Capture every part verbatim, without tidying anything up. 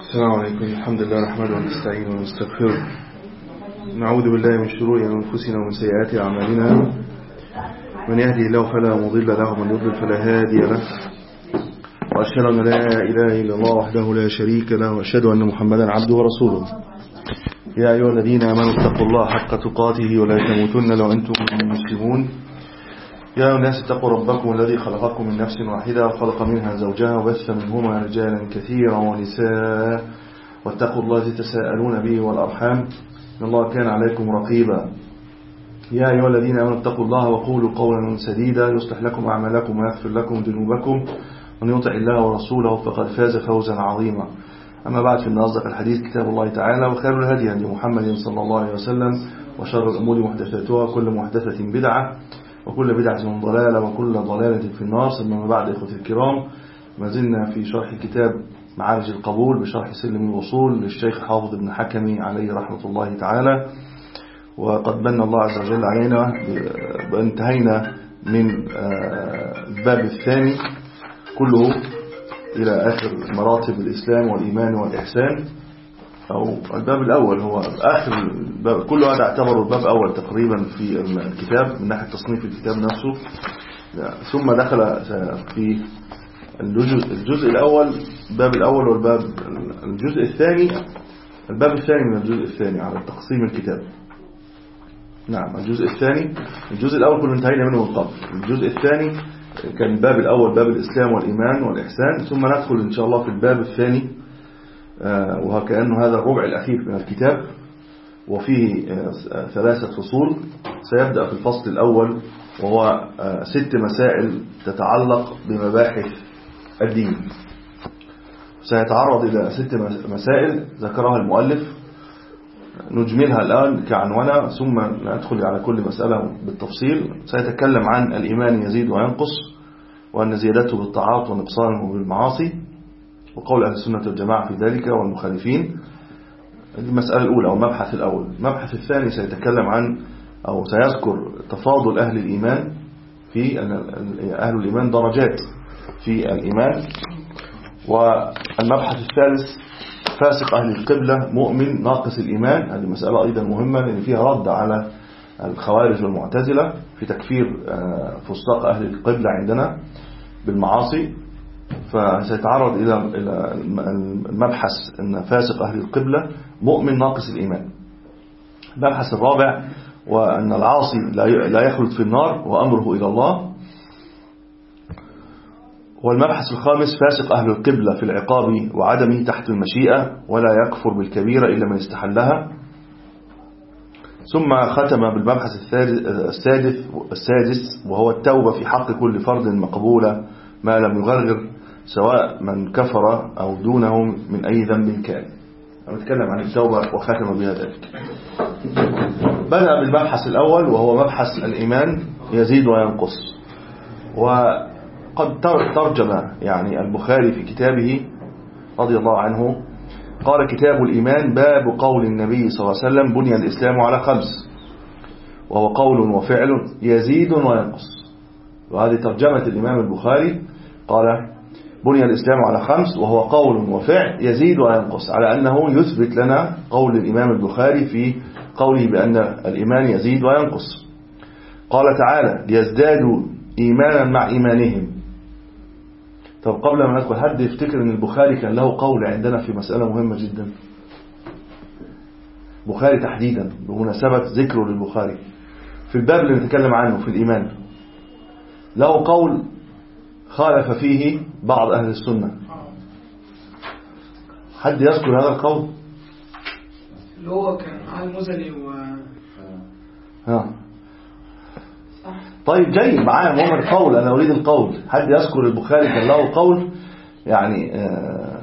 السلام عليكم. الحمد لله نحمده ونستعينه ونستغفره، نعوذ بالله من شرور أنفسنا ومن سيئات أعمالنا. من يهدي الله فلا مضل له ومن يضلل فلا هادي له، وأشهد أن لا إله إلا الله وحده لا شريك له، وأشهد أن محمدا عبده ورسوله. يا أيها الذين آمنوا اتقوا الله حق تقاته ولا تموتن إلا وأنتم مسلمون. يا أيها الناس اتقوا ربكم الذي خلقكم من نفس واحدة وخلق منها زوجها وبث منهما رجالا كثيرا ونساء، واتقوا الله الذي تساءلون به والأرحام إن الله كان عليكم رقيبا. يا أيها الذين آمنوا اتقوا الله وقولوا قولا سديدا يصلح لكم أعمالكم ويغفر لكم ذنوبكم، ومن يطع الله ورسوله فقد فاز فوزا عظيما. أما بعد، فإن أصدق الحديث كتاب الله تعالى، وخير الهدي هدي محمد صلى الله عليه وسلم، وشر الأمور محدثاتها، وكل محدثة بدعة، وكل بدعة ضلالة، وكل ضلالة في النار. ثم بعد، إخوتي الكرام، ما زلنا في شرح كتاب معارج القبول بشرح سلم الوصول للشيخ حافظ بن حكمي عليه رحمة الله تعالى. وقد من الله عز وجل علينا بانتهينا من الباب الثاني كله إلى آخر مراتب الإسلام والإيمان والإحسان، أو الباب الأول هو آخر الباب، كل هذا اعتبره الباب الأول تقريبا في الكتاب من ناحية تصنيف الكتاب نفسه. ثم دخل في الجزء, الجزء الأول الباب الأول والباب الجزء الثاني الباب الثاني من الجزء الثاني على تقسيم الكتاب. نعم، الجزء الثاني الجزء الأول كنا انتهينا منه من قبل. الجزء الثاني كان الباب الأول باب الإسلام والإيمان والإحسان، ثم ندخل إن شاء الله في الباب الثاني، وكأنه هذا الربع الأخير من الكتاب، وفيه ثلاثة فصول. سيبدأ في الفصل الأول وهو ست مسائل تتعلق بمباحث الدين. سيتعرض إلى ست مسائل ذكرها المؤلف، نجملها الآن كعنوانة، ثم ندخل على كل مسألة بالتفصيل. سيتكلم عن الإيمان يزيد وينقص، وأن زيادته بالطاعات ونقصانه بالمعاصي، وقول أهل السنة والجماعة في ذلك والمخالفين. المسألة الأولى والمبحث الأول. المبحث الثاني سيتكلم عن أو سيذكر تفاضل أهل الإيمان، في أن أهل الإيمان درجات في الإيمان. والمبحث الثالث فاسق أهل القبلة مؤمن ناقص الإيمان. هذه مسألة أيضا مهمة، لأن فيها رد على الخوارج والمعتزلة في تكفير فساق أهل القبلة عندنا بالمعاصي. فسيتعرض إلى المبحث أن فاسق أهل القبلة مؤمن ناقص الإيمان. المبحث الرابع وأن العاصي لا يخلد في النار وأمره إلى الله. والمبحث الخامس فاسق أهل القبلة في العقاب وعدمه تحت المشيئة، ولا يكفر بالكبيرة إلا من استحلها. ثم ختم بالمبحث السادس السادس وهو التوبة في حق كل فرد مقبولة ما لم يغرغر، سواء من كفر أو دونه من أي ذنب كان. نتكلم عن التوبة وختم بها ذلك. بدأ بالمبحث الأول وهو مبحث الإيمان يزيد وينقص. وقد ترجم يعني البخاري في كتابه رضي الله عنه، قال: كتاب الإيمان باب قول النبي صلى الله عليه وسلم بني الإسلام على خمس، وهو قول وفعل يزيد وينقص. وهذه ترجمة الإمام البخاري، قال: بني الإسلام على خمس وهو قول وفعل يزيد وينقص، على أنه يثبت لنا قول الإمام البخاري في قوله بأن الإيمان يزيد وينقص. قال تعالى: ليزدادوا إيمانا مع إيمانهم. طب قبل ما ندخل، حد يفتكر أن البخاري كان له قول عندنا في مسألة مهمة جدا؟ بخاري تحديدا بمناسبة ذكره للبخاري في الباب اللي نتكلم عنه في الإيمان، له قول خالف فيه بعض أهل السنة. حد يذكر هذا القول؟ اللي هو كان على المزني و ها طيب جاي معايا مهم القول، أنا أريد القول. حد يذكر البخاري كان له قول يعني آه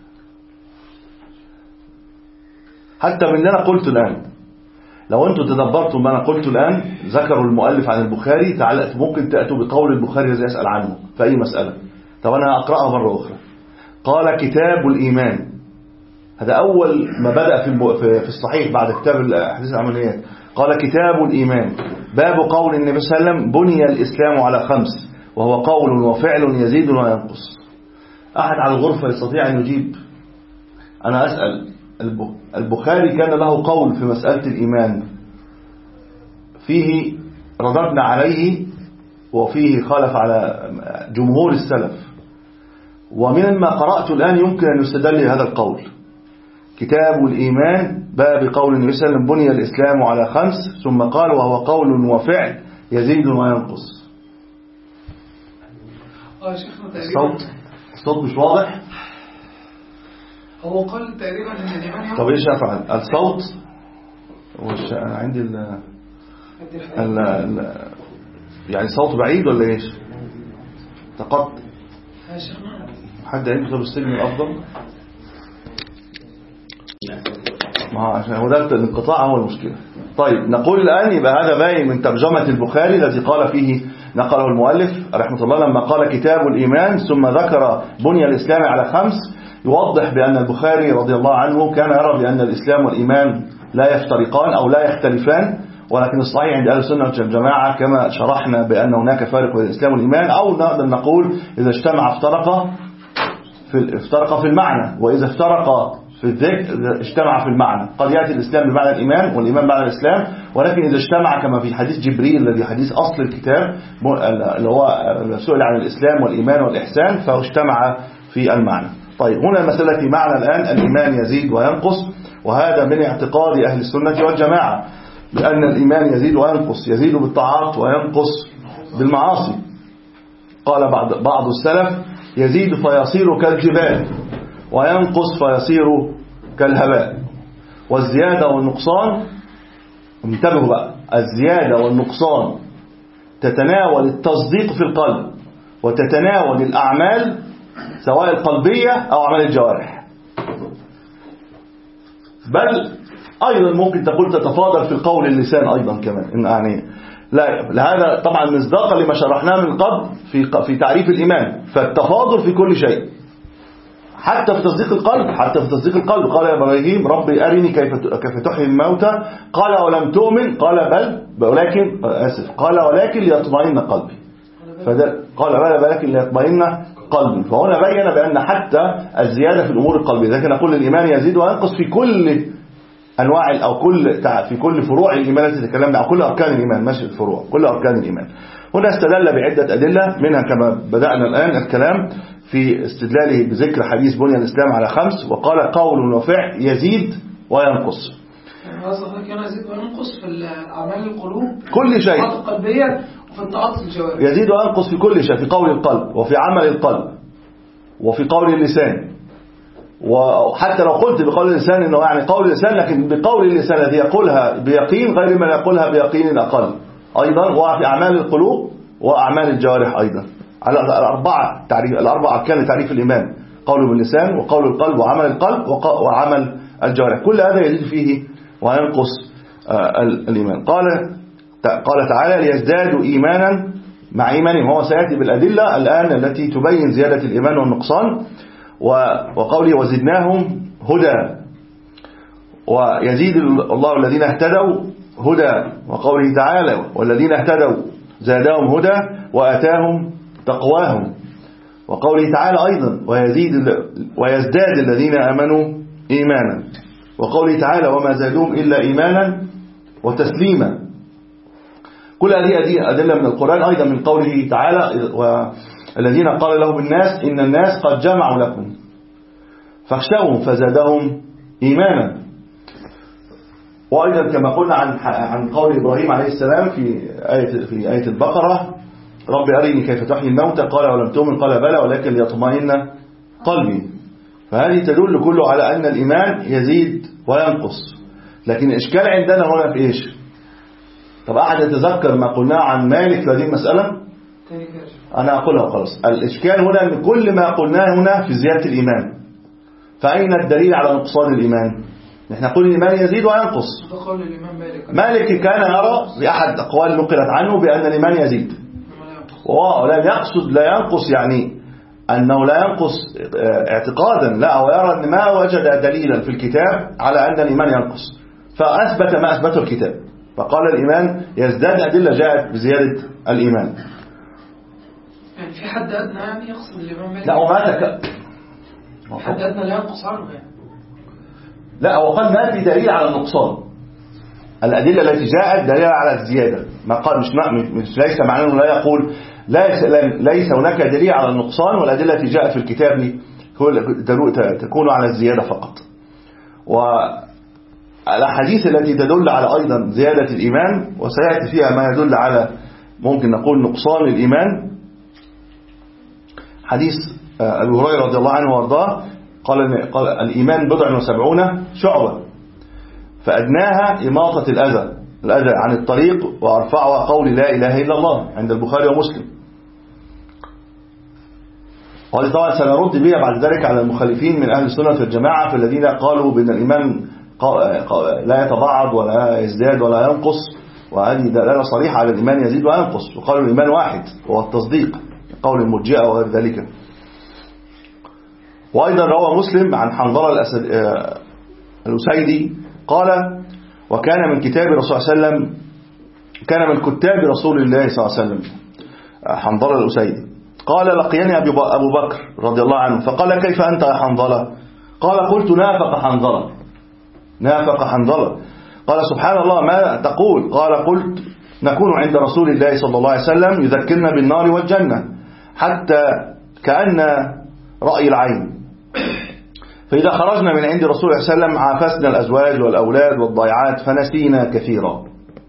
حتى من اللي أنا قلته الآن، لو أنتم تدبرتوا ما أنا قلته الآن، ذكروا المؤلف عن البخاري، تعال ممكن تأتوا بقول البخاري الذي يسأل عنه في أي مسألة. طب أنا هقرأها مرة أخرى. قال: كتاب الإيمان. هذا أول ما بدأ في الصحيح بعد كتاب الأحاديث العمليات. قال: كتاب الإيمان باب قول النبي صلى الله عليه وسلم بني الإسلام على خمس وهو قول وفعل يزيد وينقص. أحد على الغرفة يستطيع أن يجيب أنا أسأل البخاري كان له قول في مسألة الإيمان فيه رددنا عليه وفيه خالف على جمهور السلف، ومن ما قرأت الآن يمكن أن يستدل هذا القول. كتاب الإيمان باب قول النبي صلى الله عليه وسلم بني الإسلام على خمس ثم قال وهو قول وفعل يزيد وينقص. اه شيخنا تقريبا الصوت الصوت مش واضح. هو قال تقريبا ان الإيمان. طب ايش افعل؟ الصوت وش عندي ال ال ال يعني صوت بعيد ولا ايش؟ تقط يا شيخنا حد عنده طب السجن الافضل؟ ما عشان هو ده الانقطاع هو المشكله. طيب نقول الان يبقى هذا باين من ترجمه البخاري الذي قال فيه نقله المؤلف رحمه الله لما قال كتاب الإيمان ثم ذكر بني الإسلام على خمس، يوضح بأن البخاري رضي الله عنه كان يرى بأن الإسلام والإيمان لا يفترقان أو لا يختلفان، ولكن الصحيح عند أهل السنة والجماعة كما شرحنا بأن هناك فارق بين الإسلام والإيمان، أو نقدر نقول إذا اجتمع افترق في افترق في المعنى، وإذا افترق في الذكر اجتمع في المعنى. قد يأتي الإسلام بمعنى الإيمان والإيمان بمعنى الإسلام، ولكن إذا اجتمع كما في حديث جبريل الذي حديث أصل الكتاب اللي هو سئل عن الإسلام والإيمان والإحسان فهو اجتمع في المعنى. طيب هنا المسألة في معنى الآن الإيمان يزيد وينقص، وهذا من اعتقاد أهل السنة والجماعة بأن الإيمان يزيد وينقص، يزيد بالطاعات وينقص بالمعاصي. قال بعض بعض السلف يزيد فيصير كالجبال وينقص فيصير كالهباء. والزيادة والنقصان انتبهوا بقى، الزيادة والنقصان تتناول التصديق في القلب وتتناول الأعمال سواء القلبية أو أعمال الجوارح، بل أيضا ممكن تقول تتفاضل في القول اللسان أيضا كمان. يعني لا لهذا طبعا مصداقا لما شرحناه من قبل في في تعريف الإيمان، فالتفاضل في كل شيء حتى في تصديق القلب. حتى في تصديق القلب قال يا إبراهيم ربي أرني كيف كيف تحيي الموتى، قال ولم تؤمن قال بل ولكن آسف قال ولكن ليطمئن قلبي، فده قال بل ولكن ليطمئن قلبي. فهنا بين بأن حتى الزيادة في الأمور القلبية، لكن نقول الإيمان يزيد وينقص في كل أنواع أو كل في كل فروع الإيمان التي تكلمنا أو كل أركان الإيمان، مش الفروع، كل أركان الإيمان. هنا استدل بعدة أدلة، منها كما بدأنا الآن الكلام في استدلاله بذكر حديث بني الإسلام على خمس، وقال قول وفعل يزيد وينقص. يعني قصدك كان يزيد وينقص في الأعمال القلوب كل شيء، الطاعات القلبية وفي الطاعات الجوارح، يزيد وينقص في كل شيء، في قول القلب وفي عمل القلب وفي قول اللسان. وحتى لو قلت بقول اللسان انه يعني قول اللسان، لكن بقول اللسان الذي يقولها بيقين غير من يقولها بيقين أقل أيضا، وفي أعمال القلوب وأعمال الجوارح أيضا. على الأربعة تعريف الأربعة أركان تعريف الإيمان: قول باللسان وقول القلب وعمل القلب وعمل الجوارح، كل هذا يزيد فيه وينقص الإيمان. قال قال تعالى ليزدادوا إيمانا مع إيمانهم، هو سيأتي بالأدلة الآن التي تبين زيادة الإيمان والنقصان. وقوله وزدناهم هدى، ويزيد الله الذين اهتدوا هدى. وقوله تعالى والذين اهتدوا زادهم هدى وآتاهم تقواهم. وقوله تعالى أيضا ويزيد ويزداد الذين آمنوا إيمانا. وقوله تعالى وما زادهم إلا إيمانا وتسليما. كل هذه أدلة من القرآن. أيضا من قوله تعالى والذين قال لهم الناس إن الناس قد جمعوا لكم فاخشوهم فزادهم إيمانا. وأيضا كما قلنا عن عن قول إبراهيم عليه السلام في آية في آية البقرة رب أرني كيف تحيي الموتى قال ولم تؤمن قال بلى ولكن ليطمئن قلبي. فهذه تدل كله على أن الإيمان يزيد وينقص. لكن الإشكال عندنا هنا في إيش؟ طب أحد يتذكر ما قلناه عن مالك في هذه المسألة؟ أنا أقولها خلاص. الإشكال هنا أن كل ما قلناه هنا في زيادة الإيمان، فأين الدليل على نقصان الإيمان؟ نحن نقول الإيمان يزيد وينقص. مالك كان يرى بأحد أقوال نقلت عنه بأن الإيمان يزيد ولا يقصد لا ينقص، يعني أنه لا ينقص اعتقادا، لا، هو يرى أن ما وجد دليلا في الكتاب على أن الإيمان ينقص فأثبت ما أثبته الكتاب، فقال الإيمان يزداد أدلة جاءت بزيادة الإيمان. يعني في حد أدنى يعني يقصد الإيمان مالك؟ لا، وما تك... حد أدنى لا ينقص عنه يعني. لا، هو قال ما في دليل على النقصان. الأدلة التي جاءت دليل على الزيادة، ما قال مش, مش ليس معناه أنه لا يقول ليس, ليس هناك دليل على النقصان، والأدلة التي جاءت في الكتاب تكون على الزيادة فقط. والأحاديث التي تدل على أيضا زيادة الإيمان وسيأتي فيها ما يدل على ممكن نقول نقصان الإيمان، حديث أبي هريرة رضي الله عنه وارضاه قال, قال الإيمان بضع وسبعون شعبة، فأدناها إماطة الأذى الأذى عن الطريق وأرفعها قول لا إله إلا الله عند البخاري ومسلم. وهذه طبعا سنرد بها بعد ذلك على المخالفين من أهل السنة في الجماعة في الذين قالوا بأن الإيمان لا يتبعض ولا يزداد ولا ينقص، وهذه دلالة صريحة على الإيمان يزيد وينقص، وقالوا الإيمان واحد وهو التصديق قول المرجئة وغير ذلك. وأيضا روى مسلم عن حنظلة الأسيدي قال وكان من كتاب رسول الله صلى الله عليه وسلم كان من كتاب رسول الله صلى الله عليه وسلم حنظلة الأسيدي قال لقيني أبو بكر رضي الله عنه فقال كيف أنت يا حنظلة؟ قال قلت نافق حنظلة نافق حنظلة قال سبحان الله ما تقول؟ قال قلت نكون عند رسول الله صلى الله عليه وسلم يذكرنا بالنار والجنة حتى كأن رأي العين، فإذا خرجنا من عند رسول الله صلى الله عليه وسلم عافسنا الأزواج والأولاد والضيعات فنسينا كثيرا.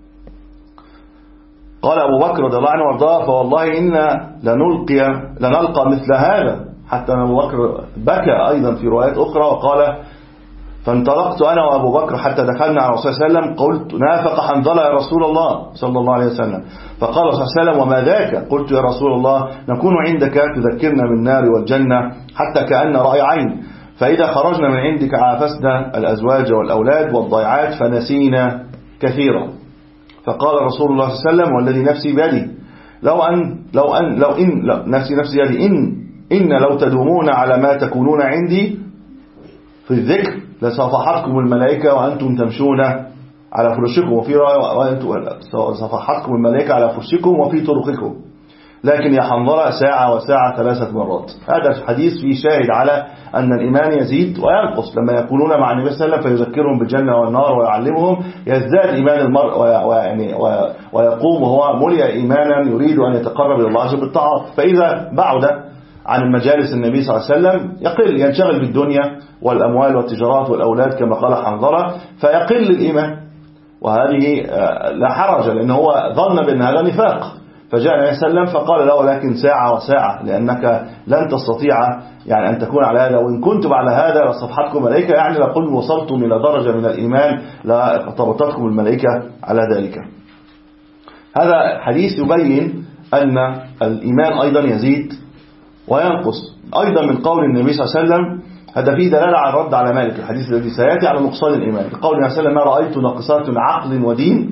قال أبو بكر رضي الله عنه وارضاه فوالله إنا لنلقي لنلقى مثل هذا، حتى أبو بكر بكى أيضا في روايات أخرى وقال فانطلقت أنا وأبو بكر حتى دخلنا على رسول الله صلى الله عليه وسلم قلت نافق حنظلة يا رسول الله صلى الله عليه وسلم، فقال صلى الله عليه وسلم وما ذاك؟ قلت يا رسول الله نكون عندك تذكرنا بالنار والجنة حتى كأن رأي عين، فإذا خرجنا من عندك عافسنا الأزواج والأولاد والضيعات فنسينا كثيرا. فقال رسول الله صلى الله عليه وسلم والذي نفسي بيدي لو أن لو أن لو إن لو نفسي نفسي بيدي إن إن لو تدومون على ما تكونون عندي في الذكر لصفحتكم الملائكة وأنتم تمشون على فرشكم، وفي رواية وأنتم صفحتكم الملائكة على فرشكم وفي طرقكم، لكن يا حنظلة ساعة وساعة ثلاثة مرات. هذا الحديث فيه شاهد على أن الإيمان يزيد وينقص، لما يكونون مع النبي صلى الله عليه وسلم فيذكرهم بالجنة والنار ويعلمهم يزداد إيمان المرء ويعني ويقوم وهو ملئ إيمانا يريد أن يتقرب إلى الله عز وجل بالطاعات، فإذا بعد عن المجالس النبي صلى الله عليه وسلم يقل ينشغل بالدنيا والأموال والتجارات والأولاد كما قال حنظلة فيقل الإيمان، وهذه لا حرج لأنه هو ظن بأن هذا نفاق. فجاء النبي صلى الله عليه وسلم فقال له ولكن ساعة وساعة لأنك لن تستطيع يعني أن تكون على هذا، وإن كنتم على هذا لصفحتكم الملائكة، يعني لقد وصلتم إلى درجة من الإيمان لارتبطتكم الملائكة على ذلك. هذا حديث يبين أن الإيمان أيضا يزيد وينقص. أيضا من قول النبي صلى الله عليه وسلم هذا فيه دلالة على الرد على مالك الحديث الذي سيأتي على نقصان الإيمان، قول النبي صلى الله عليه وسلم ما رأيت ناقصات عقل ودين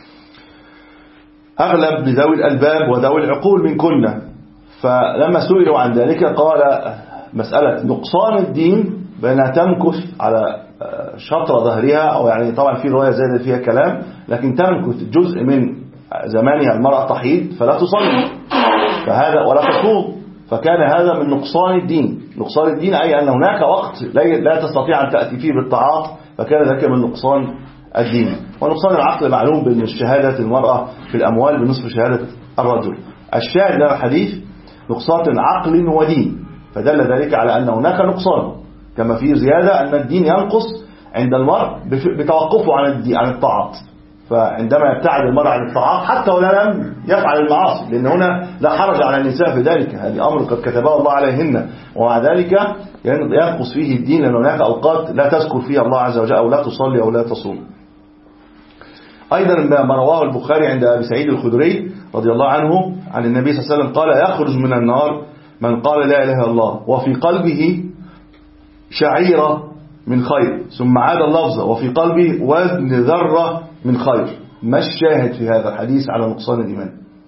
أغلب لذوي الألباب وذوي العقول من كنا. فلما سئلوا عن ذلك قال مسألة نقصان الدين بأنها تمكث على شطر ظهرها، أو يعني طبعا في رواية زادت فيها كلام، لكن تمكث جزء من زمانها المرأة تحيض فلا تصلي فهذا ولا تصوم، فكان هذا من نقصان الدين. نقصان الدين أي أن هناك وقت لا تستطيع أن تأتي فيه بالطاعات، فكان ذلك من نقصان الدين. ونقصان العقل معلوم بأن شهادة المرأة في الأموال بنصف شهادة الرجل. الشاهد من الحديث نقصان عقل ودين، فدل ذلك على أن هناك نقصان، كما في زيادة أن الدين ينقص عند المرء بتوقفه عن الدين عن الطاعات، فعندما يبتعد المرء عن الطاعات حتى ولا لم يفعل المعاصي، لأن هنا لا حرج على النساء في ذلك، هذه أمر قد كتبه الله عليهن، ومع ذلك ينقص فيه الدين لأن هناك أوقات لا تذكر فيها الله عز وجل أو لا تصلي أو لا تصوم. أيضا ما رواه البخاري عند أبي سعيد الخدري رضي الله عنه عن النبي صلى الله عليه وسلم قال يخرج من النار من قال لا إله إلا الله وفي قلبه شعيرة من خير، ثم عاد اللفظ وفي قلبه وزن ذرة من خير. ما الشاهد في هذا الحديث على نقصان الإيمان؟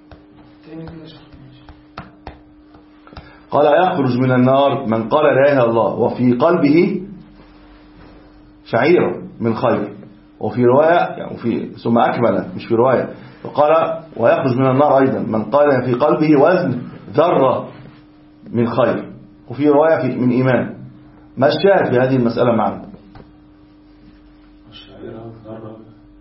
قال يخرج من النار من قال لا إله إلا الله وفي قلبه شعيرة من خير، وفي رواية يعني وفي ثم أكمل مش في رواية، وقال ويخرج من النار أيضا من قال في قلبه وزن ذرة من خير، وفي رواية في من إيمان. ما الشاهد في هذه المسألة معنا؟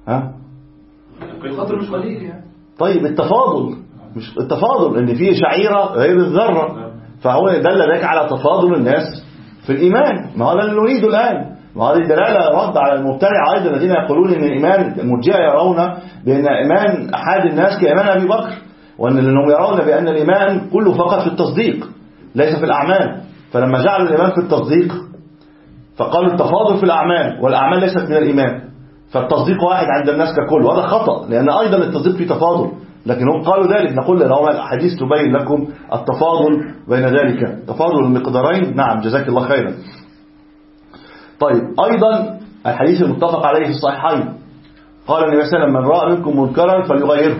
ها قدر مش قليل يعني. طيب التفاضل، مش التفاضل ان في شعيرة غير الذرة، فهو دل ذلك على تفاضل الناس في الإيمان. ما هذا اللي نريده الآن، ما هذه دلالة رد على المبتدع أيضا الذين يقولون ان الإيمان، المرجئة يرون بأن إيمان أحد الناس كإيمان أبي بكر، وأن لأنهم يرون بأن الإيمان كله فقط في التصديق ليس في الأعمال، فلما جعلوا الإيمان في التصديق فقالوا التفاضل في الأعمال، والأعمال ليست من الإيمان، فالتصديق واحد عند الناس ككل، وهذا خطأ لأن أيضا التصديق فيه تفاضل، لكن هم قالوا ذلك. نقول لهم الحديث تبين لكم التفاضل بين ذلك، تفاضل المقدارين. نعم جزاك الله خيرا. طيب أيضا الحديث المتفق عليه في الصحيحين، قال النبي صلى الله عليه وسلم من رأى منكم منكرا فليغيره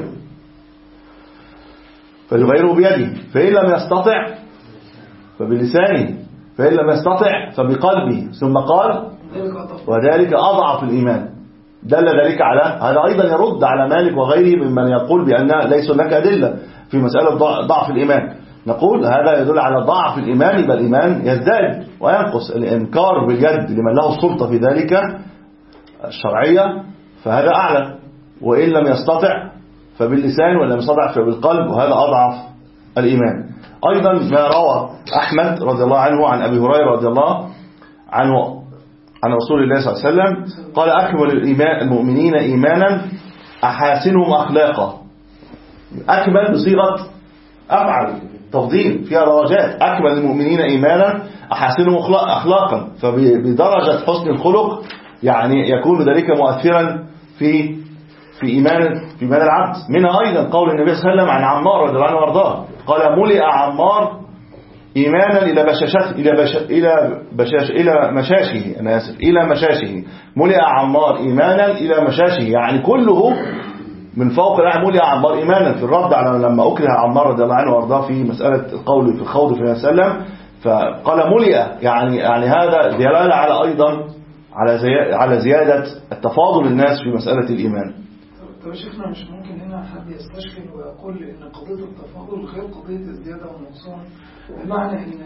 فليغيره بيده، فإن لم يستطع فبلسانه، فإن لم يستطع فبقلبه، ثم قال وذلك أضعف الإيمان. دل ذلك على هذا أيضا يرد على مالك وغيره ممن يقول بأن ليس لك أدلة في مسألة ضعف الإيمان. نقول هذا يدل على ضعف الإيمان، يبقى الإيمان يزداد وينقص. الإنكار باليد لمن له السلطة في ذلك الشرعية فهذا أعلى، وإن لم يستطع فباللسان، وإن لم يستطع فبالقلب، وهذا أضعف الإيمان. أيضا ما روى أحمد رضي الله عنه عن أبي هريرة رضي الله عنه عن رسول الله صلى الله عليه وسلم قال أكمل الإيمان المؤمنين إيمانا أحاسنهم أخلاقا. أكمل بصيغة أفعل تفضيل فيها درجات، أكمل المؤمنين إيمانا أحاسنهم أخلاقا، فبدرجة حسن الخلق يعني يكون ذلك مؤثرا في في إيمان في إيمان العبد. منها أيضا قول النبي صلى الله عليه وسلم عن عمار رضي الله عنه وارضاه قال ملئ عمار إيمانا إلى بشاشته إلى بش إلى بشاش إلى مشاشه أنا آسف إلى مشاشه ملئ عمار إيمانا إلى مشاشه، يعني كله من فوق الأعلى. ملئ عمار إيمانا في الرد على لما أكره عمار رضي الله عنه وارضاه في مسألة القول في الخوض في النبي صلى الله عليه وسلم، فقال ملئ يعني يعني هذا دلالة على أيضا على زي على زيادة التفاضل الناس في مسألة الإيمان. طب يا شيخنا مش ممكن هنا حد يستشكل ويقول ان قضية التفاضل غير قضية الزيادة والنقصان، بمعنى ان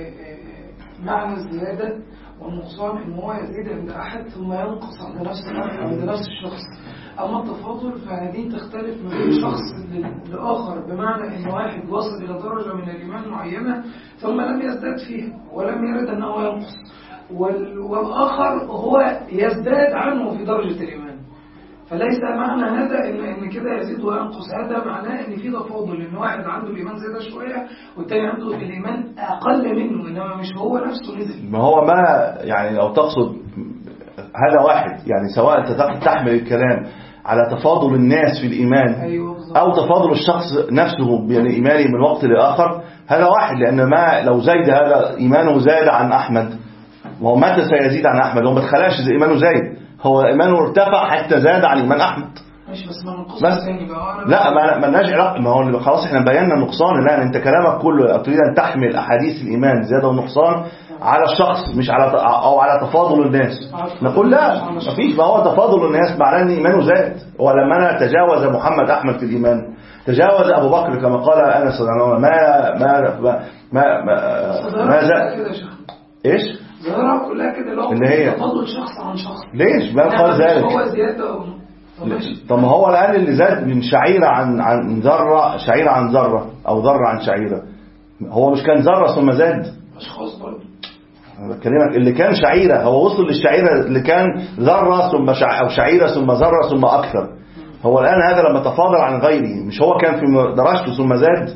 معنى الزيادة والنقصان ان هو يزيد عند احد ثم ينقص عند نفس عند نفس الشخص، اما التفاضل فهذه تختلف من بين شخص لاخر، بمعنى ان واحد وصل الى درجة من الايمان معينة ثم لم يزداد فيها ولم يرد انه ينقص، والاخر هو يزداد عنه في درجة الايمان. فليس معنى هذا ان ان كده يزيد وينقص، هذا معناه ان في تفاضل، ان واحد عنده الايمان زياده شويه والتاني عنده الايمان اقل منه، انما مش هو نفسه نزل. ما هو ما يعني لو تقصد هذا واحد يعني سواء تحمل الكلام على تفاضل الناس في الإيمان أيوة أو تفاضل الشخص نفسه بين إيمانه من وقت لآخر، هذا واحد. لأن ما لو زايد هذا إيمانه زاد عن أحمد، وهو متى سيزيد عن أحمد؟ هو ما تخلاش إيمانه زايد، هو إيمانه ارتفع حتى زاد عن إيمان أحمد. ماشي بس ما نقص تاني بقى. لا ما ما لناش علاقة، ما هو خلاص احنا بينا النقصان. لا انت كلامك كله تريد ان تحمل احاديث الايمان زياده والنقصان على الشخص مش على او على تفاضل الناس. نقول لا ما فيش، ما هو تفاضل الناس معناه ان ايمانه زاد. ولما انا تجاوز محمد احمد في الايمان تجاوز ابو بكر كما قال انس رضي الله عنه ما ما ما ما ما زاد. ايش ظاهرة كلها كده لو اللي هي تفاضل شخص عن شخص. ليش ما قال ذلك؟ هو زياده. طب ما هو الآن اللي زاد من شعيرة عن عن ذرة، شعيرة عن ذرة أو ذرة عن شعيرة، هو مش كان ذرة ثم زاد؟ أشخاص برضه. أنا بكلمك اللي كان شعيرة هو وصل للشعيرة اللي كان ذرة ثم شع... أو شعيرة ثم ذرة ثم أكثر. هو الآن هذا لما تفاضل عن غيره مش هو كان في درجته ثم زاد؟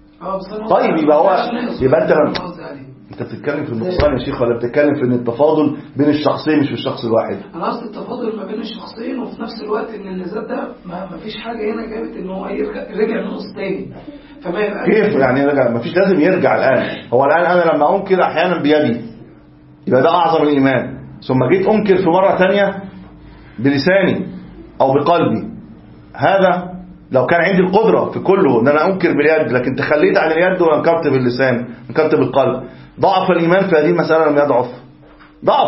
طيب يبقى هو يبقى أنت لما انت بتتكلم في النقصان يا شيخ ولا بتتكلم في ان التفاضل بين الشخصين مش في الشخص الواحد؟ انا قصدي التفاضل ما بين الشخصين، وفي نفس الوقت ان اللي زاد ده ما فيش حاجه هنا جابت ان هو يرجع رجع نقص تاني. فما يبقى كيف يعني رجع؟ ما فيش لازم يرجع الان. هو الان انا لما انكر احيانا بيدي يبقى ده اعظم الايمان، ثم جيت انكر في مره ثانيه بلساني او بقلبي، هذا لو كان عندي القدره في كله ان انا انكر باليد لكن تخليت عن اليد وانكرت باللسان انكرت بالقلب، ضعف الإيمان في هذه المسألة لم يضعف ضعف.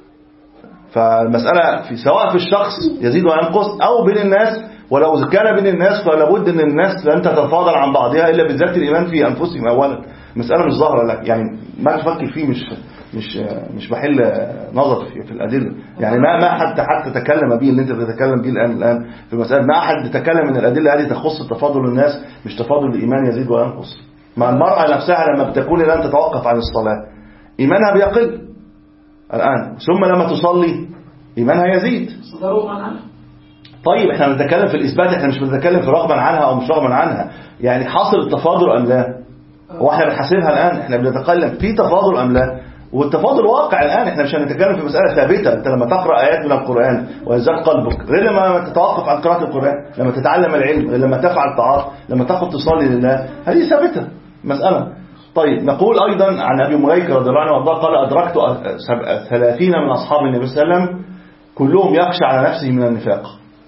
فالمسألة في سواء في الشخص يزيد وينقص أو بين الناس، ولو كان بين الناس فلا بد أن الناس لن تتفاضل عن بعضها إلا بذات الإيمان في أنفسهم أولا. مسألة مش ظاهرة لك، يعني ما تفكر فيه، مش مش مش بحل نظر في, في الأدلة، يعني ما ما حد حتى تكلم به اللي انت بتتكلم به الآن الآن في مسألة، ما أحد تكلم من الأدلة هذه تخص تفاضل الناس، مش تفاضل الإيمان يزيد وينقص. مع المرأة نفسها لما بتكون الآن تتوقف عن الصلاة إيمانها بيقل الآن، ثم لما تصلي إيمانها يزيد. طيب احنا بنتكلم في الإثبات، احنا مش بنتكلم في رغبا عنها أو مش رغبا عنها، يعني حاصل التفاضل أم لا؟ هو احنا بنحاسبها الآن، احنا بنتكلم في تفاضل أم لا؟ والتفاضل واقع الآن، احنا مش هنتكلم في مسألة ثابتة. انت لما تقرأ آيات من القرآن ويزداد قلبك غير لما تتوقف عن قراءة القرآن، لما تتعلم العلم، لما تفعل طاعات، لما تقف تصلي لله، هذه ثابتة مسألة. طيب نقول أيضا عن أبي مليكة رضي الله عنه وارضاه قال أدركت ثلاثين من أصحاب النبي صلى الله عليه وسلم كلهم يخشى على نفسه من النفاق.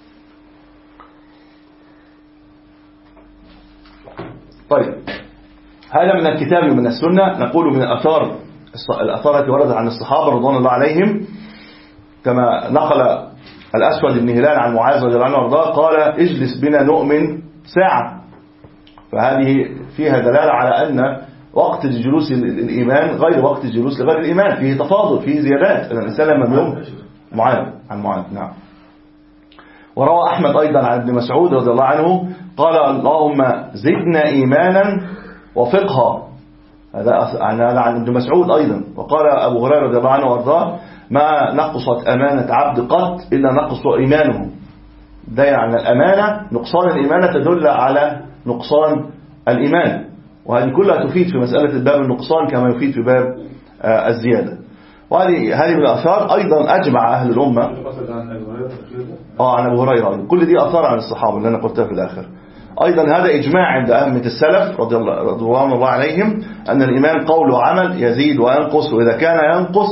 طيب هذا من الكتاب ومن السنة. نقول من الأثار الأثار التي وردت عن الصحابة رضوان الله عليهم، كما نقل الأسود بن هلال عن معاذ رضي الله عنه وارضاه قال اجلس بنا نؤمن ساعة، فهذه فيها دلالة على أن وقت الجلوس الإيمان غير وقت الجلوس لغير الإيمان، فيه تفاضل، فيه زيادات. الإنسان لما يوم معاذ عن معاذ نعم. وروى أحمد أيضا عن ابن مسعود رضي الله عنه قال اللهم زدنا إيمانا وفقها، هذا عن ابن مسعود أيضا. وقال أبو هريرة رضي الله عنه وارضاه ما نقصت أمانة عبد قط إلا نقص إيمانه. ده يعني الأمانة، نقصان الإيمان تدل على نقصان الإيمان، وهذه كلها تفيد في مسألة الباب النقصان كما يفيد في باب الزيادة. وهذه هذه من الآثار أيضا أجمع أهل الأمة. آه عن أبو هريرة، كل دي آثار عن الصحابة اللي أنا قلتها في الآخر. أيضا هذا إجماع عند أئمة السلف رضي الله رضوان الله عليهم أن الإيمان قول وعمل يزيد وينقص، وإذا كان ينقص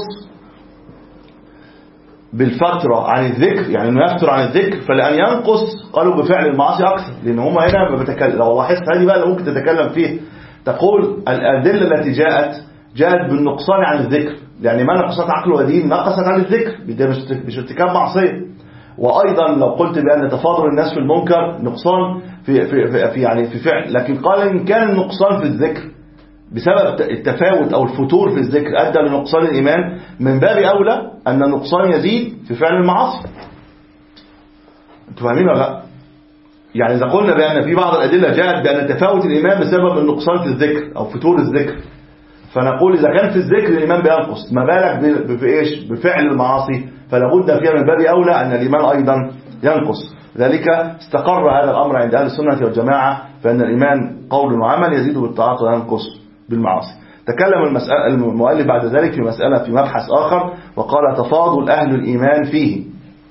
بالفترة عن الذكر، يعني أنه يفتر عن الذكر، فلأن ينقص قالوا بفعل المعاصي أكثر، لأن هم هنا بتكلم. لو لاحظت هذه بقى ممكن تتكلم فيه، تقول الأدلة التي جاءت جاءت بالنقصان عن الذكر، يعني ما نقصت عقل ودين، نقصت عن الذكر، ده مش ارتكاب معصية. وأيضا لو قلت بأن تفاضل الناس في المنكر نقصان في, في, في, يعني في فعل، لكن قال إن كان النقصان في الذكر بسبب التفاوت أو الفتور في الذكر أدى لنقصان الإيمان، من باب أولى أن النقصان يزيد في فعل المعاصي. أنتوا فاهمين ولا لا؟ يعني إذا قلنا بأن في بعض الأدلة جاءت بأن تفاوت الإيمان بسبب النقصان في الذكر أو فتور الذكر، فنقول إذا كان في الذكر الإيمان بينقص، ما بالك بإيش بفعل المعاصي؟ فلابد فيها من باب أولى أن الإيمان أيضا ينقص. ذلك استقر هذا الأمر عند أهل السنة والجماعة، فإن الإيمان قول وعمل يزيد بالطاعات وينقص بالمعاصي. تكلم المؤلف بعد ذلك في مسألة في مبحث آخر، وقال تفاضل أهل الإيمان فيه،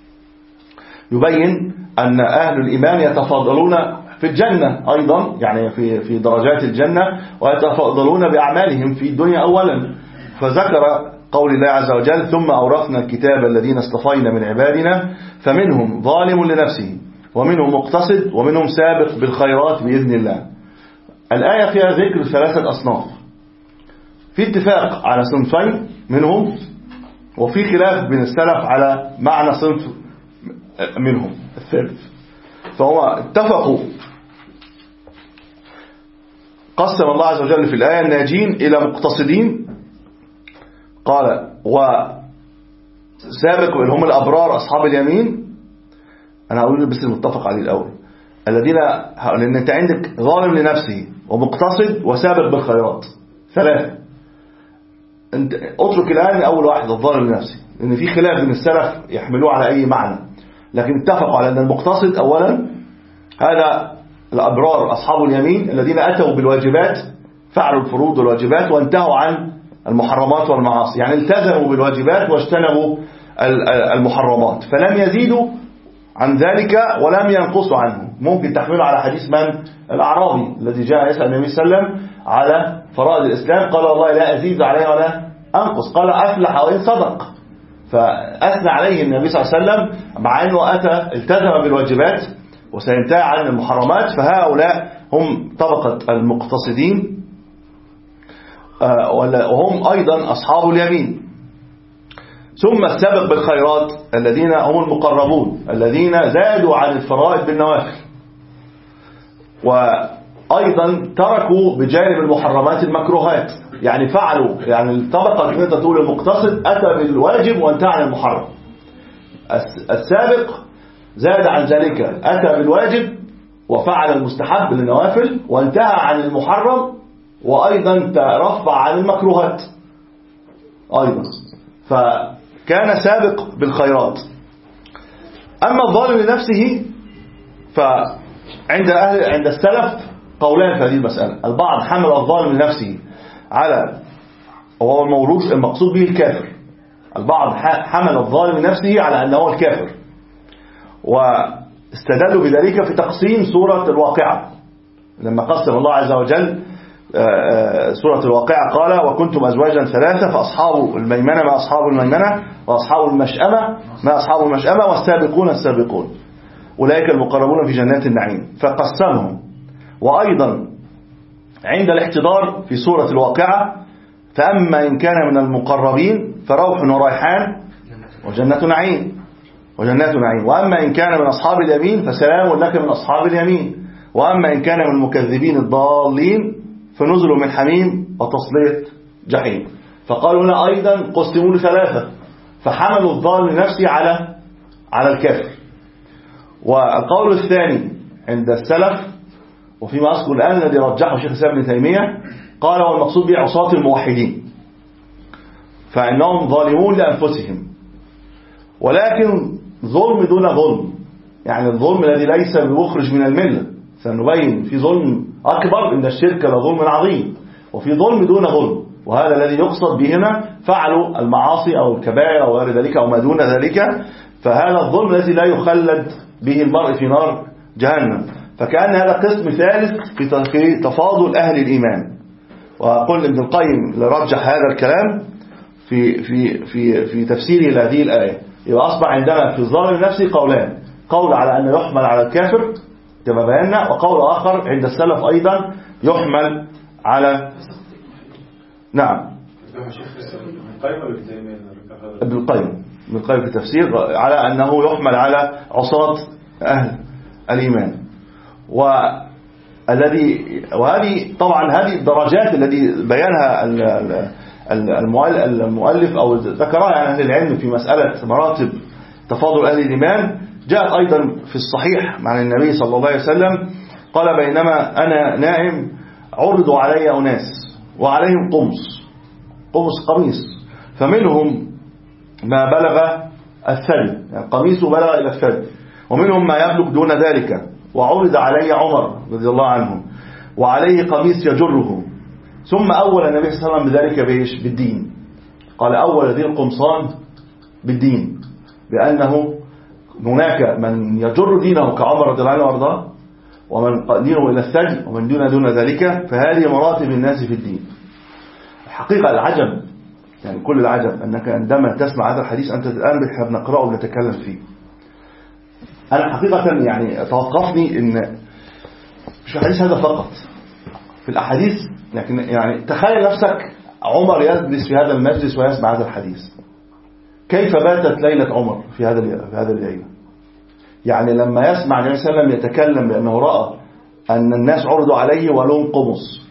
يبين أن أهل الإيمان يتفاضلون في الجنة أيضا، يعني في في درجات الجنة، ويتفاضلون بأعمالهم في الدنيا أولا. فذكر قول الله عز وجل ثم أورثنا الكتاب الذين اصطفينا من عبادنا فمنهم ظالم لنفسه ومنهم مقتصد ومنهم سابق بالخيرات بإذن الله. الآية فيها ذكر ثلاثة أصناف، في اتفاق على صنفين منهم، وفي خلاف بين السلف على معنى صنف منهم الثالث. فهو اتفقوا، قسم الله عز وجل في الآية الناجين إلى مقتصدين، قال وسابق اللي هم الأبرار أصحاب اليمين. أنا هقول بس المتفق عليه الأول، الذين، لأن أنت عندك ظالم لنفسه ومقتصد وسابق بالخيرات، ثلاثة. أنت اترك الآن أول واحد الظالم لنفسه، لأن في خلاف بين السلف يحملوه على أي معنى، لكن اتفقوا على أن المقتصد أولا هذا الأبرار أصحاب اليمين الذين أتوا بالواجبات، فعلوا الفروض والواجبات وانتهوا عن المحرمات والمعاصي، يعني التزموا بالواجبات واجتنبوا المحرمات، فلم يزيدوا عن ذلك ولم ينقصوا عنه. ممكن تحمله على حديث من؟ الأعرابي الذي جاء يسأل النبي صلى الله عليه وسلم على فرائض الإسلام، قال والله لا أزيد عليه ولا أنقص، قال أفلح وإن صدق. فأثنى عليه النبي صلى الله عليه وسلم مع أنه أتى التزم بالواجبات وسينتهي عن المحرمات. فهؤلاء هم طبقة المقتصدين، وهم أيضا أصحاب اليمين. ثم السابق بالخيرات الذين هم المقربون الذين زادوا عن الفرائض بالنوافل. أيضا تركوا بجانب المحرمات المكروهات، يعني فعلوا، يعني الطبقة اللي انت تقول المقتصد أتى بالواجب وانتهى عن المحرم. السابق زاد عن ذلك، أتى بالواجب وفعل المستحب للنوافل وانتهى عن المحرم، وأيضا ترفع عن المكروهات أيضا، فكان سابق بالخيرات. أما الظالم لنفسه فعند أهل عند السلف قولان في هذه المسألة. البعض حمل الظالم لنفسه على، وهو المولود المقصود به الكافر، البعض حمل الظالم لنفسه على أنه الكافر، واستدلوا بذلك في تقسيم سورة الواقعة، لما قسم الله عز وجل سورة الواقعة قال وكنتم أزواجا ثلاثة فأصحاب الميمنة ما أصحاب الميمنة وأصحاب المشأمة ما أصحاب المشأمة والسابقون السابقون أولئك المقربون في جنات النعيم، فقسمهم. وأيضا عند الاحتضار في سورة الواقعة فأما إن كان من المقربين فروح وريحان وجنة نعيم وجنات نعيم، وأما إن كان من أصحاب اليمين فسلام لك من أصحاب اليمين، وأما إن كان من المكذبين الضالين فنزل من حميم وتصلية جحيم. فقالوا هنا أيضا قسموا لثلاثة، فحملوا الظالم لنفسه على على الكافر. والقول الثاني عند السلف، وفيما أذكر الآن الذي رجحه شيخ الإسلام ابن تيمية، قال هو المقصود به عصاة الموحدين، فإنهم ظالمون لأنفسهم، ولكن ظلم دون ظلم، يعني الظلم الذي ليس بمخرج من الملة. سنبين في ظلم أكبر إن الشرك لظلم عظيم، وفي ظلم دون ظلم، وهذا الذي يقصد بهنا فعلوا المعاصي أو الكبائر أو غير ذلك أو ما دون ذلك، فهذا الظلم الذي لا يخلد به المرء في نار جهنم. فكأن هذا قسم ثالث في تفاضل أهل الإيمان. وقل ابن القيم لرجح هذا الكلام في في في في تفسيره لهذه الآية. يبقى أصبح عندنا في الظالم نفسه قولان، قول على أن يحمل على الكافر كما بينا، وقول آخر عند السلف أيضا يحمل على نعم ابن القيم ابن القيم في التفسير على أنه يحمل على عصاة أهل الإيمان. والذي وهذه طبعا هذه الدرجات التي بيانها المؤلف أو ذكرها يعني أهل العلم في مسألة مراتب تفاضل أهل الإيمان، جاءت أيضا في الصحيح مع النبي صلى الله عليه وسلم قال بينما أنا نائم عرضوا علي أناس وعليهم قمص قمص قميص، فمنهم ما بلغ الثدي، يعني قميصه بلغ إلى الثدي، ومنهم ما يبلغ دون ذلك، وعرض علي عمر رضي الله عنه وعليه قميص يجره، ثم أول النبي صلى الله عليه وسلم بذلك بإيش؟ بالدين. قال أول ذي القمصان بالدين، بأنه هناك من يجر دينه كعمر رضي الله عنه وارضاه، ومن دينه إلى الثدي، ومن دون دون ذلك، فهذه مراتب الناس في الدين. الحقيقة العجب، يعني كل العجب أنك عندما تسمع هذا الحديث أنت الآن بنقرأه ونتكلم فيه. أنا حقيقة يعني توقفني إن مش الحديث هذا فقط، في الأحاديث، لكن يعني تخيل نفسك عمر يجلس في هذا المجلس ويسمع هذا الحديث، كيف باتت ليلة عمر في هذا في هذا الليلة؟ يعني لما يسمع النبي صلى الله عليه وسلم يتكلم بأنه رأى أن الناس عرضوا عليه ولهم قمص،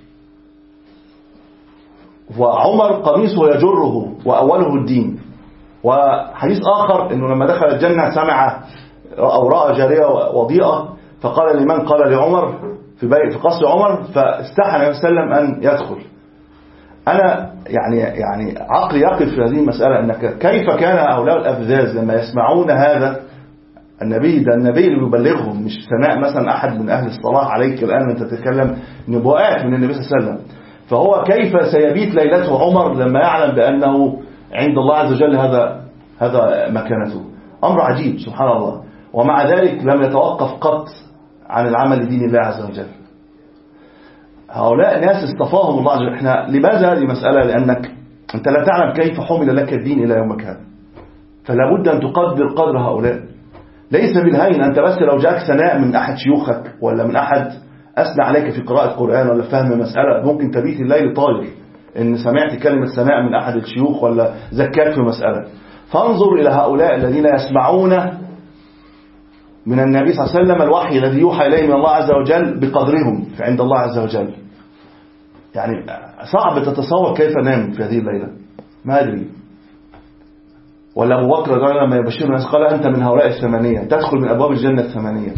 وعمر قميصه يجره وأوله الدين. وحديث آخر أنه لما دخل الجنة سمع أو رأى جارية وضيئة فقال لمن؟ قال لعمر في بيت في قصر عمر، فاستحى النبي صلى الله عليه وسلم أن يدخل. أنا يعني يعني عقلي يقف في هذه المسألة، أنك كيف كان هؤلاء الأفذاذ لما يسمعون هذا النبي، ده النبي اللي يبلغهم، مش ثناء مثلا أحد من أهل الصلاح عليك الآن أنت تتكلم نبوءات من النبي صلى الله عليه وسلم. فهو كيف سيبيت ليلته عمر لما يعلم بأنه عند الله عز وجل هذا هذا مكانته؟ أمر عجيب سبحان الله. ومع ذلك لم يتوقف قط عن العمل لدين الله عز وجل. هؤلاء ناس اصطفاهم الله عز وجل. احنا لماذا هذه مسألة؟ لأنك أنت لا تعلم كيف حمل لك الدين إلى يومك هذا، فلا بد أن تقدر قدر هؤلاء. ليس بالهين أنت بس لو جاءك ثناء من أحد شيوخك ولا من أحد أثنى عليك في قراءة قرآن ولا فهم مسألة، ممكن تبيت الليل طاير إن سمعت كلمة ثناء من أحد الشيوخ ولا زكاك في مسألة. فانظر إلى هؤلاء الذين يسمعون من النبي صلى الله عليه وسلم الوحي الذي يوحى إليه من الله عز وجل بقدرهم عند الله عز وجل. يعني صعب تتصور كيف نام في هذه الليلة، ما أدري. ولا أبو بكر قال لما يبشر الناس قال أنت من هؤلاء الثمانية تدخل من أبواب الجنة الثمانية.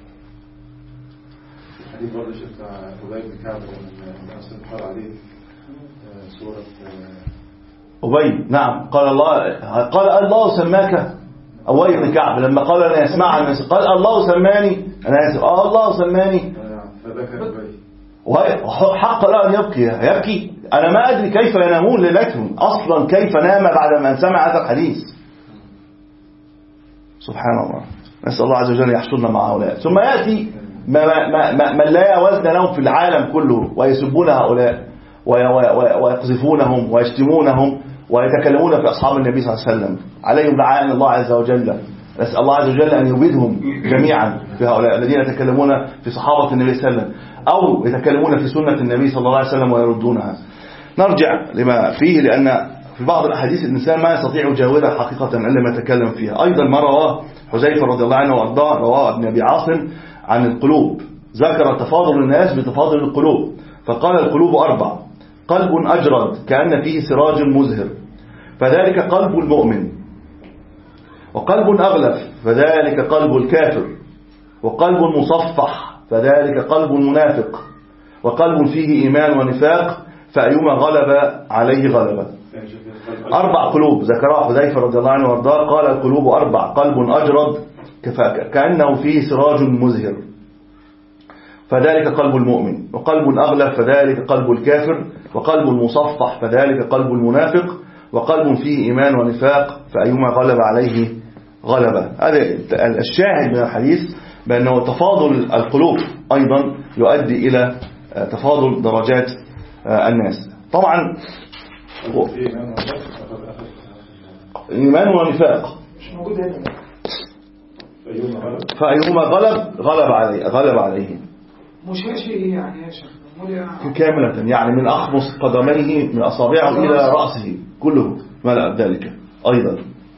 حديث برضه شفت أبي بن كعب لما أصلا قال عليه سورة أبي، نعم، قال الله قال الله سماك أبي بن كعب لما قال أنا أسمع الناس قال الله سماني، أنا آسف آه الله سماني، فذكر أبي وحق له أن يبكي يبكي. أنا ما أدري كيف ينامون ليلتهم أصلا، كيف نام بعد ما سمع هذا الحديث. سبحان الله، نسأل الله عز وجل يحشرنا مع هؤلاء. ثم يأتي من لا وزن لهم في العالم كله ويسبون هؤلاء ويقذفونهم ويشتمونهم ويتكلمون في أصحاب النبي صلى الله عليه وسلم، عليهم لعان الله عز وجل. نسأل الله عز وجل أن يبيدهم جميعا في هؤلاء الذين يتكلمون في صحابة النبي صلى الله عليه وسلم أو يتكلمون في سنة النبي صلى الله عليه وسلم ويردونها. نرجع لما فيه، لأن في بعض الأحاديث الإنسان ما يستطيع جاورها حقيقة إلا ما يتكلم فيها. أيضا ما رواه حذيفة رضي الله عنه وأرضاه، رواه ابن أبي عاصم عن القلوب، ذكر تفاضل الناس بتفاضل القلوب، فقال القلوب أربع: قلب أجرد كأن فيه سراج مزهر فذلك قلب المؤمن، وقلب أغلف فذلك قلب الكافر، وقلب مصفح فذلك قلب المنافق، وقلب فيه إيمان ونفاق فأيما غلب عليه غلبة. أربع قلوب ذكرها حذيفة رضي الله عنه وارضاه، قال القلوب أربع: قلب أجرد كأنه فيه سراج مزهر فذلك قلب المؤمن، وقلب أغلف فذلك قلب الكافر، وقلب مصفح فذلك قلب المنافق، وقلب فيه إيمان ونفاق فأيما غلب عليه غلبة. هذا الشاهد من الحديث، بأنه تفاضل القلوب أيضا يؤدي إلى تفاضل درجات الناس. طبعا إيمان ونفاق مش موجود هنا، فأيهما غلب غلب عليه غلب عليه مشاشي يعني يا شيخ كاملة، يعني من أخمص قدميه من أصابعه إلى رأسه كله ملأ ذلك. أيضا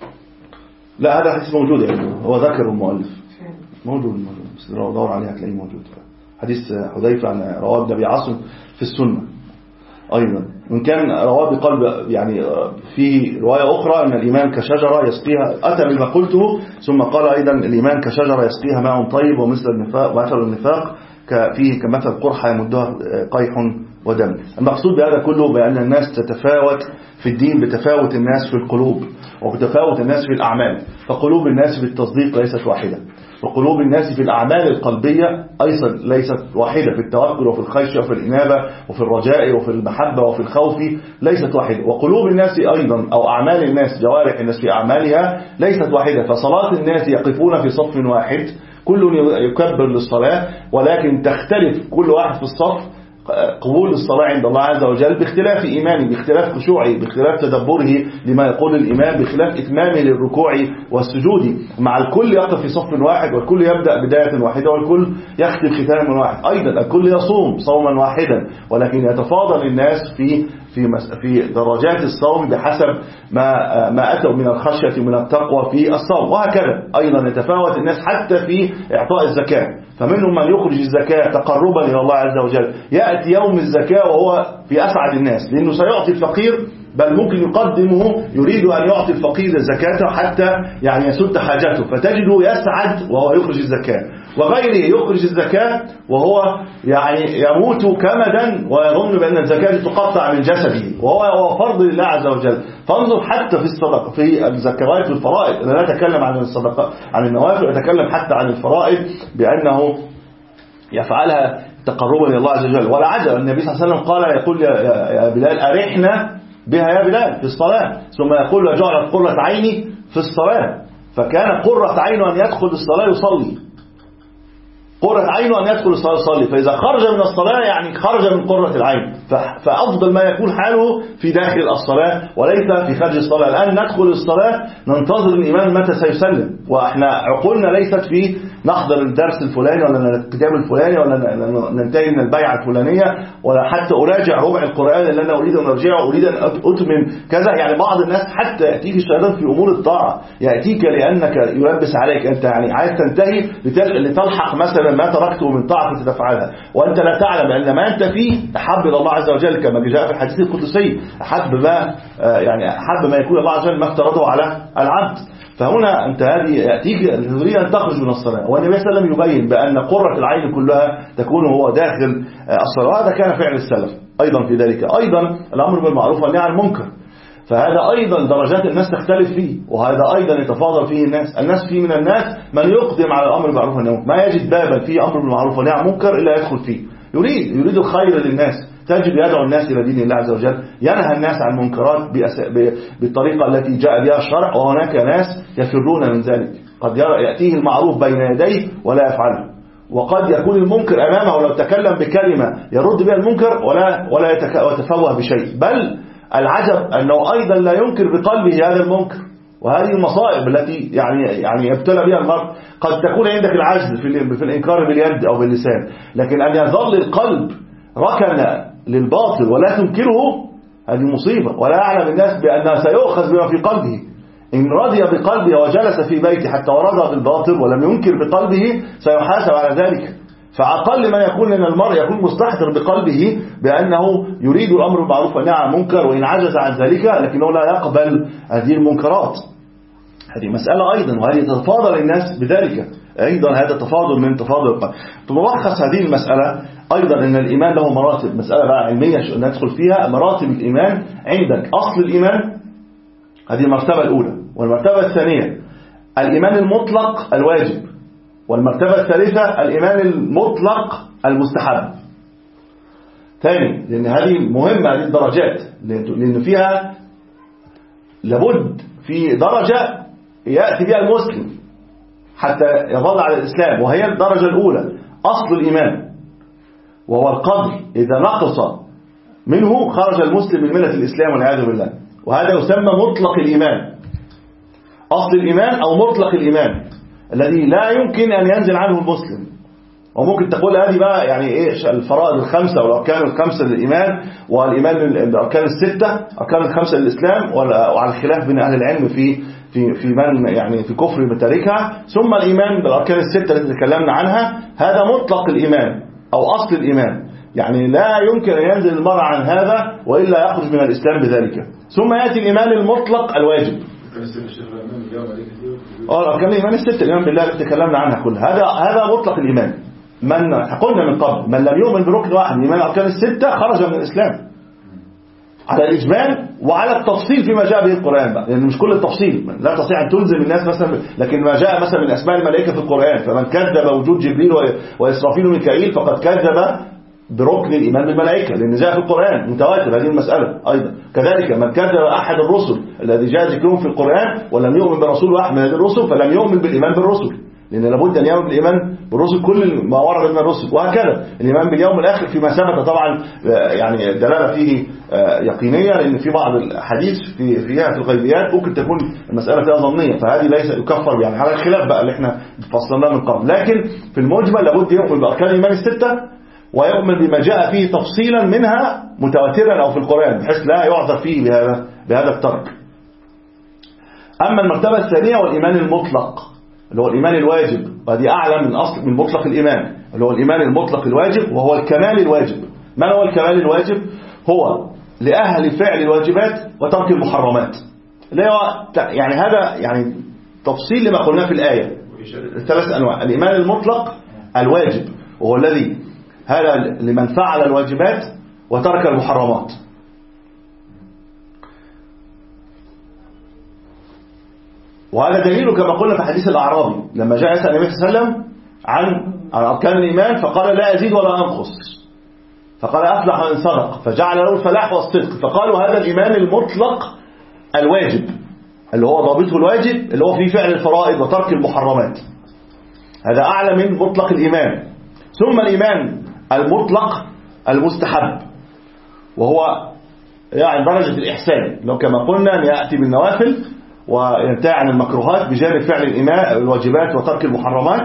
لا، هذا حديث موجود، يعني هو ذكر المؤلف موجود موجود بس لو دور عليه هتلاقيه موجود. حديث حذيفة عن رواه ابن أبي عاصم في السنة. أيضا وإن كان رواه بقلب، يعني فيه رواية أخرى أن الإيمان كشجرة يسقيها، أتى بما قلته ثم قال أيضا الإيمان كشجرة يسقيها ماء طيب ومثل النفاق مثل النفاق فيه كمثل قرحة يمدها قيح ودم. المقصود بهذا كله بأن الناس تتفاوت في الدين بتفاوت الناس في القلوب وبتفاوت الناس في الأعمال، فقلوب الناس في التصديق ليست واحدة، وقلوب الناس في الأعمال القلبية أيضا ليست واحدة، في التوكل وفي الخشية وفي الإنابة وفي الرجاء وفي المحبة وفي الخوف ليست واحدة. وقلوب الناس أيضا أو أعمال الناس، جوارح الناس في أعمالها ليست واحدة. فصلاة الناس يقفون في صف واحد كل يكبر للصلاة، ولكن تختلف كل واحد في الصف قبول الصلاة عند الله عز وجل باختلاف إيمانه، باختلاف خشوعه، باختلاف تدبره لما يقول الإمام، باختلاف إتمامه للركوع والسجود، مع الكل يقف في صف واحد، والكل يبدأ بداية واحدة، والكل يختم ختاما واحد. أيضا الكل يصوم صوما واحدا، ولكن يتفاضل الناس في في في درجات الصوم بحسب ما ما أتوا من الخشية ومن التقوى في الصوم، وهكذا. أيضا يتفاوت الناس حتى في إعطاء الزكاة، فمنهم من يخرج الزكاة تقربا إلى الله عز وجل، يأتي يوم الزكاة وهو في أسعد الناس لأنه سيعطي الفقير، بل ممكن يقدمه يريد أن يعطي الفقير الزكاة حتى يعني يسد حاجته، فتجده يسعد وهو يخرج الزكاة، وغيره يخرج الزكاة وهو يعني يموت كمدا ويظن بأن الزكاة تقطع من جسده، وهو فرض لله عز وجل. فانظر حتى في الصدقة، في الزكوات والفرائض، أنا لا أتكلم عن الصدقة عن النوافل، أتكلم حتى عن الفرائض بأنه يفعلها تقربا إلى الله عز وجل. ولا عجب النبي صلى الله عليه وسلم قال يقول يا بلال أرحنا بها يا بلال في الصلاة، ثم يقول وجعلت قرة عيني في الصلاة، فكان قرة عينه أن يدخل الصلاة يصلي. قرة عينه أن يدخل الصلاة يصلي، فإذا خرج من الصلاة يعني خرج من قرة العين، فأفضل ما يكون حاله في داخل الصلاة وليس في خارج الصلاة. الآن ندخل الصلاة ننتظر الإمام متى سيسلم، وإحنا عقولنا ليست في نحضر الدرس الفلاني ولا الكتاب الفلاني ولا ننتهي من البيعة الفلانية ولا حتى أراجع ربع القرآن اللي أنا أريد أن أرجعه، أريد أن أتمم كذا. يعني بعض الناس حتى يأتيك الشيطان في أمور الطاعة، يأتيك لأنك يلبس عليك أنت يعني عايز تنتهي لتلحق مثلا ما تركته من طاعة كنت تفعلها وأنت لا تعلم أن ما أنت فيه أحب إلى الله عز وجل، كما جاء في الحديث القدسي أحب ما يعني أحب ما يكون الله عز وجل ما افترضه على العبد. فهنا أنت هذه يأتيك تريد أن تخرج من الصلاة، والنبي صلى الله عليه وسلم يبين بأن قرة العين كلها تكون هو داخل الصلاة. هذا كان فعل السلف أيضا في ذلك. أيضا الأمر بالمعروف والنهي عن المنكر، فهذا أيضا درجات الناس تختلف فيه، وهذا أيضا يتفاضل فيه الناس. الناس فيه من الناس من يقدم على الأمر بالمعروف والنهي عن المنكر، ما يجد بابا فيه أمر بالمعروف والنهي عن المنكر إلا يدخل فيه، يريد يريد الخير للناس، تجد يدعو الناس إلى دين الله عز وجل، ينهى الناس عن المنكرات بالطريقة التي جاء بها الشرع، وهناك ناس يفرون من ذلك، قد يأتيه المعروف بين يديه ولا يفعله، وقد يكون المنكر أمامه ولو تكلم بكلمة يرد بها المنكر ولا ولا يتفوه بشيء، بل العجب أنه أيضا لا ينكر بقلبه هذا المنكر. وهذه المصائب التي يعني يعني يبتلى بها المرء. قد تكون عندك العجز في في الإنكار باليد أو باللسان، لكن أن يظل القلب ركن للباطل ولا تنكره، هذه مصيبة. ولا يعلم الناس بأنها سيؤخذ بما في قلبه. إن رضي بقلبه وجلس في بيته حتى ورضى بالباطل ولم ينكر بقلبه سيحاسب على ذلك. فأقل ما يكون من المرء يكون مستحضر بقلبه بأنه يريد الأمر بالمعروف والنهي عن المنكر، وإن عجز عن ذلك لكنه لا يقبل هذه المنكرات. هذه مسألة أيضا، وهذه تتفاضل الناس بذلك أيضا، هذا تفاضل من تفاضل القلب. تلخص هذه المسألة أيضا أن الإيمان له مراتب، مسألة بقى علمية ندخل فيها. مراتب الإيمان عندك أصل الإيمان، هذه المرتبة الأولى، والمرتبة الثانية الإيمان المطلق الواجب، والمرتبة الثالثة الإيمان المطلق المستحب. ثاني، لأن هذه مهمة، هذه الدرجات، لأن فيها لابد في درجة يأتي بها المسلم حتى يظل على الإسلام، وهي الدرجة الأولى أصل الإيمان، وهو القدر إذا نقص منه خرج المسلم من ملة الإسلام والعياذ بالله، وهذا يسمى مطلق الإيمان. أصل الإيمان أو مطلق الإيمان الذي لا يمكن أن ينزل عنه المسلم. وممكن تقول هذه بقى يعني إيه الفرائض الخمسة والأركان الخمسة للإيمان، والإيمان الأركان الستة، أركان الخمسة للإسلام، وعلى الخلاف بين أهل العلم في في في من يعني في كفر بتاركها. ثم الإيمان بالأركان الستة التي تكلمنا عنها، هذا مطلق الإيمان أو أصل الإيمان، يعني لا يمكن أن ينزل المرء عن هذا وإلا يخرج من الإسلام بذلك. ثم يأتي الإيمان المطلق الواجب، اه أركان الإيمان الستة، الإيمان بالله التي تكلمنا عنها كلها، هذا هذا مطلق الإيمان. من قلنا من قبل من لم يؤمن بركن واحد من الأركان الستة خرج من الإسلام على الإجمال وعلى التفصيل فيما جاء به القرآن بقى، لأن يعني مش كل التفصيل لا تستطيع أن تلزم الناس مثلا، لكن ما جاء مثلا من أسماء الملائكة في القرآن، فمن كذب وجود جبريل وإسرافيل وميكائيل فقد كذب بركن الإيمان بالملائكة، لأن جاء في القرآن متواتر هذه المسألة أيضا. كذلك من كذب أحد الرسل الذي جاء ذكرهم في القرآن ولم يؤمن برسول واحد من هذه الرسل فلم يؤمن بالإيمان بالرسل، لأن لابد أن يؤمن بالإيمان بالرسل كل ما ورد من الرسل. وهكذا الإيمان باليوم الآخر فيما ثبت طبعا يعني الدلالة فيه يقينية، لأن في بعض الحديث في فيها في الغيبيات ممكن تكون المسألة فيها ظنية، فهذه ليس يكفر يعني على الخلاف بقى اللي احنا فصلناه من قبل. لكن في المجمل لابد يؤمن بأركان الإيمان الستة، ويؤمن بما جاء فيه تفصيلا منها متواترا أو في القرآن بحيث لا يعذر فيه بهذا بهذا الترك. أما المرتبة الثانية والإيمان المطلق اللي هو الإيمان الواجب، وهذه أعلى من أصل من مطلق الإيمان، اللي هو الإيمان المطلق الواجب، وهو الكمال الواجب. ما هو الكمال الواجب؟ هو لأهل فعل الواجبات وترك المحرمات، اللي هو يعني هذا يعني تفصيل لما قلناه في الآية. ثلاث أنواع: الإيمان المطلق الواجب وهو الذي هذا لمن فعل الواجبات وترك المحرمات. وهذا دليل كما قلنا في حديث الأعرابي لما جاء يسأل النبي صلى الله عليه وسلم عن عن أركان الإيمان فقال لا أزيد ولا أنقص، فقال أفلح إن صدق، فجعل له الفلاح والصدق، فقالوا هذا الإيمان المطلق الواجب اللي هو ضابطه الواجب اللي هو في فعل الفرائض وترك المحرمات، هذا أعلى من مطلق الإيمان. ثم الإيمان المطلق المستحب، وهو يعني درجة الإحسان، لو كما قلنا أن يأتي بالنوافل وينتهي عن المكروهات بجانب فعل الإيمان الواجبات وترك المحرمات.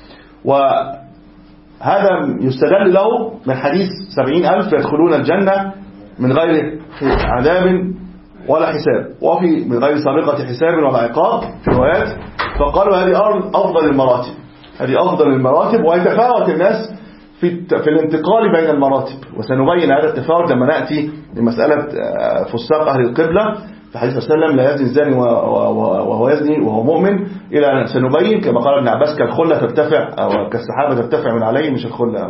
وهذا يستدل له من حديث سبعين ألف يدخلون الجنة من غير عذاب ولا حساب، وفي من غير سابقة حساب ولا عقاب في روايات. فقالوا هذه أفضل المراتب، هذه أفضل المراتب، ويتفاوت الناس في في الانتقال بين المراتب، وسنبين هذا التفاوت لما نأتي لمسألة فساق أهل القبلة. في حديث صلى الله عليه وسلم لا يزني الزاني وهو يزني وهو مؤمن، إلى أن سنبين كما قال ابن عباس كالخلة ترتفع أو كالسحابة ترتفع من عليه، مش الخلة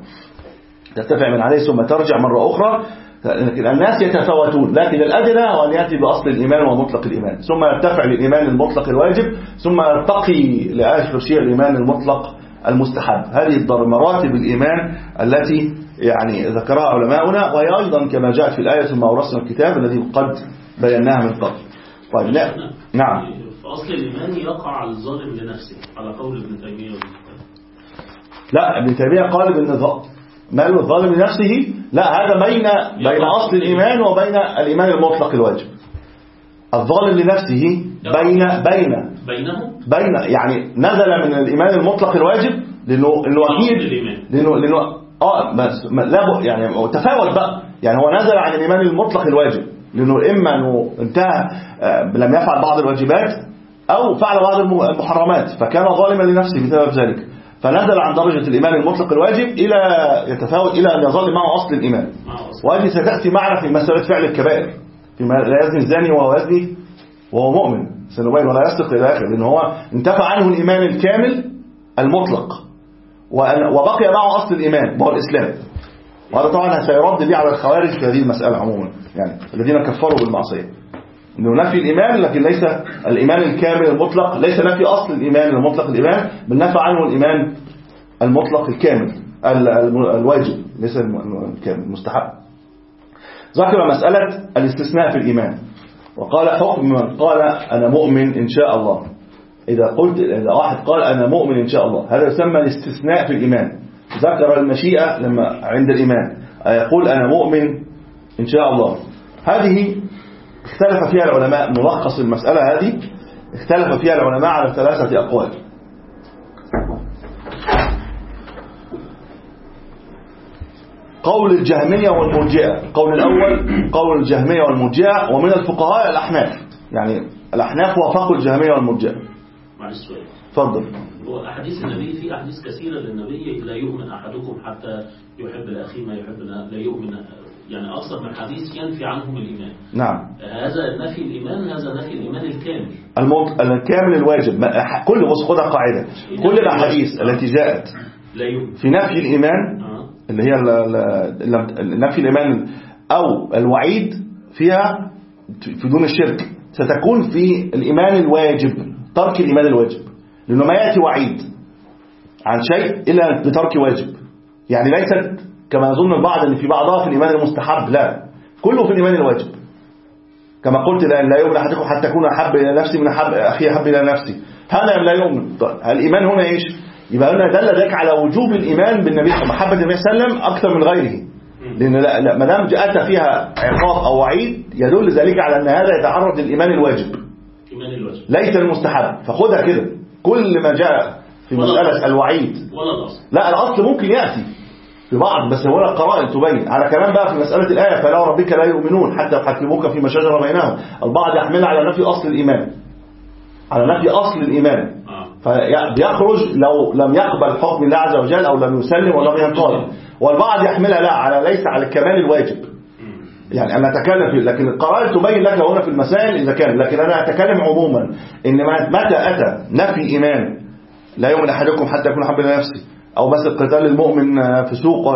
ترتفع من عليه ثم ترجع مرة أخرى. لكن الناس يتفاوتون، لكن الأدنى هو أن يأتي بأصل الإيمان ومطلق الإيمان، ثم يرتفع للإيمان المطلق الواجب، ثم يرتقي لآخر شيء الإيمان المطلق المستحب. هذه مراتب الإيمان التي يعني ذكرها علماؤنا، وهي أيضا كما جاءت في الآية ثم أورثنا الكتاب الذي قد بيناها من قبل. طيب لا نعم، في أصل الإيمان يقع الظالم لنفسه على قول ابن تيمية. لا، ابن تيمية قال بالنظام ماله الظالم لنفسه، لا، هذا بين بين أصل الإيمان وبين الإيمان المطلق الواجب. الظالم لنفسه بين بين بينهم بين يعني نزل من الإيمان المطلق الواجب لأنه إنه أكيد لأنه لأنه آه بس لا يعني تفاوت بقى، يعني هو نزل عن الإيمان المطلق الواجب لأنه إما أنه انتهى لم يفعل بعض الواجبات أو فعل بعض المحرمات فكان ظالما لنفسه بسبب ذلك، فنزل عن درجة الإيمان المطلق الواجب إلى يتفاوت إلى أن يظل معه أصل الإيمان. وهذه ستأتي معنا في مسألة فعل الكبائر، فيما لا يزني الزاني وهو يزني وهو مؤمن، سنبين ولا يسرق إلى آخر، لأن هو انتفى عنه الإيمان الكامل المطلق وبقي معه أصل الإيمان وهو الإسلام. وهذا طبعا سيرد لي على الخوارج في هذه المسألة عموما، يعني الذين كفروا بالمعصية، إنه نفي الإيمان لكن ليس الإيمان الكامل المطلق، ليس نفي أصل الإيمان المطلق الإيمان، بل نفى عنه الإيمان المطلق الكامل الواجب، ليس الكامل المستحب. ذكر مسألة الاستثناء في الإيمان، وقال حكم من قال أنا مؤمن إن شاء الله. إذا قلت إذا واحد قال أنا مؤمن إن شاء الله، هذا يسمى الاستثناء في الإيمان. ذكر المشيئة لما عند الإيمان يقول أنا مؤمن إن شاء الله. هذه اختلف فيها العلماء، ملخص المسألة هذه اختلف فيها العلماء على ثلاثة أقوال. قول الجهمية والمرجئة، القول الأول قول الجهمية والمرجئة، ومن الفقهاء الأحناف، يعني الأحناف وافقوا الجهمية والمرجئة. معلش سؤال، اتفضل. هو أحاديث النبي في أحاديث كثيرة للنبي لا يؤمن أحدكم حتى يحب لأخيه ما يحب لا يؤمن، يعني أكثر من حديث ينفي عنهم الإيمان. نعم، هذا نفي الإيمان، هذا نفي الإيمان الكامل المط... الكامل الواجب. كل بص خدها قاعدة، كل الأحاديث التي جاءت في نفي الإيمان آه. اللي هي نفي الإيمان أو الوعيد فيها في دون الشرك ستكون في الإيمان الواجب، ترك الإيمان الواجب، لأنه ما يأتي وعيد عن شيء إلا بترك واجب، يعني ليست كما يظن البعض أن في بعضها في الإيمان المستحب، لا، كله في الإيمان الواجب. كما قلت لأن لا يؤمن أحدكم حتى أكون أحب إلى نفسي من أحب أخي أحب إلى نفسي، هذا لا يؤمن. الإيمان هنا إيش؟ يبقى لنا دل ذلك على وجوب الإيمان بالنبي محبة النبي صلى الله عليه وسلم أكثر من غيره، لأن لا لا ما دام جاءت فيها عقاب أو وعيد يدل ذلك على أن هذا يتعرض للإيمان الواجب ليس المستحب. فخذها كده، كل ما جاء في مسألة الوعيد ولا الأصل، لا الأصل ممكن يأتي في بعض، بس هو القرائن تبين. على كلام بقى في مسألة الآية فلا ربك لا يؤمنون حتى يحكموك فيما شجر بينهم، البعض يحملها على نفي أصل الإيمان، على نفي أصل الإيمان، فبيخرج لو لم يقبل حكم الله عز وجل أو لم يسلم ولم ينقاد. والبعض يحملها لا على ليس على الكمال الواجب، يعني أنا أتكلم في، لكن القرائن تبين لك هنا في المسائل إذا كان، لكن أنا أتكلم عموما إن متى أتى نفي إيمان لا يؤمن أحدكم حتى يكون حب إلى نفسه، أو بس قتال المؤمن في سوق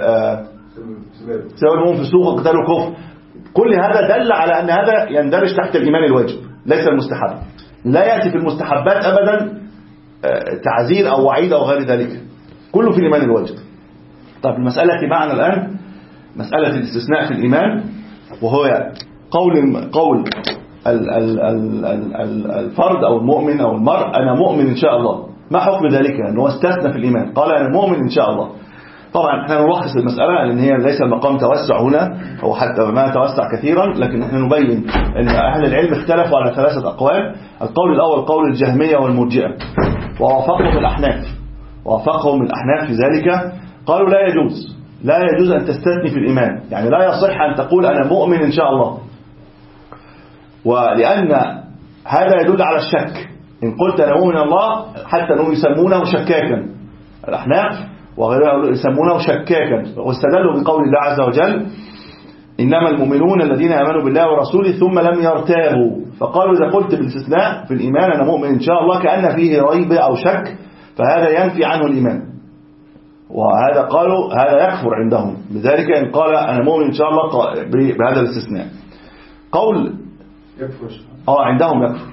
سواء المؤمن في سوق قتال الكفر، كل هذا دل على أن هذا يندرج تحت الإيمان الواجب ليس المستحب. لا يأتي في المستحبات أبدا تعزير أو وعيد أو غير ذلك، كله في الإيمان الواجب. طيب المسألة معنا الآن مسألة الاستثناء في الإيمان، وهو قول قول ال ال ال ال الفرد أو المؤمن أو المرء أنا مؤمن إن شاء الله، ما حكم ذلك؟ أنه استثنى في الإيمان، قال أنا مؤمن إن شاء الله. طبعا احنا نلخص المسألة لأن هي ليس المقام توسع هنا أو حتى ما توسع كثيرا، لكن احنا نبين أن أهل العلم اختلفوا على ثلاثة أقوال. القول الأول قول الجهمية والمرجئة، ووافقهم الأحناف ووافقهم الأحناف في ذلك، قالوا لا يجوز لا يجوز أن تستثني في الإيمان، يعني لا يصح أن تقول أنا مؤمن إن شاء الله، ولأن هذا يدل على الشك. إن قلت أنا مؤمن الله حتى أنهم يسمونه شكاكا، الأحناف وغيرهم يسمونه شكاكا، واستدلوا بقول الله عز وجل إنما المؤمنون الذين آمنوا بالله ورسوله ثم لم يرتابوا، فقالوا إذا قلت بالاستثناء في الإيمان أنا مؤمن إن شاء الله كأن فيه ريب أو شك، فهذا ينفي عنه الإيمان، وهذا قالوا هذا يكفر عندهم، لذلك إن قال أنا مؤمن إن شاء الله بهذا الاستثناء قول يكفر آه عندهم يكفر.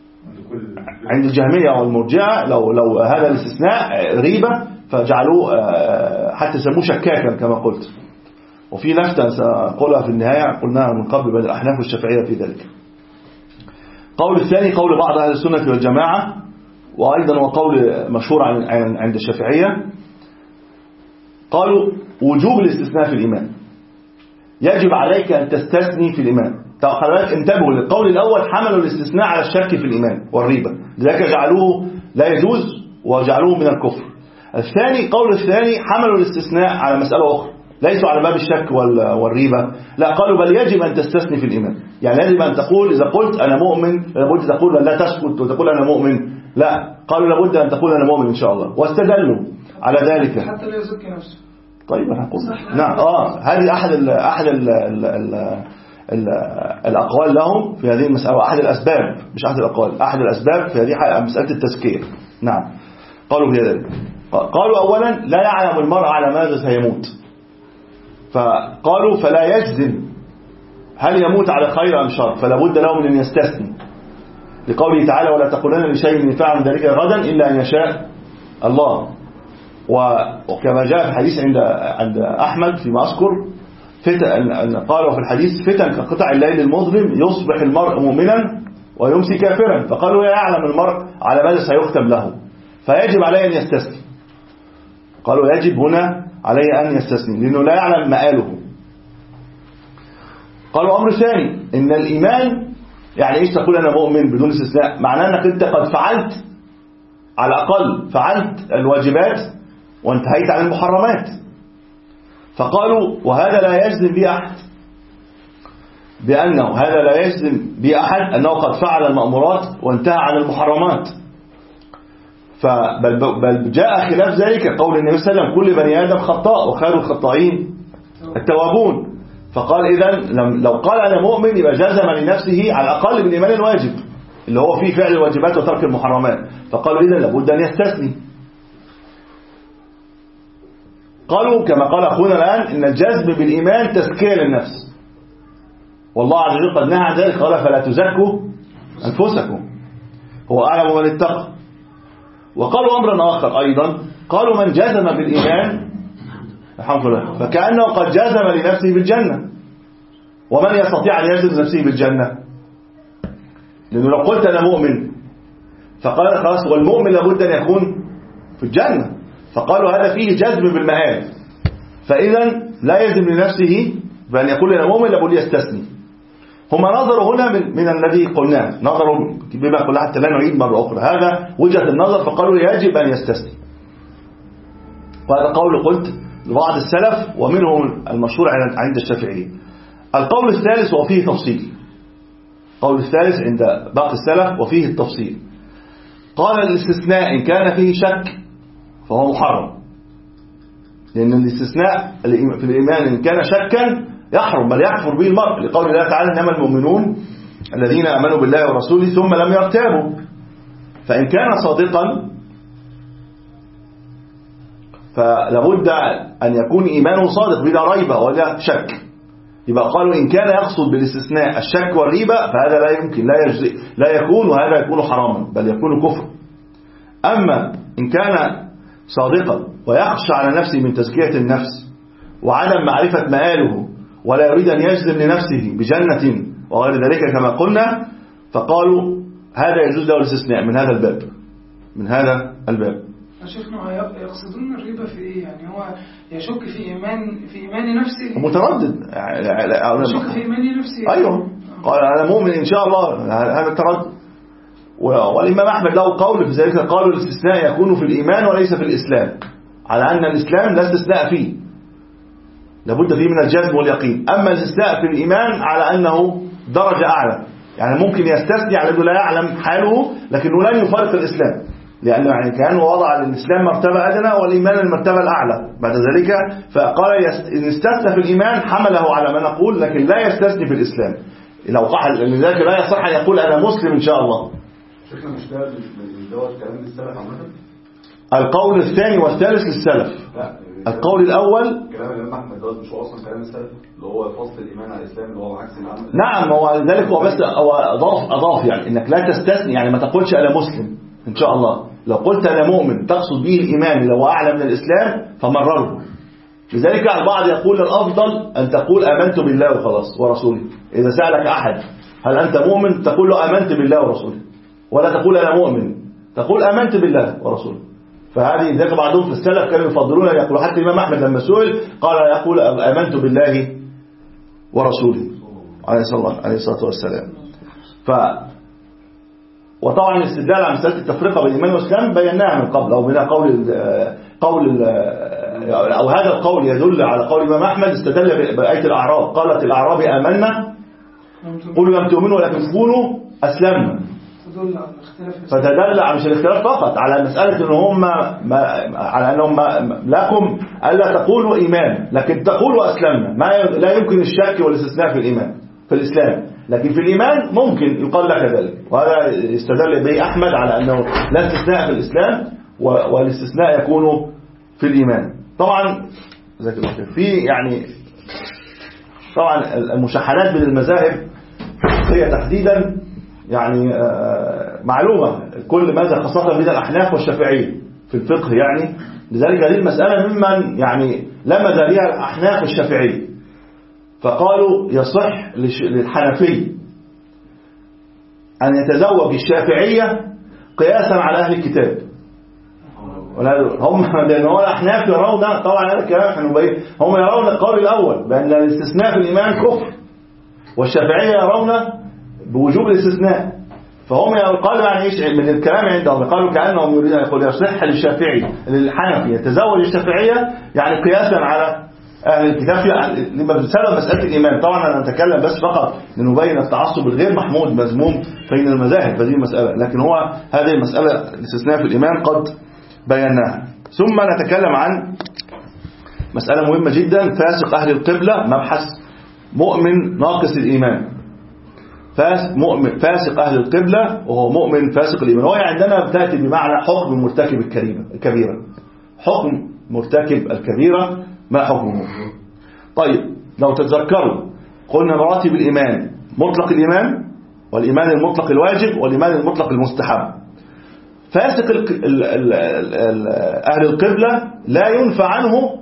عند الجهمية والمرجئة لو لو هذا الاستثناء ريبة فجعلوه حتى سموه شكاكا كما قلت. وفي لفتة سأقولها في النهاية قلناها من قبل بين الأحناف والشافعية في ذلك. قول الثاني قول بعض أهل السنة والجماعة، وأيضا وقول مشهور عند الشافعية، قالوا وجوب الاستثناء في الإيمان، يجب عليك أن تستثني في الإيمان. خلالك انتبهوا للقول الأول حملوا الاستثناء على الشك في الإيمان والريبة، لذلك جعلوه لا يجوز وجعلوه من الكفر. الثاني قول الثاني حملوا الاستثناء على مسألة أخرى، ليسوا على باب الشك والريبة، لا قالوا بل يجب أن تستثني في الإيمان، يعني يجب أن تقول إذا قلت أنا مؤمن لابد تقول لا تسكت وتقول أنا مؤمن، لا قالوا لابد أن تقول أنا مؤمن إن شاء الله، واستدلوا على ذلك حتى لا يزكي نفسه. طيب هنقول نعم اه هذه أحد ال أحد ال ال ال ال الأقوال لهم في هذه المسألة، أحد الأسباب مش أحد الأقوال، أحد الأسباب في هذه مسألة التزكية. نعم قالوا بذلك، قالوا أولا لا يعلم المرء على ماذا سيموت، فقالوا فلا يجزم هل يموت على خير أم شر، فلا بد له من أن يستثني، لقوله تعالى ولا تقولن لشيء من فعل ذلك غدا إلا أن يشاء الله. وكما جاء في الحديث عند عند أحمد فيما أذكر فتن، قالوا في الحديث فتن كقطع الليل المظلم يصبح المرء مؤمنا ويمسي كافرا، فقالوا لا يعلم المرء على ماذا سيختم له فيجب عليه أن يستثني. قالوا يجب هنا عليه أن يستثني لأنه لا يعلم مآله. قالوا أمر ثاني إن الإيمان يعني إيش تقول أنا مؤمن بدون استثناء، معناه أنك أنت قد فعلت على الأقل فعلت الواجبات وانتهيت عن المحرمات. فقالوا وهذا لا يجزم به أحد بأنه هذا لا يجزم به أحد أنه قد فعل المأمورات وانتهى عن المحرمات، فبل بل جاء خلاف ذلك قول النبي صلى الله عليه وسلم كل بني آدم خطاء وخير الخطائين التوابون. فقال إذن لو قال أنا مؤمن يبقى جزم لنفسه على الأقل بالإيمان الواجب اللي هو فيه فعل الواجبات وترك المحرمات، فقالوا إذن لابد أن يستثني. قالوا كما قال أخونا الآن إن الجزم بالإيمان تزكية للنفس، والله عز وجل قد نهى عن ذلك قال فلا تزكوا أنفسكم هو أعلم من اتقى. وقالوا أمرا آخر أيضا، قالوا من جزم بالإيمان الحمد لله فكأنه قد جزم لنفسه بالجنة، ومن يستطيع أن يجزم نفسه بالجنة؟ لأنه لو قلت أنا مؤمن فقال خلاص والمؤمن لابد أن يكون في الجنة، فقالوا هذا فيه جزم بالمآل، فإذا لا يجزم لنفسه بأن يقول أنا مؤمن لابد يستثني. هم نظروا هنا من, من الذي قلناه، نظروا بما قلنا حتى لا نعيد مرة أخرى، هذا وجهة النظر، فقالوا يجب أن يستثني. وهذا قول قلت لبعض السلف ومنهم المشهور عند الشافعية. القول الثالث وفيه تفصيل، قول الثالث عند باقي السلف وفيه التفصيل، قال الاستثناء إن كان فيه شك فهو محرم، لأن الاستثناء في الإيمان إن كان شكا يحرم بل يكفر به المرء، لقول الله تعالى إنما المؤمنون الذين آمنوا بالله ورسوله ثم لم يرتابوا. فإن كان صادقا فلابد أن يكون إيمانه صادق بلا ريبة ولا شك، يبقى قالوا إن كان يقصد بالاستثناء الشك والريبة فهذا لا يمكن لا يجزي لا يكون، وهذا يكون حراما بل يكون كفر. أما إن كان صادقا ويخشى على نفسه من تزكية النفس وعدم معرفة مآله ولا يريد أن يجزم لنفسه بجنة وغير ذلك كما قلنا، فقالوا هذا يجوز له الاستثناء من هذا الباب. من هذا الباب. شيخنا يقصدون الريبة في ايه؟ يعني هو يشك في ايمان في ايمان نفسه، متردد يشك في ايمان نفسه. ايوه قال انا مؤمن ان شاء الله، هذا التردد. والامام احمد له قول في ذلك، قالوا الاستثناء يكون في الايمان وليس في الاسلام، على ان الاسلام لا استثناء فيه، لابد فيه من الجزم واليقين. اما الاستثناء في الايمان على انه درجه اعلى، يعني ممكن يستثني على انه لا يعلم حاله لكنه لن يفارق الاسلام، لأنه يعني كان وضع للإسلام مرتبة أدنى والإيمان المرتبة الأعلى بعد ذلك. فقال إن استثنى في الإيمان حمله على ما نقول، لكن لا يستثني في الإسلام. لو قال لذلك لا يصح أن يقول أنا مسلم إن شاء الله. شكرا. مش ده دوت كلام السلف عامة. القول الثاني والثالث للسلف. القول الأول كلام الإمام أحمد دوت مش هو أصلا كلام السلف اللي هو فصل الإيمان على الإسلام اللي هو عكس العمل. نعم، هو ذلك هو بس هو أضاف أضاف يعني إنك لا تستثني، يعني ما تقولش أنا مسلم إن شاء الله. لو قلت أنا مؤمن تقصد به الإيمان لو أعلى من الإسلام فمرره. لذلك البعض يقول الأفضل أن تقول آمنت بالله وخلاص ورسوله. إذا سألك أحد هل أنت مؤمن تقول له آمنت بالله ورسوله، ولا تقول أنا مؤمن، تقول آمنت بالله ورسوله. فهذه ذلك بعضهم في السلف كانوا يفضلون أن يقولوا، حتى الإمام أحمد لما سئل قال يقول آمنت بالله ورسوله عليه الصلاة والسلام. ف وطبعا الاستدلال على مسألة التفرقة بين الإيمان والإسلام بيناها من قبل، أو بنا قول قول أو هذا القول يدل على قول الإمام أحمد، استدل بآية الأعراب، قالت الأعراب آمنا قولوا لم تؤمنوا ولكن قولوا أسلمنا. فتدل على مش الاختلاف فقط على مسألة أن هم ما على أنهم لكم ألا تقولوا إيمان لكن تقولوا أسلمنا. ما لا يمكن الشك والاستثناء في الإيمان في الإسلام، لكن في الإيمان ممكن يقال لك ذلك. وهذا استدل به أحمد على أنه لا استثناء في الإسلام والاستثناء يكون في الإيمان. طبعا في يعني طبعا المشاحنات بين المذاهب هي تحديدا يعني معلومة كل ماذا، خاصة بين الأحناف والشافعية في الفقه يعني. لذلك هذه المسألة ممن يعني لمز بها الأحناف والشافعية، فقالوا يصح للحنفي أن يتزوج الشافعية قياسا على أهل الكتاب. هم لأن هو الأحناف يرون طبعا هذا الكلام احنا نبين، هم يرون القول الأول بأن الاستثناء في الإيمان كفر، والشافعية يرون بوجوب الاستثناء. فهم قالوا يعني ايش من الكلام عندهم، قالوا كأنهم يريدون يقول يصح للشافعي للحنفي يتزوج الشافعية يعني قياسا على أهل الكتاب لما بسبب مسألة الإيمان. طبعا أنا أتكلم بس فقط لنبين التعصب الغير محمود مذموم بين المذاهب هذه المسألة، لكن هو هذه المسألة الاستثناء في الإيمان قد بيناها. ثم نتكلم عن مسألة مهمة جدا، فاسق أهل القبلة، مبحث مؤمن ناقص الإيمان. فاسق مؤمن فاسق أهل القبلة وهو مؤمن فاسق الإيمان. وهي عندنا بتأتي بمعنى حكم مرتكب الكبيرة. حكم مرتكب الكبيرة ما حكمه؟ طيب لو تتذكروا قلنا مراتب الإيمان: مطلق الإيمان، والإيمان المطلق الواجب، والإيمان المطلق المستحب. فاسق ال ال ال ال أهل القبلة لا ينفع عنه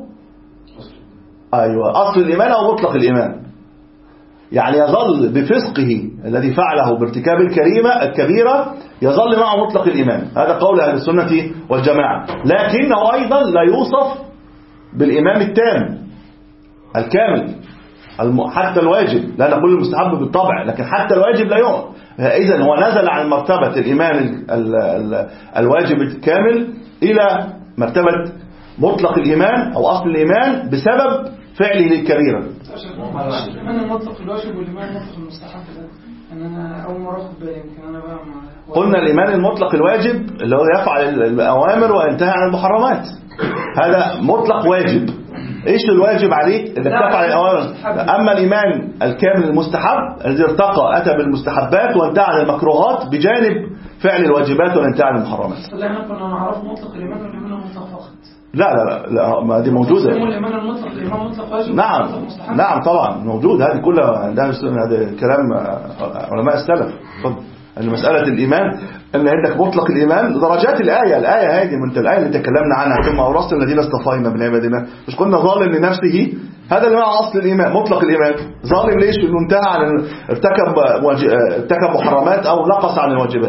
أيوة أصل الإيمان أو مطلق الإيمان، يعني يظل بفسقه الذي فعله بارتكاب الكريمة الكبيرة يظل معه مطلق الإيمان. هذا قول أهل السنة والجماعة. لكنه أيضا لا يوصف بالإيمان التام الكامل حتى الواجب، لا نقول المستحب بالطبع لكن حتى الواجب لا يؤمن. إذن هو نزل عن مرتبة الإيمان ال ال الواجب الكامل إلى مرتبة مطلق الإيمان أو أصل الإيمان بسبب فعله للكبيرة. الإيمان المطلق الواجب والإيمان المطلق المستحب ده أن أنا أول مرة أخذ بالي، يمكن أنا بقى قلنا الإيمان المطلق الواجب اللي هو يفعل الأوامر وينتهي عن المحرمات، هذا مطلق واجب. ايش الواجب عليك؟ انك تفعل الاوامر. اما الايمان الكامل المستحب الذي ارتقى اتى بالمستحبات وانتهى عن المكروهات بجانب فعل الواجبات وانتهى عن المحرمات. احنا كنا نعرف مطلق الايمان والايمان المطلق فقط. لا لا لا ما دي موجوده. الايمان المطلق الايمان المطلق واجب. نعم نعم طبعا موجود، هذه كلها ده هذا كلام علماء السلف. اتفضل. ان مساله الايمان ان عندك مطلق الايمان درجات الايه الايه هذه من الايه اللي تكلمنا عنها ثم اورثنا الذين اصطفينا من عبادنا، مش قلنا ظالم لنفسه؟ هذا اللي معنى اصل الايمان مطلق الايمان. ظالم ليش؟ انه انتهى عن ارتكب ارتكب محرمات او نقص عن الواجبات.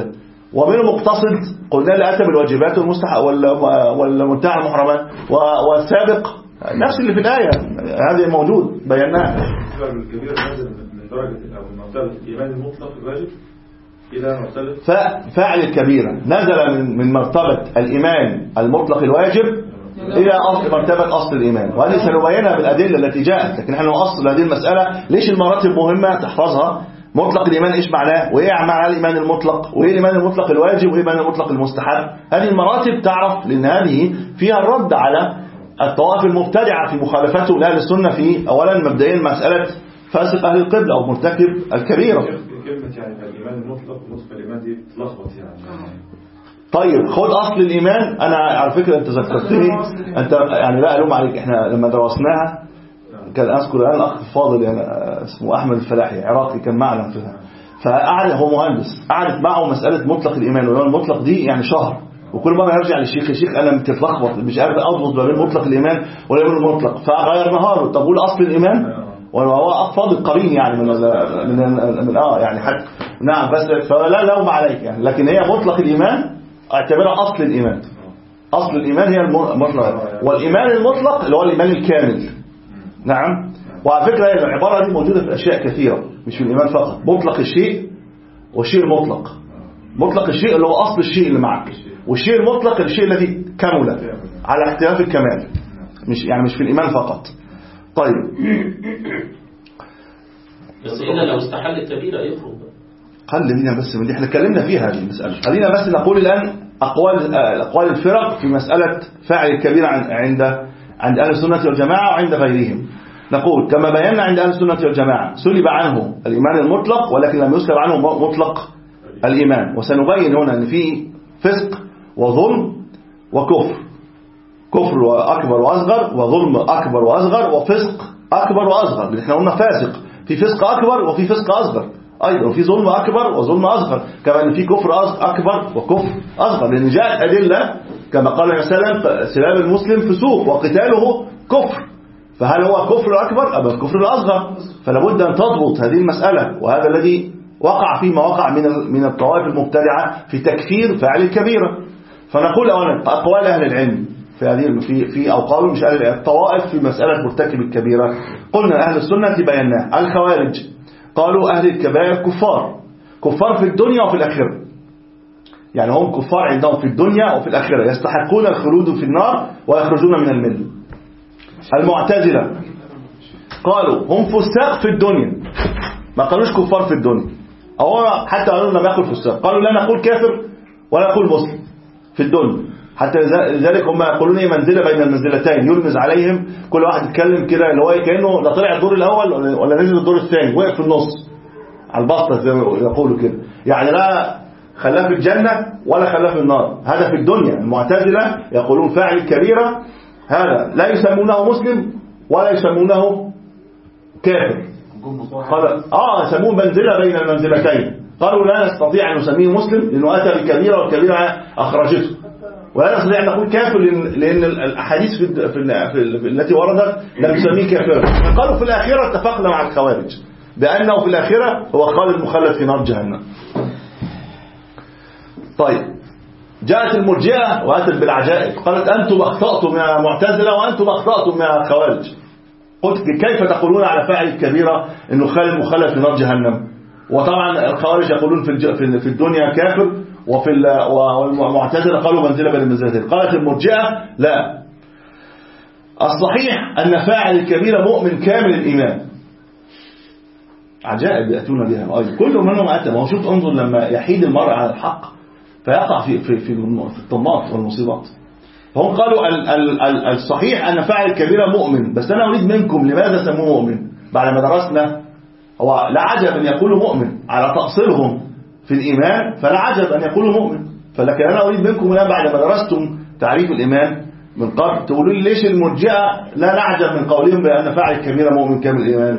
ومنه مقتصد قلنا اللي أتى بالواجبات والمستحق والمنتهى عن المحرمات، والسابق نفس اللي في الآية هذه موجود بيناها. الكبير نزل من درجة أو من مرتبة الإيمان المطلق الواجب إلى مرتبة فاعل الكبيرة نزل من من مرتبة الإيمان المطلق الواجب إلى أصل مرتبة أصل الإيمان، وهذه سنبينها بالأدلة التي جاءت. لكن احنا أصل هذه المسألة ليش المراتب مهمة تحفظها. مطلق الإيمان إيش معناه، وإيه معنى الإيمان المطلق، وإيه الإيمان المطلق الواجب، وإيه الإيمان المطلق المستحب. هذه المراتب تعرف، لأن هذه فيها الرد على الطوائف المبتدعة في مخالفتهم لأهل السنة في أولا مبدئيا مسألة فاسق أهل القبلة أو مرتكب الكبيرة. كلمة يعني الإيمان المطلق ونصف الإيمان دي تلخبط يعني. طيب خد أصل الإيمان. أنا على فكرة أنت ذكرتني، أنت يعني لا ألوم عليك، إحنا لما درسناها كان أذكر الآن الأخ الفاضل يعني اسمه أحمد الفلاحي عراقي كان معنا فيها، فقعد هو مهندس قعدت معه مسألة مطلق الإيمان والإيمان المطلق دي يعني شهر، وكل مرة يرجع للشيخ الشيخ أنا بتتلخبط مش عارف أضبط ما بين مطلق الإيمان والإيمان المطلق، فغير نهاره. طب قول أصل الإيمان وهو فاضل قرين يعني من ال من من آه يعني حتى نعم، بس فلا لوم عليك يعني، لكن هي مطلق الإيمان اعتبرها أصل الإيمان. أصل الإيمان هي المطلق، والإيمان المطلق اللي هو الإيمان الكامل. نعم. وعلى فكرة العبارة دي موجودة في أشياء كثيرة مش في الإيمان فقط. مطلق الشيء والشيء المطلق. مطلق الشيء اللي هو أصل الشيء اللي معك، والشيء المطلق الشيء الذي كمل على اختلاف الكمال، مش يعني مش في الإيمان فقط. طيب بس إلا لو استحل الكبيرة يخرج. خلينا بس من دي احنا اتكلمنا فيها هذه المسألة. خلينا بس نقول الآن أقوال أقوال الفرق في مسألة فاعل الكبيرة عند عند أهل السنة والجماعة وعند غيرهم. نقول كما بينا عند أهل السنة والجماعة سلب عنه الإيمان المطلق ولكن لم يسلب عنه مطلق الإيمان، وسنبين هنا أن في فسق وظلم وكفر، كفر أكبر وأصغر، وظلم أكبر وأصغر، وفسق أكبر وأصغر. احنا قلنا فاسق في فسق أكبر وفي فسق أصغر أيضا، في ظلم أكبر وظلم أصغر، كما أن في كفر أكبر وكفر أصغر، لأن جاءت أدلة كما قال النبي صلى الله عليه وسلم سلاب المسلم فسوق وقتاله كفر، فهل هو كفر أكبر أم الكفر الأصغر؟ فلا بد أن تضبط هذه المسألة، وهذا الذي وقع فيه ما وقع من من الطوائف المبتدعة في تكفير فاعل الكبيرة. فنقول أولا أقوال أهل العلم في هذه في في أو قالوا مش أهل الطوائف في مسألة مرتكب الكبيرة. قلنا أهل السنة بيناه. الخوارج قالوا أهل الكبائر كفار، كفار في الدنيا وفي الآخرة، يعني هم كفار عندهم في الدنيا وفي الآخرة، يستحقون الخلود في النار ويخرجون من الملة. المعتزلة قالوا هم فساق في الدنيا، ما قالوش كفار في الدنيا، أو حتى قالوا لنا بيأكل فساق، قالوا لا نقول كافر ولا نقول مسلم في الدنيا. حتى لذلك هم يقولون ايه منزلة بين المنزلتين، يلمز عليهم كل واحد يتكلم كده اللي هو كأنه لا طلع الدور الأول ولا نزل الدور الثاني، وقف في النص على البسطة زي ما يقولوا كده، يعني لا خلاه في الجنة ولا خلاه في النار. هذا في الدنيا. المعتزلة يقولون فاعل الكبيرة هذا لا يسمونه مسلم ولا يسمونه كافر، قال اه يسمون منزلة بين المنزلتين. قالوا لا نستطيع أن نسميه مسلم لأنه أتى بالكبيرة والكبيرة أخرجته، ولا نستطيع أن نقول كافر لأن الأحاديث في, في, في التي وردت لم تسميه كافر. قالوا في الآخرة اتفقنا مع الخوارج بأنه في الآخرة هو خالد مخلد في نار جهنم. طيب جاءت المرجئة وأتت بالعجائب، قالت أنتم أخطأتم يا معتزلة وأنتم أخطأتم يا خوارج. قلت كيف تقولون على فاعل الكبيرة أنه خالد مخلد في نار جهنم؟ وطبعا الخوارج يقولون في في الدنيا كافر، وفي والمعتزلة قالوا منزلة بين المنزلتين. قالت المرجئة لا، الصحيح أن فاعل الكبيرة مؤمن كامل الإيمان. عجائب يأتون بها أيضا كل منهم أتى. ما هو شوف انظر لما يحيد المرء على الحق فيقع في في في الطماط والمصيبات. هم قالوا ال ال ال الصحيح أن فاعل الكبيرة مؤمن، بس أنا أريد منكم لماذا سموه مؤمن بعد ما درسنا؟ هو لا عجب أن يقولوا مؤمن على تأصيلهم في الإيمان، فلا عجب أن يقولوا مؤمن. فلكن أنا أريد منكم الآن بعد ما درستم تعريف الإيمان من قبل تقولوا لي ليش المرجئة لا نعجب من قولهم بأن فاعل الكبيرة مؤمن كامل الإيمان،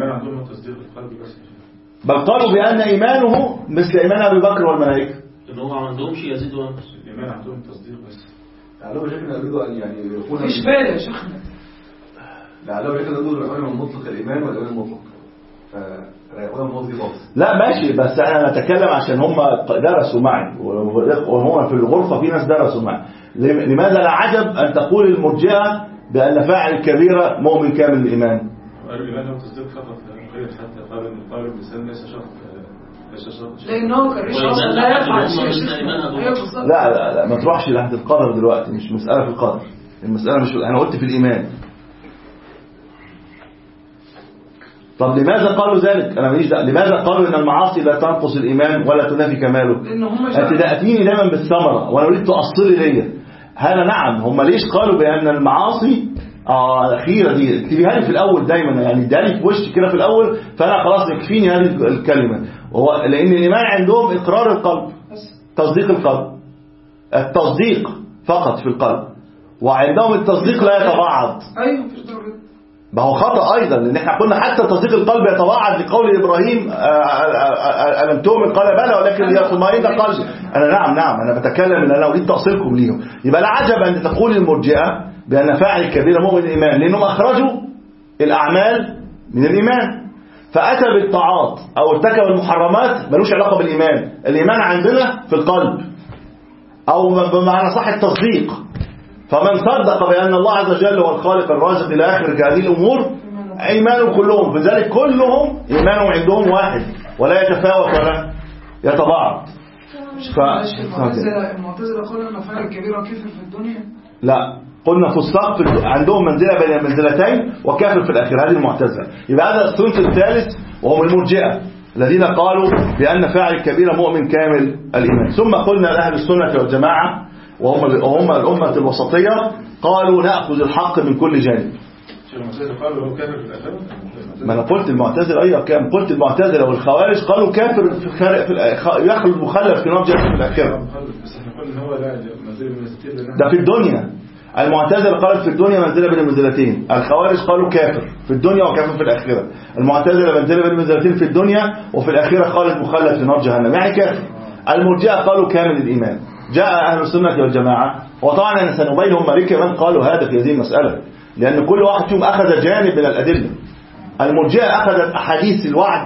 بل قالوا بأن إيمانه مثل إيمان أبي بكر والملائكة، إنه ما عندهمش يزيد وينقص، الإيمان عندهم تصديق بس. لعلهم شكلنا يريدوا أن يعني يكون مش فاهم يا شيخنا، لعلهم شكلنا يريدوا الإيمان المطلق الإيمان والإيمان المطلق. لا ماشي، بس انا نتكلم عشان هم درسوا معي وهم في الغرفة في ناس درسوا معي. لماذا لا عجب ان تقول المرجئة بان فاعل الكبيرة مؤمن كامل الايمان؟ قالوا الايمان هو تصديق فقط غير، حتى قالوا ان قالوا بلسان ليس شرط ليس شرط لانه كان اصلا لا يفعل شيء. لا لا لا ما تروحش لحد القدر دلوقتي، مش مسألة في القدر، المسألة مش انا قلت في الايمان. طب لماذا قالوا ذلك؟ انا ماليش دعوه. لماذا قالوا ان المعاصي لا تنقص الايمان ولا تنافي كماله؟ انت تاتيني دايما بالثمره وانا اريد تؤصلي ليا. هذا نعم، هم ليش قالوا بان المعاصي اه الاخيره دي اكتبيها لي في الاول دايما، يعني اداني في وشي كده في الاول، فانا خلاص يكفيني هذه الكلمه. وهو لان الايمان عندهم اقرار القلب، تصديق القلب، التصديق فقط في القلب، وعندهم التصديق لا يتبعض. ايوه ما هو خطأ أيضا، لأن احنا قلنا حتى تصديق القلب يتباعد لقول إبراهيم ألم تؤمن قال بلى ولكن ليطمئن قلبي. أنا نعم نعم أنا بتكلم إن أنا أريد تأصيلكم ليهم. يبقى لا عجب أن تقول المرجئة بأن فاعل الكبيرة مؤمن الإيمان، لأنهم أخرجوا الأعمال من الإيمان، فأتى بالطاعات أو ارتكب المحرمات ملوش علاقة بالإيمان. الإيمان عندنا في القلب، أو بمعنى صح التصديق. فمن صدق بأن الله عز وجل هو الخالق الرازق إلى آخر هذه الأمور إيمانهم كلهم، بذلك كلهم إيمانهم عندهم واحد ولا يتفاوت ولا يتباعد. المعتزلة قالوا أن فاعل الكبيرة كفر في الدنيا؟ لا، قلنا في السقف عندهم منزلة بين المنزلتين وكافر في الآخرة، هذه المعتزلة. يبقى هذا الصنف الثالث وهم المرجئة الذين قالوا بأن فاعل الكبيرة مؤمن كامل الإيمان. ثم قلنا لأهل السنة والجماعة وهم وهم الأمة الوسطية قالوا نأخذ الحق من كل جانب. ما أنا قلت المعتزلة أيوة كام، قلت المعتزلة والخوارج قالوا كافر في خارج في يخلد مخلف في نار جهنم في الآخرة. ده في الدنيا. المعتزلة قالت في الدنيا منزلة بين المنزلتين، الخوارج قالوا كافر في الدنيا وكافر في الآخرة. المعتزلة منزلة بين المنزلتين في الدنيا وفي الآخرة خالد مخلف في نار جهنم، يعني كافر. المرجئة قالوا كامل الإيمان. جاء أهل السنة والجماعة، وطبعا أنا سنبين هم ليه كمان قالوا هذا في هذه المسألة، لأن كل واحد فيهم أخذ جانب من الأدلة. المرجئة أخذت أحاديث الوعد،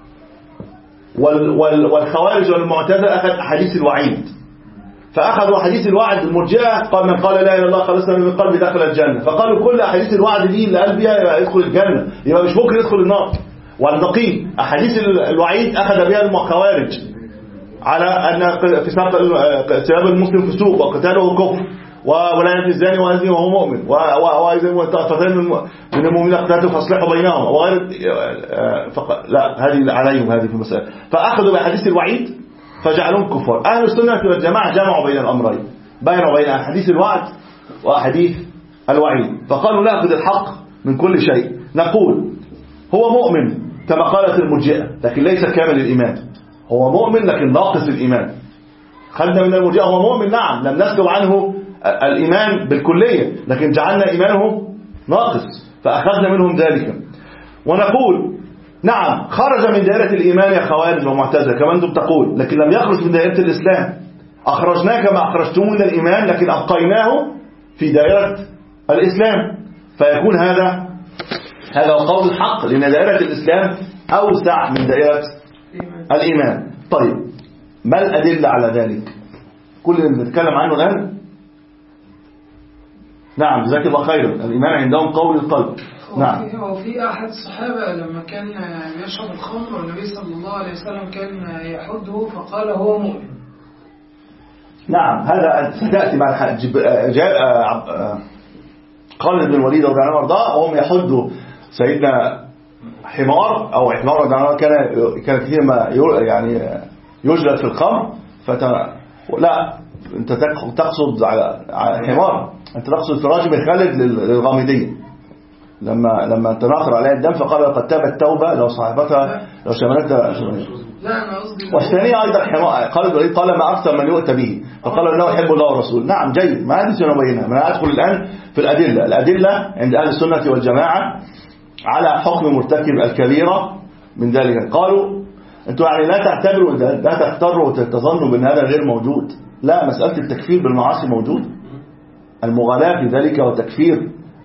والخوارج والمعتزلة أخذ أحاديث الوعيد. فأخذوا أحاديث الوعد المرجئة قال من قال لا إله إلا الله خلصنا من قلبي دخل الجنة، فقالوا كل أحاديث الوعد دي اللي قال بها يدخل الجنة، يبقى مش ممكن يدخل النار. والنقيض أحاديث الوعيد أخذ بها الخوارج على أن في سبب المسلم فسوق وقتاله كفر ولا يأتي الزاني ويزني وهو مؤمن وإذا طائفتين من المؤمنين اقتتلوا فاصلحوا بينهم وغير. لا هذه عليهم هذه في المسألة. فأخذوا بأحاديث الوعيد فجعلهم كفار. أهل السنة والجماعة جمعوا بين الأمرين، بينوا بين أحاديث الوعد وأحاديث الوعيد، فقالوا نأخذ الحق من كل شيء. نقول هو مؤمن كما قالت المرجئة لكن ليس كامل الإيمان، هو مؤمن لكن ناقص الإيمان. خدنا من المرجئة هو مؤمن نعم، لم نسلب عنه الإيمان بالكلية لكن جعلنا إيمانه ناقص فأخذنا منهم ذلك. ونقول نعم خرج من دائرة الإيمان يا خوارج ومعتزلة كما أنتم تقول، لكن لم يخرج من دائرة الإسلام. أخرجناه كما أخرجتمونا الإيمان لكن أبقيناه في دائرة الإسلام، فيكون هذا هذا قول الحق، لأن دائرة الإسلام أوسع من دائرة الإيمان. طيب ما الأدلة على ذلك؟ كل اللي بنتكلم عنه الآن نعم جزاك الله خيرا. الإيمان عندهم قول القلب. نعم. وفي أحد الصحابة لما كان يشرب الخمر والنبي صلى الله عليه وسلم كان يحده فقال هو مؤمن. نعم هذا ستأتي مع الحج. جاء خالد بن الوليد رضي الله عنه وارضاه وهم يحدوا سيدنا حمار أو حمار رضي الله عنه، كان كان كثير ما يعني يجلد في الخمر فت... لا أنت تقصد على حمار، أنت تقصد في راجم خالد للغامدية لما لما تناثر عليها الدم فقال قد تابت توبة لو صاحبتها لو شملتها شملتها. لا أنا قصدي والثانية أيضا حمار خالد قال ما أكثر من يؤتى به فقال إنه يحب الله ورسوله. نعم جيد، ما هذه سنبينها. من أدخل الآن في الأدلة. الأدلة عند أهل السنة والجماعة على حكم مرتكب الكبيرة من ذلك. قالوا أنتوا يعني لا تعتبروا لا تختاروا وتظنوا بأن هذا غير موجود. لا، مسألة التكفير بالمعاصي موجود، المغالاة في ذلك وتكفير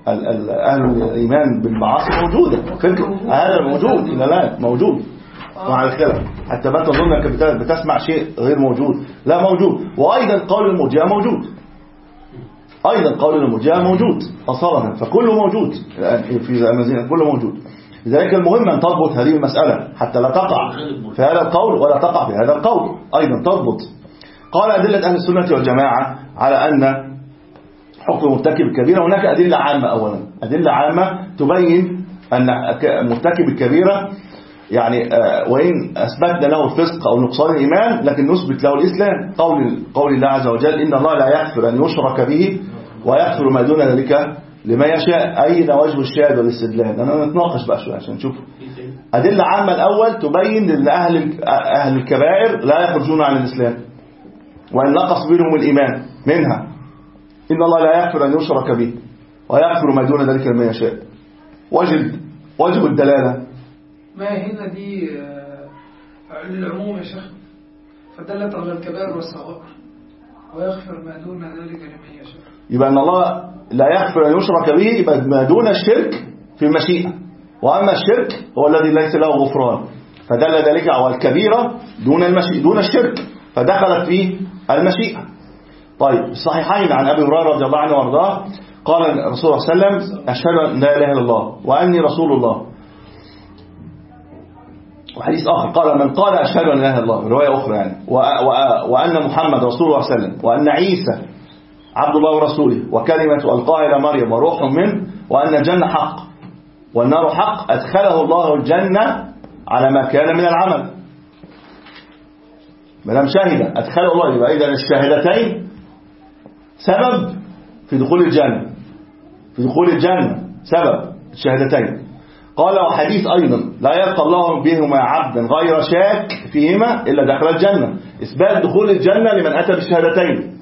أهل الإيمان بالمعاصي موجودة، فكرة هذا موجود إلا لا موجود مع الخلاف، حتى ما تظن أنك بتسمع شيء غير موجود، لا موجود. وأيضا قول المرجئة موجود، أيضا قول المرجئة موجود أصلا، فكله موجود في أمازين، كله موجود. لذلك المهم أن تضبط هذه المسألة حتى لا تقع في هذا القول ولا تقع في هذا القول، أيضا تضبط. قال أدلة أهل السنة والجماعة على أن حكم مرتكب الكبيرة، هناك أدلة عامة. أولا أدلة عامة تبين أن مرتكب الكبيرة يعني وإن أثبتنا له الفسق أو نقصان الإيمان لكن نثبت له الإسلام. قول قول الله عز وجل إن الله لا يغفر أن يشرك به ويغفر ما دون ذلك لما يشاء. أين وجه الشاهد والاستدلال؟ أنا نتناقش بقى شوية عشان نشوف. أدلة عامة الأول تبين أن أهل أهل الكبائر لا يخرجون عن الإسلام وإن نقص منهم الإيمان، منها إن الله لا يغفر أن يشرك به ويغفر ما دون ذلك لما يشاء. وجه وجه الدلالة ما هنا دي العموم يا شيخ، فدلت على الكبائر والصغائر ويغفر ما دون ذلك لمن يشاء. يبقى أن الله لا يغفر أن يشرك به، يبقى ما دون الشرك في المشيئة، وأما الشرك هو الذي ليس له غفران، فدل ذلك على الكبيرة دون المشيئة دون الشرك، فدخلت فيه المشيئة. طيب الصحيحين عن أبي هريرة رضي الله عنه وارضاه قال الرسول صلى الله عليه وسلم أشهد أن لا إله إلا الله وأني رسول الله. وحديث آخر قال من قال أشهد أن لا إله إلا الله، رواية أخرى يعني، وأن محمد رسول الله صلى الله عليه وسلم وأن عيسى عبد الله ورسوله وكلمة ألقاها إلى مريم وروح منه وأن الجنة حق والنار حق أدخله الله الجنة على ما كان من العمل. ما دام شهد أدخله الله، يبقى إذن الشهادتين سبب في دخول الجنة، في دخول الجنة سبب الشهادتين. قال وحديث أيضا لا يلقى الله بهما عبدا غير شاك فيهما إلا دخل الجنة، إثبات دخول الجنة لمن أتى بالشهادتين،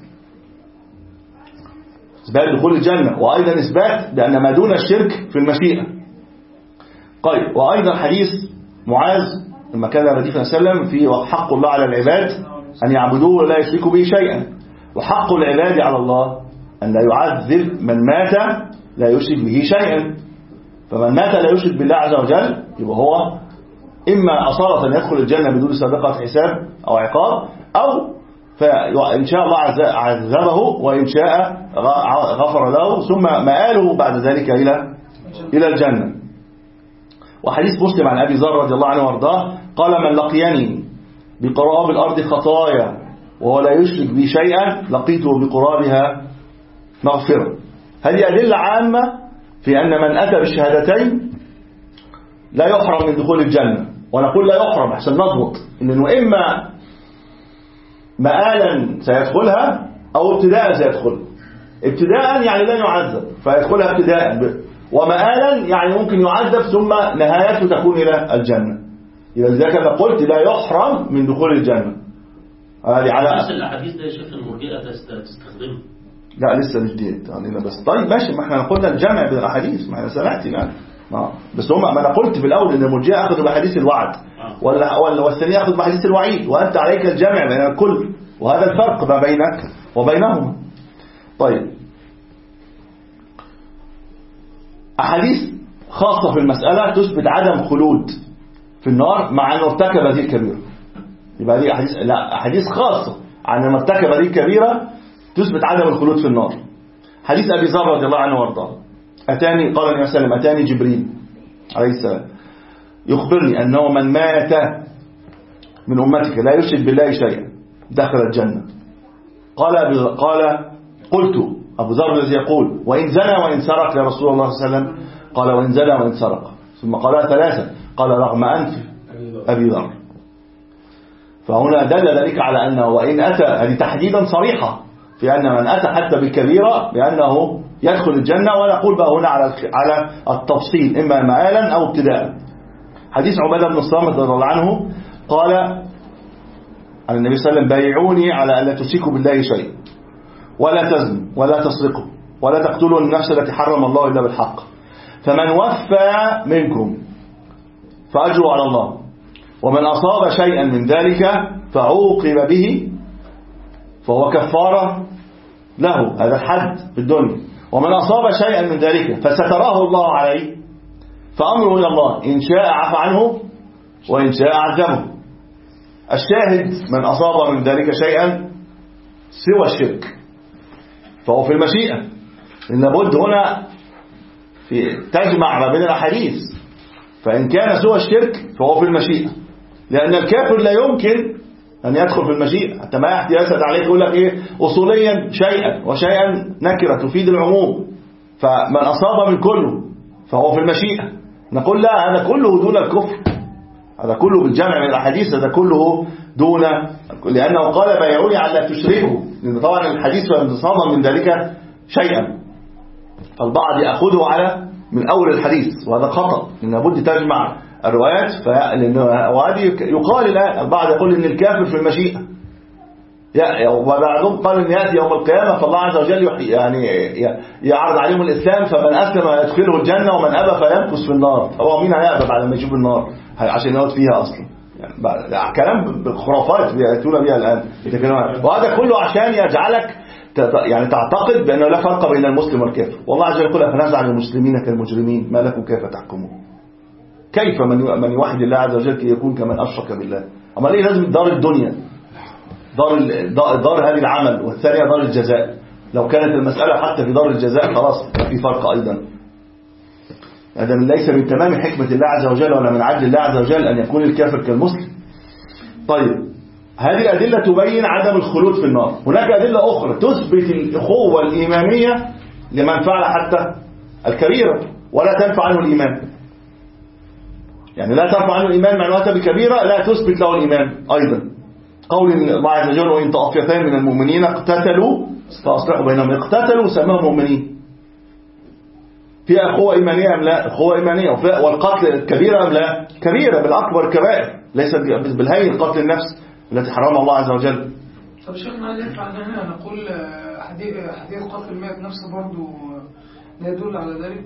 إثبات دخول الجنة، وأيضا إثبات بأن ما دون الشرك في المشيئة. طيب وأيضا حديث معاذ لما كان النبي صلى الله عليه وسلم في حق الله على العباد أن يعبدوه ولا يشركوا به شيئا، وحق العباد على الله أن لا يعذب من مات لا يشرك به شيئا. فمن مات لا يشرك بالله عز وجل يبقى هو إما أصالة أن يدخل الجنة بدون سابقة حساب أو عقاب، أو فإن شاء الله عذبه وإن شاء غفر له ثم مآله بعد ذلك إلى إلى الجنة. وحديث مسلم عن أبي ذر رضي الله عنه وارضاه قال من لقيني بقراب الأرض خطايا وهو لا يشرك بي شيئا لقيته بقرابها مغفرة. هذه أدلة عامة في أن من أتى بالشهادتين لا يحرم من دخول الجنة. ونقول لا يحرم عشان نضبط إنه إما مآلا سيدخلها أو ابتداء سيدخل. ابتداء يعني لا يعذب فيدخلها ابتداء، ومآلا يعني ممكن يعذب ثم نهايته تكون إلى الجنة. إذا لذلك أنا قلت لا يحرم من دخول الجنة. هذه على نفس الأحاديث ده يا شيخ المرجئة تستخدمه. لا لسه مش ديت يعني بس. طيب ماشي، ما احنا قلنا الجمع بين الأحاديث، ما احنا سمعت يعني آه. بس هم ما أنا قلت في الأول إن المرجئة أخذوا بحديث الوعد آه. ولا ولا والثانية أخذ بحديث الوعيد، وأنت عليك الجمع بين الكل، وهذا الفرق ما بينك وبينهم. طيب أحاديث خاصة في المسألة تثبت عدم خلود في النار مع أن ارتكب هذه الكبيرة. يبقى هذه أحاديث لا أحاديث خاصة عن أن ارتكب هذه الكبيرة تثبت عدم الخلود في النار. حديث أبي ذر رضي الله عنه وارضاه أتاني قال النبي صلى الله عليه وسلم أتاني جبريل عليه السلام يخبرني أنه من مات من أمتك لا يشرك بالله شيئا دخل الجنة. قال قال قلت أبو ذر الذي يقول وإن زنى وإن سرق يا رسول الله صلى الله عليه وسلم؟ قال وإن زنى وإن سرق. ثم قال ثلاثة قال رغم أنف أبي ذر. فهنا دل ذلك على أنه وإن أتى، هذه تحديدا صريحة في أن من أتى حتى بالكبيرة بأنه يدخل الجنة. ونقول بقى هنا على على التفصيل إما مآلا أو ابتداء. حديث عبادة بن الصامت رضي الله عنه قال عن النبي صلى الله عليه وسلم بايعوني على ألا تشركوا بالله شيء ولا تزنوا ولا تسرقوا ولا تقتلوا النفس التي حرم الله إلا بالحق، فمن وفى منكم فأجره على الله، ومن أصاب شيئا من ذلك فعوقب به فهو كفارة له، هذا الحد في الدنيا، ومن أصاب شيئا من ذلك فستراه الله عليه فأمره إلى الله، إن شاء عفى عنه وإن شاء عذبه. الشاهد من أصاب من ذلك شيئا سوى الشرك فهو في المشيئة، لأن لابد هنا في تجمع ما بين الأحاديث. فإن كان سوى الشرك فهو في المشيئة، لأن الكافر لا يمكن أن يدخل في المشيئة. حتى ما يحتي يسأل عليك يقول لك إيه أصوليا شيئا وشيئا نكرة تفيد العموم، فمن أصاب من كله فهو في المشيئة. نقول لا، هذا كله دون الكفر، هذا كله بالجمع من الأحاديث، هذا كله دون، لأنه قال بايعوني على لا تشركوا، لأن طبعا الحديث فانتصاما من ذلك شيئا، فالبعض يأخذه على من أول الحديث، وهذا خطأ، إن لابد تجمع الروايات. وهذه يقال الآن البعض يقول إن الكافر في المشيئة، وبعضهم قال إن يأتي يوم القيامة فالله عز وجل يعني يعرض عليهم الإسلام، فمن أسلم يدخله الجنة ومن أبى فيمكث في النار. هو مين هيأبى بعد ما يشوف النار عشان يموت فيها أصلا؟ يعني كلام بالخرافات بيأتون بها الآن. وهذا كله عشان يجعلك يعني تعتقد بأنه لا فرق بين المسلم والكافر. والله عز وجل يقول أفنجعل المسلمين كالمجرمين ما لكم كيف تحكمون. كيف من من يوحد الله عز وجل كي يكون كمن أشرك بالله؟ أما ليه لازم دار الدنيا، دار دار هذه العمل، والثانية دار الجزاء؟ لو كانت المسألة حتى في دار الجزاء خلاص في فرق أيضا. هذا ليس من تمام حكمة الله عز وجل ولا من عدل الله عز وجل أن يكون الكافر كالمسلم. طيب هذه الأدلة تبين عدم الخلود في النار. هناك أدلة أخرى تثبت الأخوة الإيمانية لمن فعل حتى الكبيرة ولا تنفع عنه الإيمان. يعني لا ترفع عنه الإيمان مع أنه بكبيرة، لا تثبت له الإيمان أيضا. قول الله عز وجل وإن طائفتان من المؤمنين اقتتلوا فأصلحوا بينهم. اقتتلوا سماهم مؤمنين. في أخوة إيمانية أم لا؟ أخوة إيمانية. والقتل كبيرة أم لا؟ كبيرة بالأكبر كبائر، ليس بالهين قتل النفس التي حرمها الله عز وجل. طب شيخنا هل ينفع أن احنا نقول حديث حديث قتل المئة نفس برضه لا يدل على ذلك؟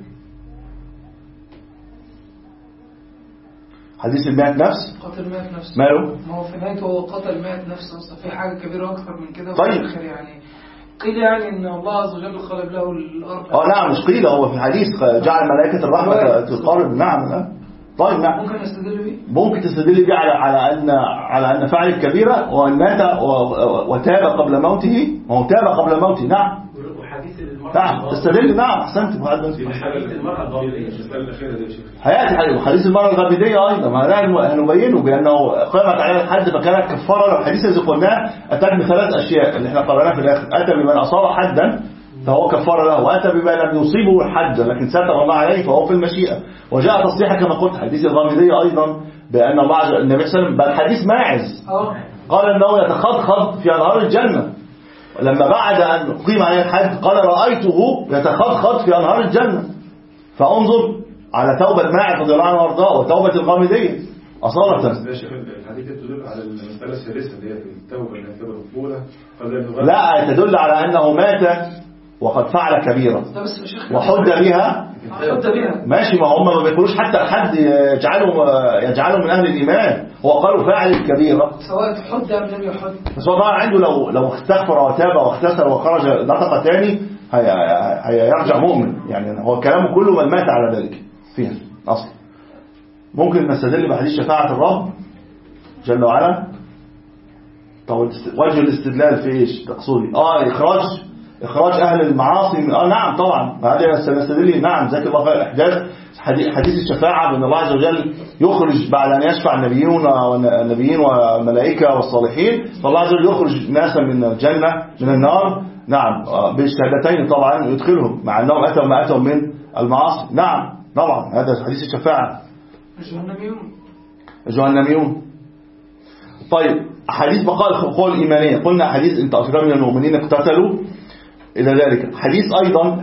حديث المئة نفس قتل المئة نفس ماله؟ ما هو في نهايته هو قتل مئة نفس أصلا، في حاجة كبيرة أكثر من كده. طيب يعني قيل يعني إن الله عز وجل قلب له الأرض. اه نعم مش قيل، هو في الحديث جعل ملائكة الرحمة تقارب. نعم لا. طيب نعم ممكن نستدل بيه؟ ممكن تستدل بيه على على أن على أن فعل الكبيرة وأن مات وتاب قبل موته، وهو تاب قبل موته. نعم نعم تستدل. نعم أحسنت. حديث المرأة الغامدية هيأتي حديث المرأة الغامدية أيضا، ما هنبينه بأنه قامت على الحد فكانت كفارة. لو الحديث الذي قلناه أتاك بثلاث أشياء اللي احنا قررناه في الآخر. أتى بمن أصاب حدا فهو كفارة له، وأتى بما لم يصيبه الحد لكن ستر الله عليه فهو في المشيئة. وجاء تصريحا كما قلت حديث الغامدية أيضا بأن الله عز وجل النبي صلى الله عليه وسلم بل حديث ماعز قال أنه يتخضخض في أنهار الجنة. لما بعد أن قيم عليه الحد قال رأيته يتخضخض في أنهار الجنة. فانظر على توبة ماعز رضي الله عنه وارضاه وتوبة الغامدية أصالة. الحديث تدل على المسألة السادسة اللي هي في التوبة اللي هتبقى مقبولة. لا تدل على أنه مات وقد فعل كبيرة وحد بها. ماشي، ما هم ما بيقولوش حتى الحد يجعله يجعله من أهل الإيمان، هو قالوا فاعل الكبيرة سواء حد أم لم يحد. بس هو طبعا عنده لو لو استغفر وتاب واغتسل وخرج نطق تاني هيرجع مؤمن. يعني هو كلامه كله من مات على ذلك فيها أصلا. ممكن نستدل بحديث شفاعة الرب جل وعلا. طب وجه الاستدلال في ايش تقصدي؟ اه اخراج اخراج اهل المعاصي. اه نعم طبعا هذا سنستدل. نعم جزاك الله خير. احداث حديث الشفاعة بان الله عز وجل يخرج بعد ان يشفع النبيون والنبيين والملائكة والصالحين، فالله عز وجل يخرج ناسا من الجنة من النار. نعم بالشهادتين طبعا يدخلهم مع انهم اتوا ما اتوا من المعاصي. نعم طبعا هذا حديث الشفاعة. الجهنميون الجهنميون. طيب حديث بقاء الأخوة الإيمانية قلنا حديث انت أصدقاء من المؤمنين اقتتلوا إلى ذلك. حديث أيضا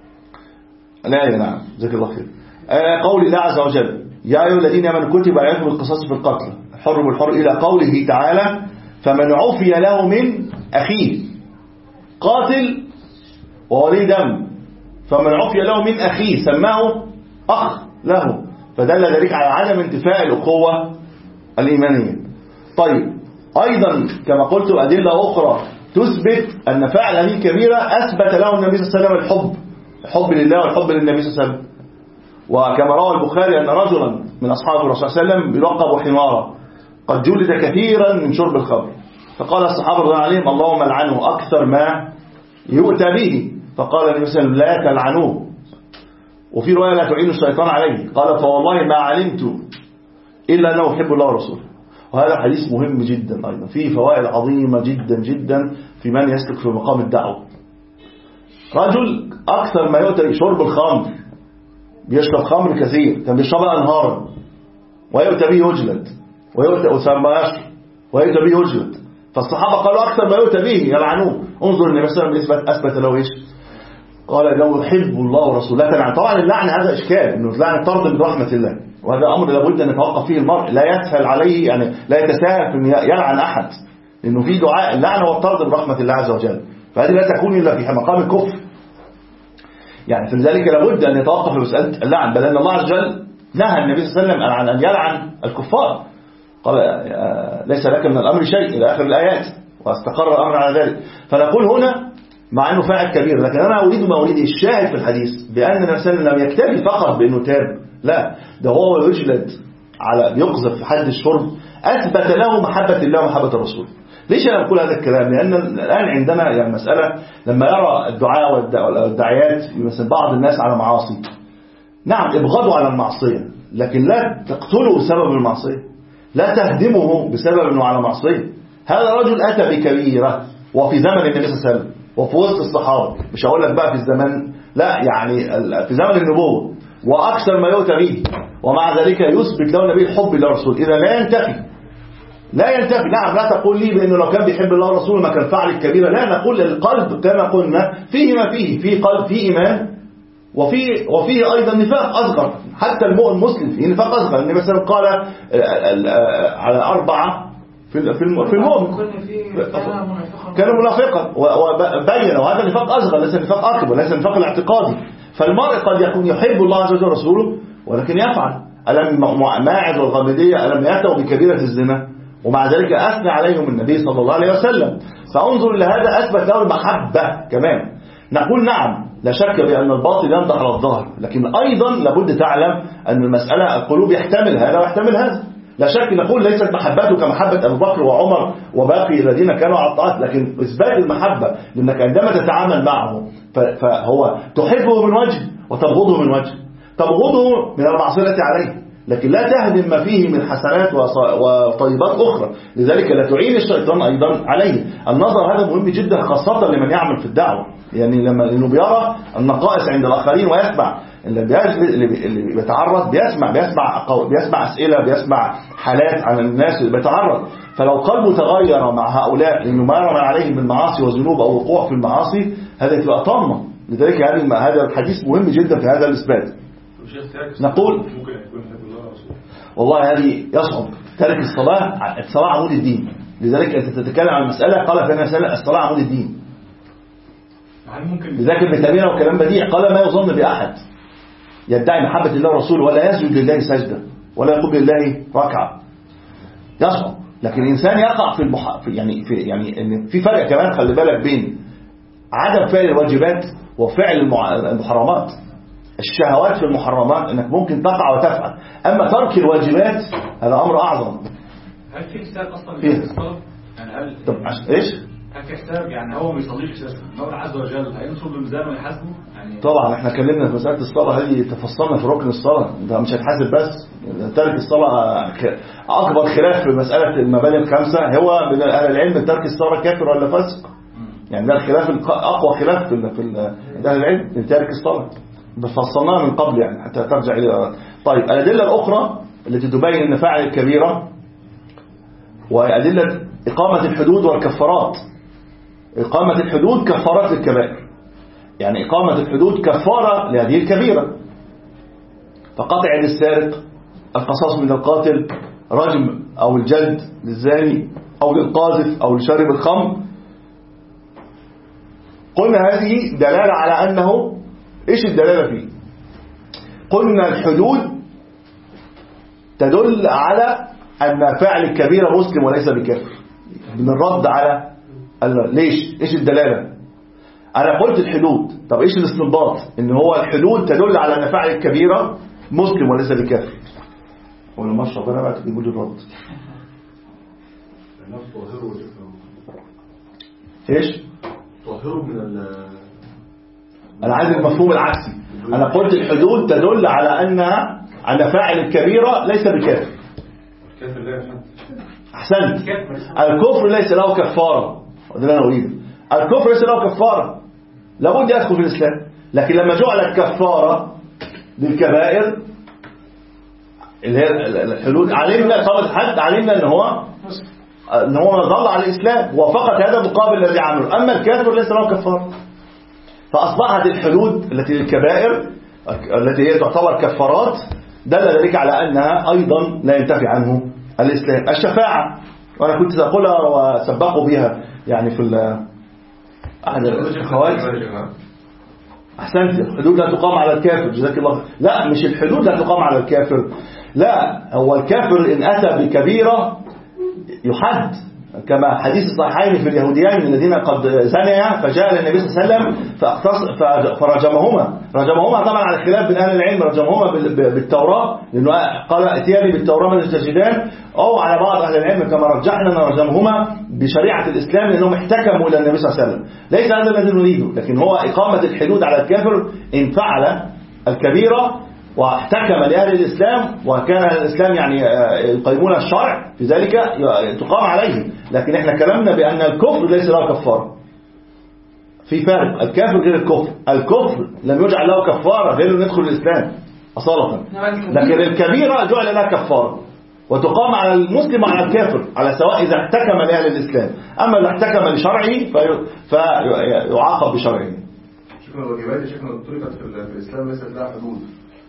لا يا نعم جزاك الله خير. قول الله عز وجل يا أيها الذين آمنوا كتب عليكم القصاص في القتل الحر بالحر إلى قوله تعالى فمن عفي له من أخيه قاتل وولي دم، فمن عفي له من أخيه سماه أخ له، فدل ذلك على عدم انتفاء الأخوة الإيمانية. طيب أيضا كما قلت أدلة أخرى تثبت أن فعل هذه الكبيرة أثبت له النبي صلى الله عليه وسلم الحب الحب لله والحب للنبي صلى الله عليه وسلم. وكما روى البخاري أن رجلا من أصحاب الرسول صلى الله عليه وسلم يلقب حمارا قد جلد كثيرا من شرب الخمر، فقال الصحابة رضي الله عليهم اللهم لعنه أكثر ما يؤتى به، فقال النبي صلى الله عليه وسلم لا تلعنوه. وفي رواية لا تعين الشيطان عليه، قال فوالله ما علمت إلا أنه يحب الله ورسوله. وهذا حديث مهم جدا أيضا، فيه فوائد عظيمة جدا جدا في من يسلك في مقام الدعوة. رجل أكثر ما يؤتى شرب الخمر، بيشرب خمر كثير، كان بيشربها أنهارا، ويؤتى به يجلد، ويؤتى أسامة يشرب ويؤتى به يجلد. فالصحابة قالوا أكثر ما يؤتى به يلعنوه. انظر النبي صلى الله عليه وسلم أثبت له إيش؟ قال إنه يحب الله ورسوله. لا، طبعا اللعن هذا إشكال، إنه اللعن ترتبط برحمة الله، وهذا أمر لابد أن يتوقف فيه المرء، لا يسهل عليه، يعني لا يتساهل في أن يلعن أحد، لأنه في دعاء اللعن هو الطرد برحمة الله عز وجل، فهذه لا تكون إلا في مقام الكفر. يعني فلذلك لابد أن يتوقف في مسألة اللعن، بل أن الله عز وجل نهى النبي صلى الله عليه وسلم عن أن يلعن الكفار، قال ليس لك من الأمر شيء إلى آخر الآيات، واستقر الأمر على ذلك. فنقول هنا مع أنه فاعل كبير، لكن أنا أريد ما أريد الشاهد في الحديث بأن النبي صلى الله عليه وسلم لم يكتفي فقط بأنه تاب، لا، ده هو يجلد على يقذف في حد الشرب، أثبت له محبة الله ومحبة الرسول. ليش أنا أقول هذا الكلام؟ لأن الآن عندنا يعني مسألة، لما يرى الدعاء والدعيات مثل بعض الناس على معاصي، نعم ابغضوا على المعصية، لكن لا تقتلوا بسبب المعصية، لا تهدمه بسبب أنه على معصية. هذا رجل أتى بكبيرة وفي زمن النبي صلى الله عليه وسلم وفي وسط الصحابة، مش هقول لك بقى في الزمن، لا يعني في زمن النبوة، وأكثر ما يؤتى به، ومع ذلك يثبت له النبي الحب للرسول. إذا لا ينتفي لا ينتفي نعم، لا تقول لي بأنه لو كان بيحب الله ورسوله ما كان فعل الكبيرة، لا، نقول القلب كما قلنا فيه ما فيه، فيه قلب، فيه إيمان، وفيه وفيه أيضا نفاق أصغر، حتى المؤمن المسلم فيه نفاق أصغر. النبي مثلا قال على أربعة في في المؤمن كان منافقا، وبين، وهذا نفاق أصغر ليس نفاق أكبر، ليس نفاق الاعتقادي. فالمرء قد يكون يحب الله عز وجل ورسوله ولكن يفعل. ألم ماعز والغامدية ألم يأتوا بكبيرة الزنا ومع ذلك أثنى عليهم النبي صلى الله عليه وسلم. فانظر إلى هذا، أثبت له المحبة كمان. نقول نعم لا شك بأن الباطل ينضح على الظاهر، لكن أيضا لابد تعلم أن المسألة القلوب يحتمل هذا ويحتمل هذا. لا شك نقول ليست محبته كمحبة أبو بكر وعمر وباقي الذين كانوا على الطاعات، لكن إثبات المحبة، لأنك عندما تتعامل معه فهو تحبه من وجه وتبغضه من وجه، تبغضه من المعصية عليه، لكن لا تهدم ما فيه من حسنات وطيبات أخرى. لذلك لا تعين الشيطان أيضا عليه. النظر هذا مهم جدا، خاصة لمن يعمل في الدعوة، يعني لما إنه بيرى النقائص عند الآخرين ويسمع، اللي بيتعرض بيسمع بيسمع بيسمع أسئلة، بيسمع حالات عن الناس اللي بيتعرض. فلو قلبه تغير مع هؤلاء لأنه ما يرى عليهم بالمعاصي وذنوب أو وقوع في المعاصي، هذا تبقى طامة. لذلك هذا الحديث مهم جدا في هذا الإثبات. نقول والله هذه يصعب ترك الصلاة، الصلاة عمود الدين. لذلك أنت تتكلم عن المسألة قال فينا مسألة الصلاة عمود الدين. لذلك ابن تيمية وكلام بديع قال ما يظن بأحد يدعي محبة الله ورسوله ولا يسجد لله سجدة ولا يقوم لله ركعة، يصعب. لكن الإنسان يقع في المح... في يعني في يعني إن في فرق كمان، خلي بالك بين عدم فعل الواجبات وفعل المحرمات. الشهوات في المحرمات انك ممكن تقع وتفعل، اما ترك الواجبات هذا امر اعظم. هل في حساب اصلا في الصلاه؟ يعني هل طب ايش هل في حساب؟ يعني هو ما بيصليش اساسا، الله عز وجل هينصب بميزانه ويحاسبه؟ يعني طبعا احنا اتكلمنا في مساله الصلاه، هذه تفصلنا في ركن الصلاه، انت مش هتحاسب بس. ترك الصلاه اكبر خلاف في مساله المباني الخمسه، هو من اهل العلم ترك الصلاه كافر ولا فاسق. يعني ده الخلاف اقوى خلاف في في اهل العلم، ترك الصلاه بفصلناها من قبل يعني حتى ترجع إلى. طيب الأدلة الأخرى التي تبين أن فاعل الكبيرة وأدلة إقامة الحدود والكفارات. إقامة الحدود كفارات للكبائر، يعني إقامة الحدود كفارة لهذه الكبيرة. فقطع يد السارق، القصاص من القاتل، رجم أو الجلد للزاني أو للقاذف أو لشارب الخمر. قلنا هذه دلالة على أنه إيش الدلالة فيه؟ قلنا الحدود تدل على أن فاعل الكبيرة مسلم وليس بكافر، من الرد على ليش؟ إيش الدلالة؟ أنا قلت الحدود. طب إيش الاستنباط؟ إن هو الحدود تدل على أن فاعل الكبيرة مسلم وليس بكافر. ولا ما شاء الله بقى تجيبوا لي الرد. إيش؟ طاهره من ال أنا عايز المفهوم العكسي. أنا قلت الحدود تدل على أن أن فاعل الكبيرة ليس بكافر. كافر لا يحد. أحسنت. الكفر ليس له كفارة. ده اللي أنا أريده. الكفر ليس له كفارة. لابد يدخل في الإسلام. لكن لما جعلت كفارة للكبائر اللي هي الحدود علمنا طبعا الحد علمنا ان هو ان هو ظل على الإسلام وفقط هذا مقابل الذي عمله. أما الكافر ليس له كفارة. فأصبحت الحدود التي للكبائر التي هي تعتبر كفارات دل ذلك على أنها أيضا لا ينتفي عنه الإسلام. الشفاعة وأنا كنت سأقولها وسبقوا بها يعني في أحد الخوارج. أحسنت. الحدود لا تقام على الكافر جزاك الله. لا مش الحدود لا تقام على الكافر. لا هو الكافر إن أتى بكبيرة يحد كما حديث الصحيحين في اليهوديين الذين قد زنيا فجاء للنبي صلى الله عليه وسلم فرجمهما رجمهما طبعا على خلاف بين أهل العلم رجمهما بالتوراة لأنه قال ائتياني بالتوراة من تجدان أو على بعض أهل العلم كما رجحنا أن رجمهما بشريعة الإسلام لأنهم احتكموا إلى النبي صلى الله عليه وسلم. ليس هذا الذي نريده لكن هو إقامة الحدود على الكافر إن فعل الكبيرة واحتكم لأهل الإسلام وكان الإسلام يعني يقيمون الشرع في ذلك تقام عليه. لكن احنا كلامنا بأن الكفر ليس له كفارة. في فرق. الكافر غير الكفر. الكفر لم يجعل له كفارة غير أن يدخل الإسلام أصالة. لكن الكبيرة جعل لها كفارة وتقام على المسلم وعلى الكافر على سواء إذا احتكم لأهل الإسلام. أما إذا احتكم لشرعه فيعاقب بشرعه. شكرا. الواجبات شكرا طريقة في الإسلام ليست لها حدود.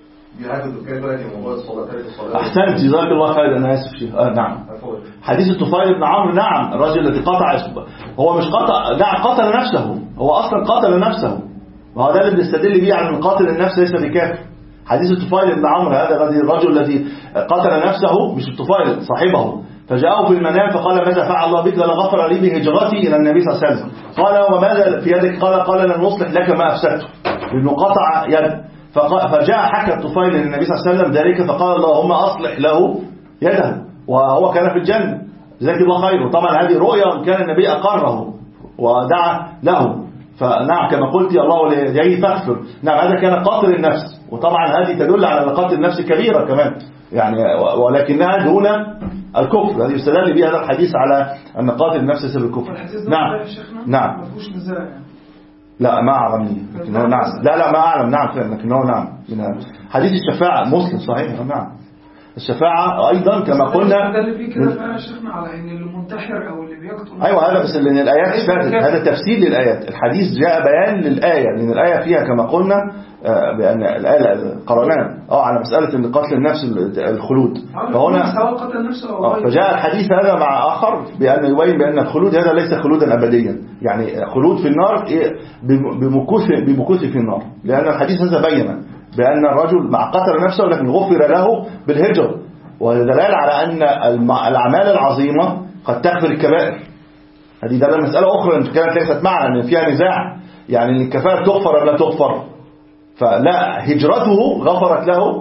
أحسنت جزاك الله خير. أنا آسف شيخ. آه نعم. حديث الطفيل بن عمرو. نعم الرجل الذي قطع هو مش قطع لا قتل نفسه. هو أصلا قتل نفسه وهذا اللي بنستدل به على أن قاتل النفس ليس بكافر. حديث الطفيل بن عمرو هذا الرجل الذي قتل نفسه مش الطفيل صاحبه فجاءه في المنام فقال ماذا فعل الله بك قال غفر لي بهجرتي إلى النبي صلى الله عليه وسلم. قال وماذا في يدك قال قال لن نصلح لك ما أفسدته لأنه قطع يد. فجاء حكى الطفيل للنبي صلى الله عليه وسلم ذلك فقال اللهم أصلح له يده وهو كان في الجنة جزاك الله خير. وطبعا هذه رؤيا كان النبي أقره ودعا له. فنعم كما قلت الله ليديه فاغفر. نعم هذا كان قاتل النفس وطبعا هذه تدل على قاتل النفس كبيرة كمان يعني ولكنها دون الكفر. هذه يستدل بها هذا الحديث على أن قاتل النفس سبب الكفر. نعم نعم لا ما أعلم لكنه نعم لا لا ما أعلم نعم لكنه نعم من حديث الشفاعة مسلم صحيح. نعم الشفاعة أيضا كما قلنا ده اللي فيه كده فعلا شيخنا على إن المنتحر أو اللي بيقتل. أيوة هذا بس لأن الآيات فاتت هذا تفسير للآيات. الحديث جاء بيان للآية لأن الآية فيها كما قلنا بأن الآية قرأناها أو على مسألة أن قتل النفس الخلود فهنا سواء قتل نفسه أو غيره. فجاء الحديث هذا مع آخر بأن يبين بأن الخلود هذا ليس خلودا أبديا يعني خلود في النار بمكوث بمكوث في النار لأن الحديث هذا بين بأن الرجل مع قتل نفسه لكن غفر له بالهجرة ودلالة على أن الأعمال العظيمة قد تغفر الكبائر. هذه دلالة مسألة أخرى كانت ليست معنا أن فيها نزاع يعني أن الكفائر تغفر أم لا تغفر. فلا هجرته غفرت له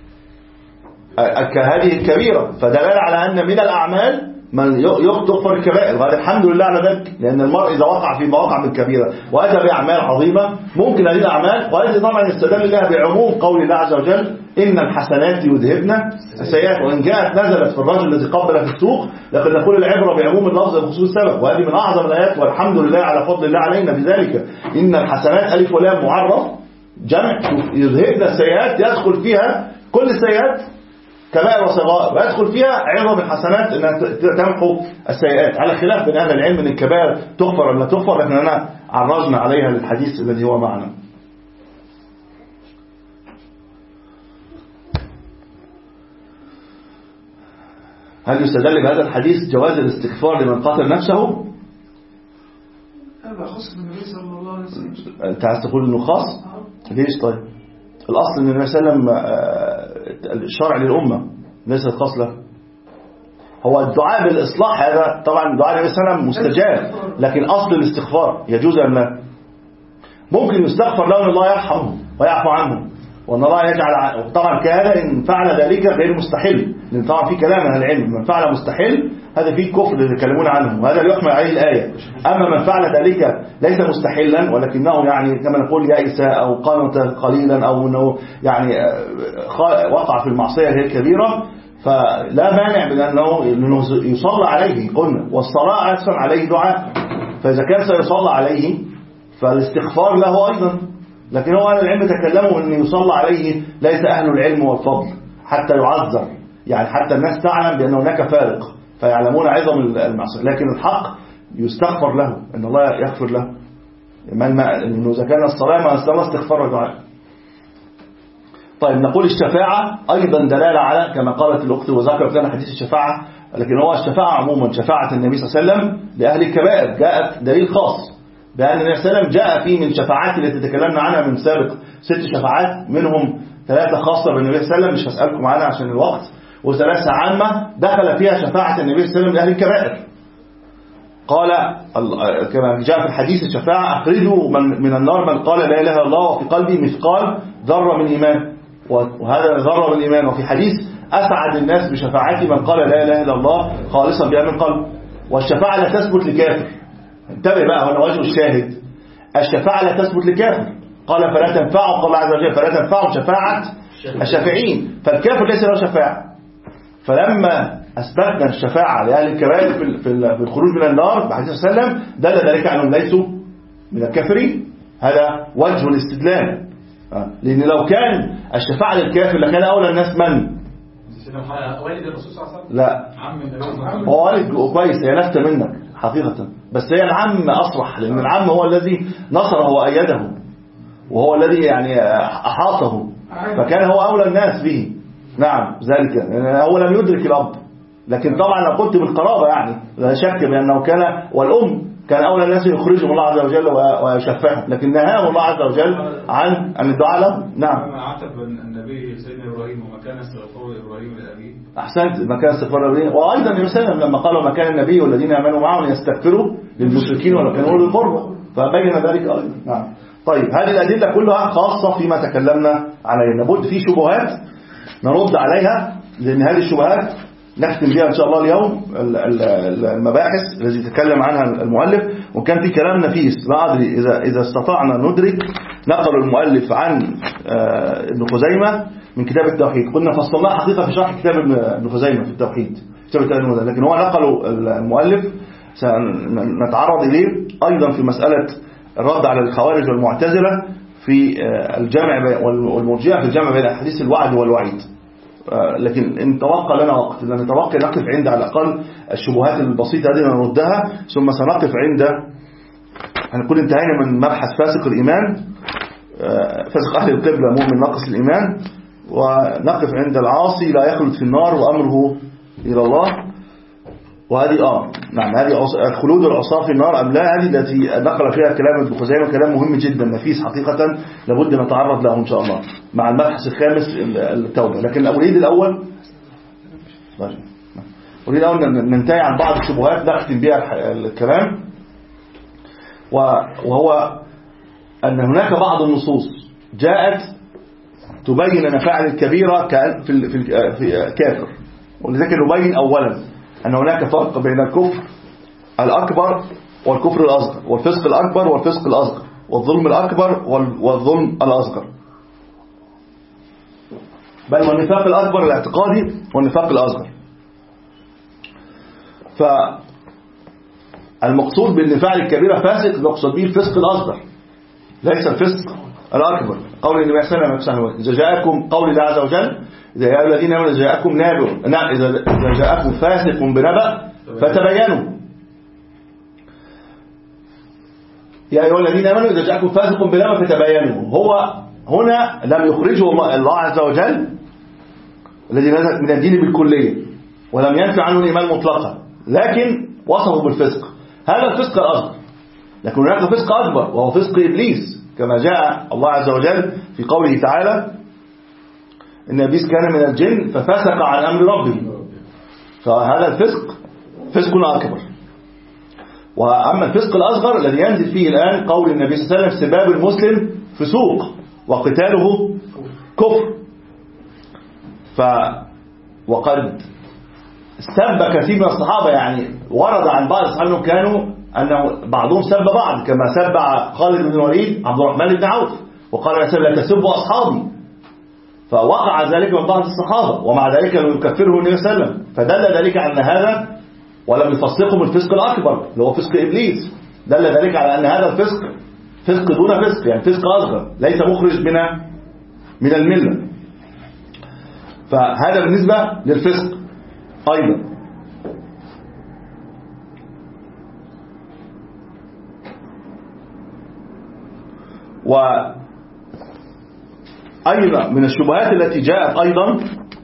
هذه الكبيرة فدلالة على أن من الأعمال من تغفر الكبائر وهذا الحمد لله على ذلك لأن المرء إذا وقع في مواقع من الكبيرة وأتى بأعمال عظيمة ممكن هذه الأعمال وهذه طبعا يستدل لها بعموم قول الله عز وجل إن الحسنات يذهبن السيئات وإن جاءت نزلت في الرجل الذي قبل في السوق لكن نقول العبرة بعموم اللفظ بخصوص السبب وهذه من أعظم الآيات والحمد لله على فضل الله علينا بذلك. إن الحسنات ألف ولام معرف جمع يذهبن السيئات يدخل فيها كل السيئات كبائر وصغائر ويدخل فيها عظم الحسنات انها تمحو السيئات على خلاف بين اهل العلم ان الكبائر تغفر ولا لا تغفر لكن انا عرجنا عليها للحديث الذي هو معنا. هل يستدل بهذا الحديث جواز الاستغفار لمن قتل نفسه؟ هذا خاص بالنبي صلى الله عليه وسلم. انت عايز تقول انه خاص؟ ليش طيب؟ الأصل أن النبي صلى الله عليه وسلم الشرع للأمة ليس الخاص له. هو الدعاء بالإصلاح هذا طبعا دعاء النبي صلى الله عليه وسلم مستجاب لكن أصل الاستغفار يجوز أم لا؟ ممكن يستغفر له أن الله يرحمه ويعفو عنه وأن الله يجعل. طبعا كهذا إن فعل ذلك غير مستحل، لأن طبعا في كلام أهل العلم من فعل مستحل هذا فيه كفر اللي يتكلمون عنه، وهذا اللي يحمل عليه الآية. أما من فعل ذلك ليس مستحلا ولكنه يعني كما نقول يائس أو قانت قليلا أو أنه يعني وقع في المعصية هي الكبيرة، فلا مانع من أنه يصلى عليه. قلنا والصلاة أصلا عليه دعاء، فإذا كان سيصلى عليه فالاستغفار له أيضا. لكن هو أهل العلم تكلموا أن يصلى عليه ليس أهل العلم والفضل حتى يعذر، يعني حتى الناس تعلم بأن هناك فارق فيعلمون عظم المعصية، لكن الحق يستغفر له أن الله يغفر له. إنه إذا كان الصلاة ما استمر استغفار ودعاء. طيب نقول الشفاعة أيضا دلالة على كما قالت الأخت وذكرت لنا حديث الشفاعة، لكن هو الشفاعة عموما شفاعة النبي صلى الله عليه وسلم لأهل الكبائر جاءت دليل خاص بأن النبي صلى الله عليه وسلم جاء فيه من الشفاعات التي تكلمنا عنها من سابق ست شفاعات، منهم ثلاثة خاصة بالنبي صلى الله عليه وسلم مش هسألكم عنها عشان الوقت، وثلاثة عامة دخل فيها شفاعة النبي صلى الله عليه وسلم لأهل الكبائر. قال كما جاء في الحديث الشفاعة أخرجوا من, من النار من قال لا إله إلا الله وفي قلبي مثقال ذرة من إيمان، وهذا ذرة من إيمان. وفي حديث أسعد الناس بشفاعتي من قال لا إله إلا الله خالصا بها من قلب. والشفاعة لا تثبت لكافر، انتبه بقى هنا وجه الشاهد، الشفاعة لا تثبت لكافر. قال فلا تنفعه، قال الله عز وجل فلا تنفعه شفاعة الشافعين، فالكافر ليس له شفاعة. فلما أثبتنا الشفاعة لأهل الكبائر في الخروج من النار بحديث صلى الله عليه وسلم دل ذلك أنهم ليسوا من الكافرين. هذا وجه الاستدلال، لأن لو كان الشفاعة للكافر لكان أولى الناس من؟ والد الرسول صلى الله عليه وسلم. لا عم هو والد كويس، هي نفت منك حقيقة، بس هي العم أصرح، لأن العم هو الذي نصره وأيده وهو الذي يعني أحاطه، فكان هو أولى الناس به. نعم ذلك هو لم يدرك الأب، لكن طبعا لو قلت بالقرابة يعني لا شك بأنه كان، والأم كان أولى الناس يخرجهم الله عز وجل ويشفعهم، لكن نهاهم الله عز وجل عن أن الدعاء له. نعم. ما عتب النبي سيدنا إبراهيم وما كان استغفار إبراهيم لأبيه. أحسنت، ما كان استغفار إبراهيم. وأيضا النبي صلى الله عليه وسلم لما قالوا ما كان النبي والذين آمنوا معه يستغفروا للمشركين ولو كانوا أولي القربى، فبين ذلك أيضا. نعم. طيب هذه الأدلة كلها خاصة فيما تكلمنا عليه. لابد في شبهات نرد عليها، لأن هذه الشبهات نختم بها إن شاء الله اليوم المباحث التي تكلم عنها المؤلف. وكان في كلام نفيس، لا أدري إذا إذا استطعنا ندرك. نقل المؤلف عن ابن خزيمة من كتاب التوحيد، قلنا فصلناه حقيقة في شرح كتاب ابن خزيمة في التوحيد كتاب التوحيد، لكن هو نقل المؤلف سنتعرض إليه أيضا في مسألة الرد على الخوارج والمعتزلة في الجمع والمرجئة في الجمع بين أحاديث الوعد والوعيد. لكن إن توقع لنا وقت لن نتوقع نقف عند على الأقل الشبهات البسيطة هذه نردها، ثم سنقف عند هنكون انتهينا من مبحث فاسق الإيمان، فاسق أهل القبلة مؤمن ناقص الإيمان، ونقف عند العاصي لا يخلد في النار وأمره إلى الله. وهذه آه نعم هذه خلود العصاة في النار أم لا، هذه التي نقل فيها كلام ابن خزيمة، كلام مهم جدا نفيس حقيقة لابد نتعرض له إن شاء الله مع المبحث الخامس التوبة. لكن أريد الأول أريد الأول ننتهي عن بعض الشبهات نختم بها الكلام، وهو أن هناك بعض النصوص جاءت تبين أن فاعل الكبيرة في كافر، ولذلك نبين أولا أن هناك فرق بين الكفر الأكبر والكفر الأصغر، والفسق الأكبر والفسق الأصغر، والظلم الأكبر والظلم الأصغر، بل والنفاق الأكبر الاعتقادي والنفاق الأصغر. فالمقصود بالنفاق الكبيرة فاسق نقصد به الفسق الأصغر ليس الفسق الأكبر. قول النبي صلى الله عليه وسلم إذا جاءكم قول الله عز وجل إذا يا الذين آمنوا إذا جاءكم نابع نعم إذا جاءكم فاسق بنبأ فتبينوا، يا أيها الذين آمنوا إذا جاءكم فاسق بنبأ فتبينوا. هو هنا لم يخرجه الله عز وجل الذي نزل من الدين بالكلية ولم ينفع عنه الإيمان مطلقا، لكن وصفه بالفسق. هذا الفسق الأصغر، لكن هناك فسق أكبر وهو فسق إبليس كما جاء الله عز وجل في قوله تعالى إن إبليس كان من الجن ففسق عن أمر ربه، فهذا الفسق فسق أكبر. وأما الفسق الأصغر الذي ينزل فيه الآن قول النبي صلى الله عليه وسلم سباب المسلم فسوق وقتاله كفر. ف وقد سب كثير من الصحابة، يعني ورد عن بعض الصحابة أنهم كانوا أنه بعضهم سب بعض، كما سب خالد بن الوليد عبد الرحمن بن عوف وقال لا تسبوا أصحابي، فوقع ذلك من بعض الصحابة ومع ذلك لم يكفره النبي صلى الله عليه وسلم، فدل ذلك على أن هذا ولم يفسقهم الفسق الأكبر اللي هو فسق إبليس، دل ذلك على أن هذا الفسق فسق دون فسق، يعني فسق أصغر ليس مخرج من من الملة. فهذا بالنسبة للفسق. أيضا وأيضا من الشبهات التي جاءت أيضا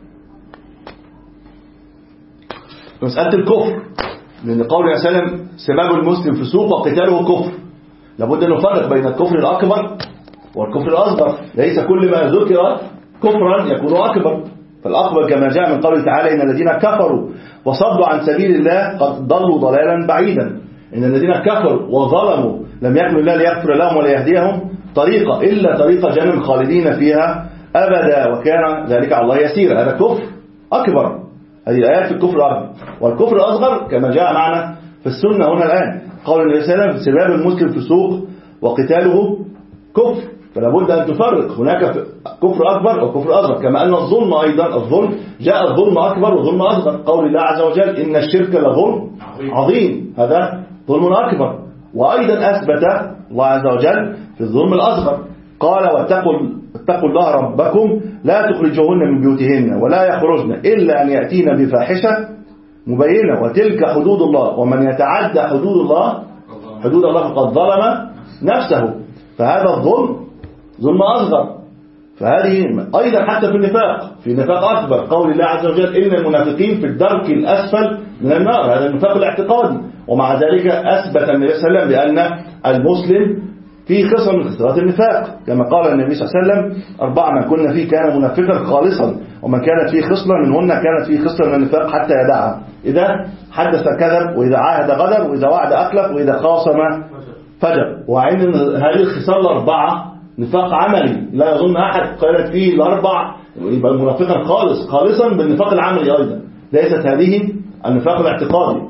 مسألة الكفر، لأن قول عليه وسلم سباب المسلم فسوق وقتاله كفر، لابد أن نفرق بين الكفر الأكبر والكفر الأصغر، ليس كل ما ذكر كفرا يكون أكبر، فالأكبر كما جاء من قوله تعالى إن الذين كفروا وصدوا عن سبيل الله قد ضلوا ضلالا بعيدا، إن الذين كفروا وظلموا لم يكن الله ليغفر لهم ولا يهديهم طريقة إلا طريقة جهنم خالدين فيها أبدا وكان ذلك على الله يسير. هذا كفر أكبر، هذه الآيات في الكفر الأكبر. والكفر الأصغر كما جاء معنا في السنة هنا الآن قول النبي صلى الله عليه وسلم سباب المسلم فسوق وقتاله كفر، فلا بد أن تفرق، هناك كفر أكبر وكفر أصغر، كما أن الظلم أيضا الظلم جاء الظلم أكبر وظلم أصغر، قول الله عز وجل إن الشرك لظلم عظيم، هذا ظلم أكبر. وأيضا أثبت الله عز وجل في الظلم الأصغر قال واتقوا اتقوا الله ربكم لا تخرجوهن من بيوتهن ولا يخرجن إلا أن يأتين بفاحشة مبينة وتلك حدود الله ومن يتعدى حدود الله حدود الله فقد ظلم نفسه، فهذا الظلم ظلم أصغر. فهذه أيضا حتى في النفاق، في نفاق أكبر قول الله عز وجل إن المنافقين في الدرك الأسفل من النار، هذا النفاق الاعتقادي، ومع ذلك أثبت النبي صلى الله عليه وسلم بأن المسلم في خصلة من خصلات النفاق، كما قال النبي صلى الله عليه وسلم أربعة من كنا فيه كان منافقا خالصا ومن كانت فيه خصلة منهن كانت فيه خصلة من النفاق حتى يدعها، إذا حدث كذب وإذا عاهد غدر وإذا وعد أخلف وإذا خاصم فجر. وعند هذه الخصال الأربعة نفاق عملي لا يظن أحد قالت فيه الأربع يبقى منافقا خالص خالصا بالنفاق العملي أيضا، ليست هذه النفاق الاعتقادي.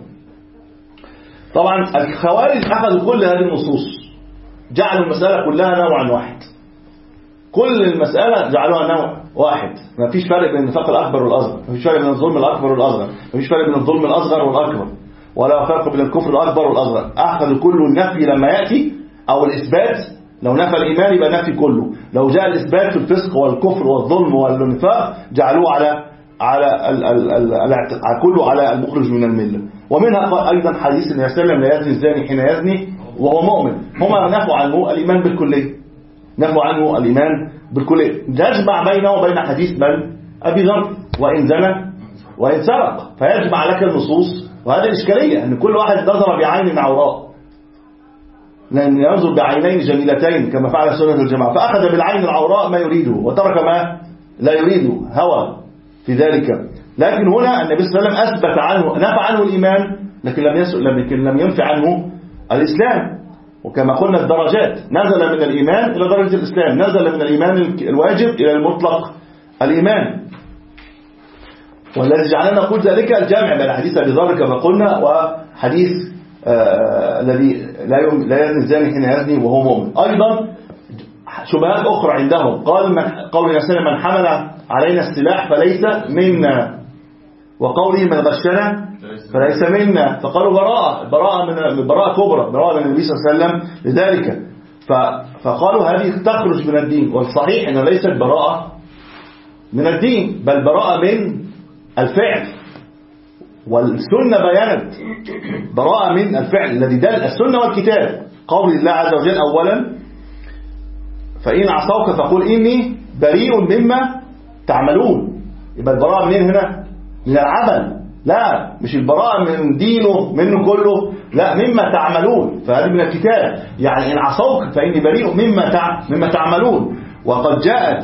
طبعا الخوارج أخذوا كل هذه النصوص جعلوا المسألة كلها نوعا واحد، كل المسألة جعلوها نوع واحد، ما فيش فرق بين النفاق الأكبر والأصغر، ما فيش فرق بين الظلم الأكبر والأصغر، ما فيش فرق بين الظلم الأصغر والأكبر، ولا فرق بين الكفر الأكبر والأصغر. أخذوا كل النفي لما يأتي أو الإثبات، لو نفى الإيمان يبقى نفي كله، لو جاء الإثبات في الفسق والكفر والظلم والنفاق جعلوه على على ال ال ال ال كله على المخرج من الملة. ومنها أيضا حديث النبي صلى الله عليه وسلم لا يزني الزاني حين يزني وهو مؤمن، هما نفوا عنه الإيمان بالكلية، نفوا عنه الإيمان بالكلية، يجمع بينه وبين حديث من أبي ذر وإن زنى وإن سرق، فيجمع لك النصوص. وهذه الإشكالية أن كل واحد نظر بعين عوراء، لأن ينظر بعينين جميلتين كما فعل سنة الجماعة، فأخذ بالعين العوراء ما يريده وترك ما لا يريده، هوى في ذلك. لكن هنا النبي صلى الله عليه وسلم أثبت عنه نفى عنه الإيمان لكن لم لكن لم ينفي عنه الإسلام. وكما قلنا الدرجات، نزل من الإيمان إلى درجة الإسلام، نزل من الإيمان الواجب إلى المطلق الإيمان. والذي جعلنا نقول ذلك الجامع بين حديث أبي ذر كما قلنا وحديث آه الذي لا لا يزني الزاني حين يزني وهو مؤمن. أيضا شبهات أخرى عندهم، قال من قول النبي من حمل علينا السلاح فليس منا، وقوله من غشنا فليس منا، فقالوا براءة براءة من براءة كبرى، براءة من النبي صلى الله عليه وسلم لذلك، فقالوا هذه تخرج من الدين. والصحيح أنه ليست براءة من الدين بل براءة من الفعل، والسنة بيانت براءة من الفعل الذي دل السنة والكتاب. قول الله عز وجل أولا فإن عصوك فقل إني بريء مما تعملون، يبقى البراءة منين هنا؟ من العمل، لا مش البراءة من دينه منه كله، لا مما تعملون، فهذه من الكتاب، يعني إن عصوك فإني بريء مما تع... مما تعملون. وقد جاءت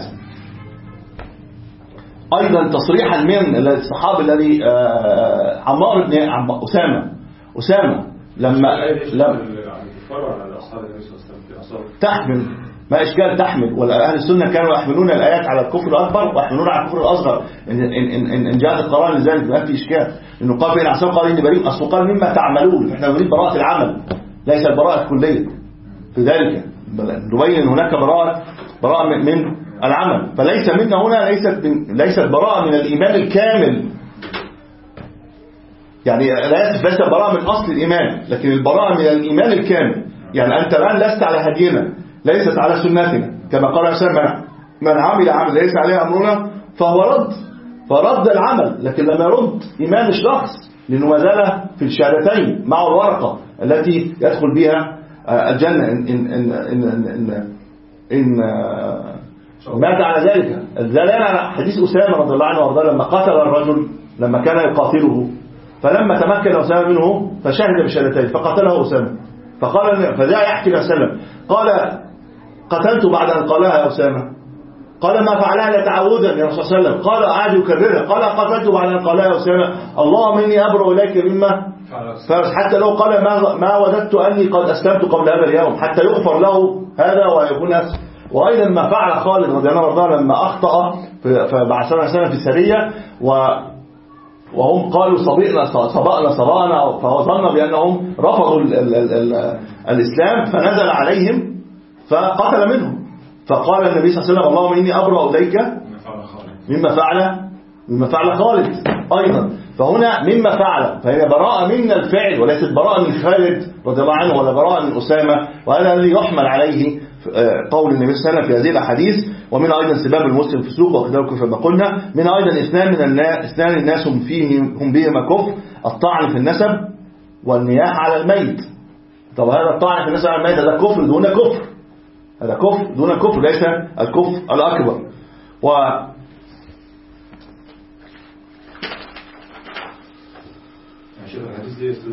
أيضا تصريحا من الصحابي الذي عمار بن أسامة أسامة لما لما تحمل ما إشكال تحمل، وأهل السنة كانوا يحملون الآيات على الكفر الأكبر ويحملون على الكفر الأصغر. إن, إن, إن, إن جاءت القرآن لذلك ما في إشكال، إنه قال بين عصام قال إني بريء، أصله قال مما تعملون، إحنا نريد براءة العمل ليس البراءة الكلية في ذلك، نبين هناك براءة براءة من العمل. فليس منا هنا ليست ليست براءة من الإيمان الكامل، يعني ليست براءة من أصل الإيمان، لكن البراءة من الإيمان الكامل. يعني أنت الآن لست على هدينا، ليست على سنتنا، كما قال عشان من عمل عمل ليس عليه أمرنا فهو رد، فرد العمل. لكن لما يرد إيمان الشخص، لأنه ما زال في الشهادتين مع الورقة التي يدخل بها الجنة إن, إن, إن, إن, إن, إن مات على ذلك. الدلالة على حديث أسامة رضي الله عنه وارضاه لما قتل الرجل لما كان يقاتله، فلما تمكن أسامة منه فشهد بشهادتين فقتله أسامة، فقال فذا يحكي له سلم قال قتلت بعد أن قالها يا أسامة، قال ما فعلها لتعودا يا رسول الله صلى الله عليه وسلم، قال أعاد يكررها، قال قتلت بعد أن قالها يا أسامة اللهم إني أبرأ إليك مما حتى لو قال ما, ما وددت أني قد أسلمت قبل هذا اليوم، حتى يغفر له هذا ويكون أسلم. وأيضا ما فعل خالد رضي الله عنه لما أخطأ فبعثنا سنة في سرية و وهم قالوا صبئنا صبأنا صبأنا، فظن بأنهم رفضوا ال ال ال ال الإسلام، فنزل عليهم فقتل منهم، فقال النبي صلى الله عليه وسلم اللهم إني أبرأ إليك مما فعل مما فعل خالد أيضا. فهنا مما فعل، فهي براءة من الفعل وليست براءة من خالد رضي الله عنه ولا براءة من أسامة. وهذا الذي يحمل عليه قول النبي صلى الله عليه وسلم في هذه الأحاديث. ومن أيضا سباب المسلم في السوق وكذلك كما قلنا. من أيضا اثنان من الناس اثنان الناس هم فيهم هم بهما كفر، الطعن في النسب والنياحة على الميت. طب هذا الطعن في النسب على الميت هذا كفر دون كفر، هذا كفر دون كفر ليس الكفر الأكبر. و الحديث دي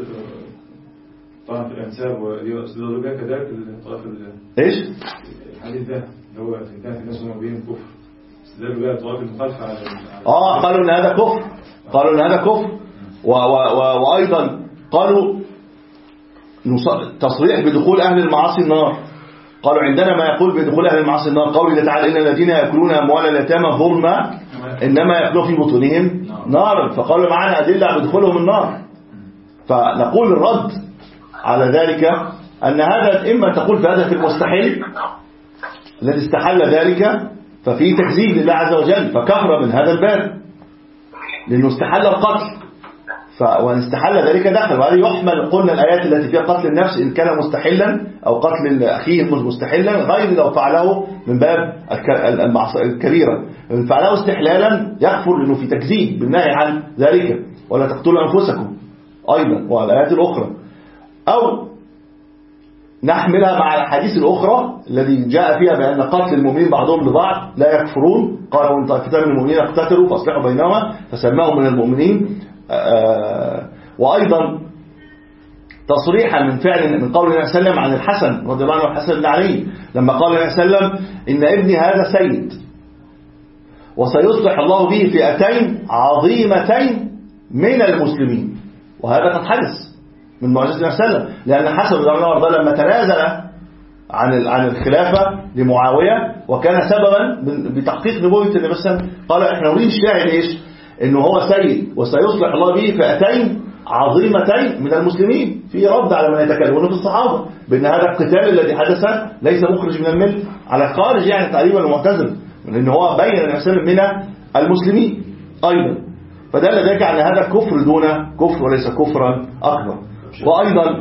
طبعا في الانساب واستدلوا بها كذلك الطائف ايش الحديث ده اللي هو كان الناس هم بيهم كفر، استدلوا بها الطائف المخالفه على اه قالوا ان هذا كفر، قالوا ان هذا كفر. و و و وايضا قالوا تصريح بدخول اهل المعاصي النار، قالوا عندنا ما يقول بدخول اهل المعاصي النار قول الله تعالى ان الذين ياكلون اموال اليتامى ظلما انما ياكلون في بطونهم نارا، فقالوا معنا ادله على دخولهم النار. فنقول الرد على ذلك أن هذا إما تقول في هذا في المستحيل الذي استحل ذلك ففيه تكذيب لله عز وجل فكفر من هذا الباب لأنه استحل القتل، وأن استحل ذلك دخل. وهذا يحمل قلنا الآيات التي فيها قتل النفس إن كان مستحلا أو قتل أخيه مستحلا غير لو فعله من باب الكبيرة، إن فعله استحلالا يكفر لأنه في تكذيب بالنهي عن ذلك ولا تقتلوا أنفسكم أيضا والآيات الأخرى. أو نحملها مع الحديث الأخرى الذي جاء فيها بأن قتل المؤمنين بعضهم لبعض لا يكفرون، قالوا إن طائفتان من المؤمنين اقتتلوا فأصلحوا بينهما فسماهم من المؤمنين. وأيضا تصريحا من فعل من قول النبي صلى الله عليه وسلم عن الحسن رضي الله عنه الحسن بن علي لما قال النبي صلى الله عليه وسلم إن ابني هذا سيد وسيصلح الله به فئتين عظيمتين من المسلمين. وهذا قد حدث من معجزة النبي صلى الله عليه وسلم، لأن حسن رضي الله عنه لما تنازل عن عن الخلافة لمعاوية وكان سببا بتحقيق نبوة النبي صلى الله عليه وسلم قال احنا نريد الشاهد ايش؟ انه هو سيد وسيصلح الله به فئتين عظيمتين من المسلمين، في رد على من يتكلمون في الصحابة بأن هذا القتال الذي حدث ليس مخرج من الملة على الخارج يعني تقريبا المعتزل، لأن هو بين النبي صلى الله عليه وسلم من المسلمين أيضا. فدل ذلك على هذا كفر دون كفر وليس كفرا أكبر. وأيضا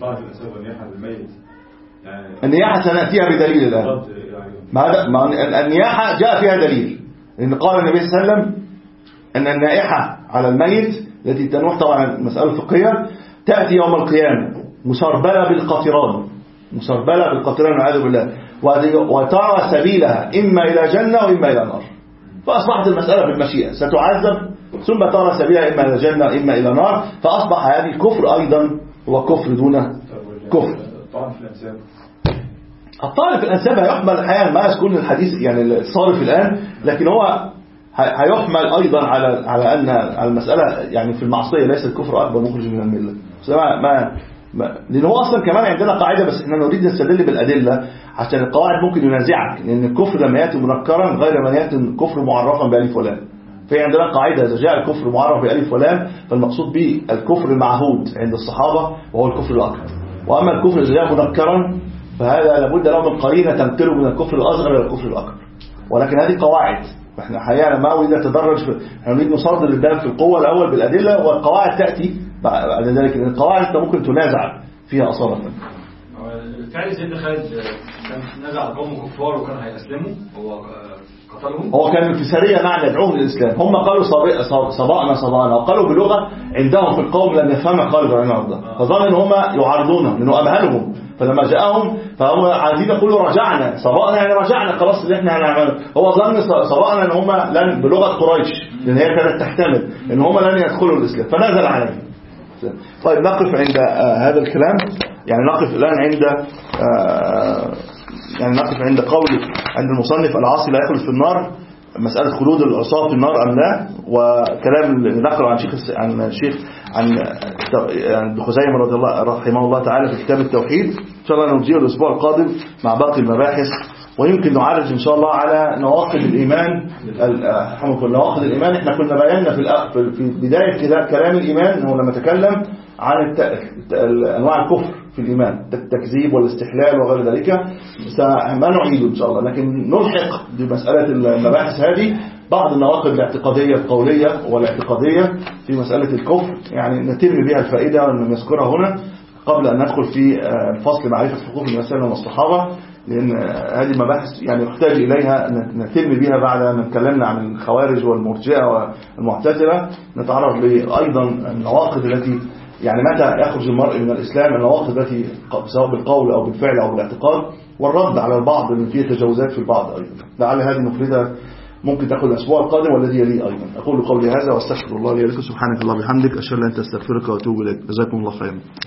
النياحة سنأتيها بدليل الآن. النياحة جاء فيها دليل، لأن قال النبي صلى الله عليه وسلم أن النائحة على الميت التي تنوح طبعا المسألة الفقهية تأتي يوم القيامة مسربلة بالقطران، مسربلة بالقطران والعياذ بالله، وترى سبيلها إما إلى جنة وإما إلى نار. فأصبحت المسألة بالمشيئة ستعذب ثم ترى سبيلها إما إلى جنة إما إلى نار، فأصبح هذه الكفر أيضا هو كفر دون كفر. الطعن في الأنساب هيحمل الحقيقة ما يكون الحديث يعني الصارف الآن، لكن هو هيحمل أيضا على على أن على المسألة يعني في المعصية ليس الكفر أكبر مخرج من الملة. ما ما لأن هو أصلا كمان عندنا قاعدة، بس احنا نريد نستدل بالأدلة عشان القواعد ممكن ينازعك، لأن الكفر لما يأتي منكرا غير ما يأتي الكفر معرفا بألف ولام. في عندنا قاعدة إذا جاء الكفر معرف بألف ولام فالمقصود به الكفر المعهود عند الصحابة وهو الكفر الأكبر، وأما الكفر إذا جاء منكرا فهذا لابد له من قرينة تنقله من الكفر الأصغر إلى الكفر الأكبر. ولكن هذه قواعد، احنا حقيقة ما أريد أتدرج في، احنا نريد نصادر الدم في القوة الأول بالأدلة، والقواعد تأتي بعد ذلك، لأن القواعد أنت ممكن تنازع فيها أصالة. الفعل سيدنا خالد كان نزع قوم كفار وكانوا هيسلموا، هو قتلهم. هو كان في سرية معنى يدعوهم للإسلام، هم قالوا صبائنا صبائنا، وقالوا بلغة عندهم في القوم لم يفهمها خالد رحمه الله، فظن ان هم يعارضونهم لأنه أمهلهم، فلما جاءهم فهم عايزين يقولوا رجعنا صبائنا، يعني رجعنا خلاص اللي احنا هنعمله. هو ظن صبائنا ان هم لن بلغة قريش، لأن هي كانت تحتمل ان هم لن يدخلوا الإسلام، فنزل عليهم. طيب نقف عند آه هذا الكلام، يعني نقف الآن عند آه يعني نقف عند قول عند المصنف العاصي لا يخلد في النار، مسألة خلود العصاة في النار أم لا، وكلام اللي نقله عن شيخ عن شيخ عن ابن خزيمة رضي الله رحمه الله تعالى في كتاب التوحيد. إن شاء الله نرجيه الأسبوع القادم مع باقي المباحث، ويمكن نعالج إن شاء الله على نواقض الإيمان. نواقض الإيمان احنا كنا بينا في في بداية كلام الإيمان أنه لما تكلم عن أنواع الكفر في الإيمان، التكذيب والاستحلال وغير ذلك، ما نعيده إن شاء الله، لكن نلحق بمسألة المباحث هذه بعض النواقض الاعتقادية القولية والاعتقادية في مسألة الكفر، يعني نتم بها الفائدة ونذكرها هنا قبل أن ندخل في فصل معرفة حقوق المسلمين والصحابة، لأن هذه المباحث يعني يحتاج إليها نتم بها بعد ما تكلمنا عن الخوارج والمرجئة والمعتزلة. نتعرف أيضا النواقض التي يعني متى يخرج المرء من الإسلام، النواقض التي سواء بالقول أو بالفعل أو بالاعتقاد، والرد على البعض اللي فيه تجاوزات في البعض أيضا. لعل هذه مفردة ممكن تأخذ الأسبوع القادم والذي يليه أيضا. أقول قولي هذا واستغفر الله لي ولكم. سبحانك اللهم وبحمدك، أشهد أن لا إله إلا أنت، أستغفرك وأتوب إليك. جزاكم الله خيرا.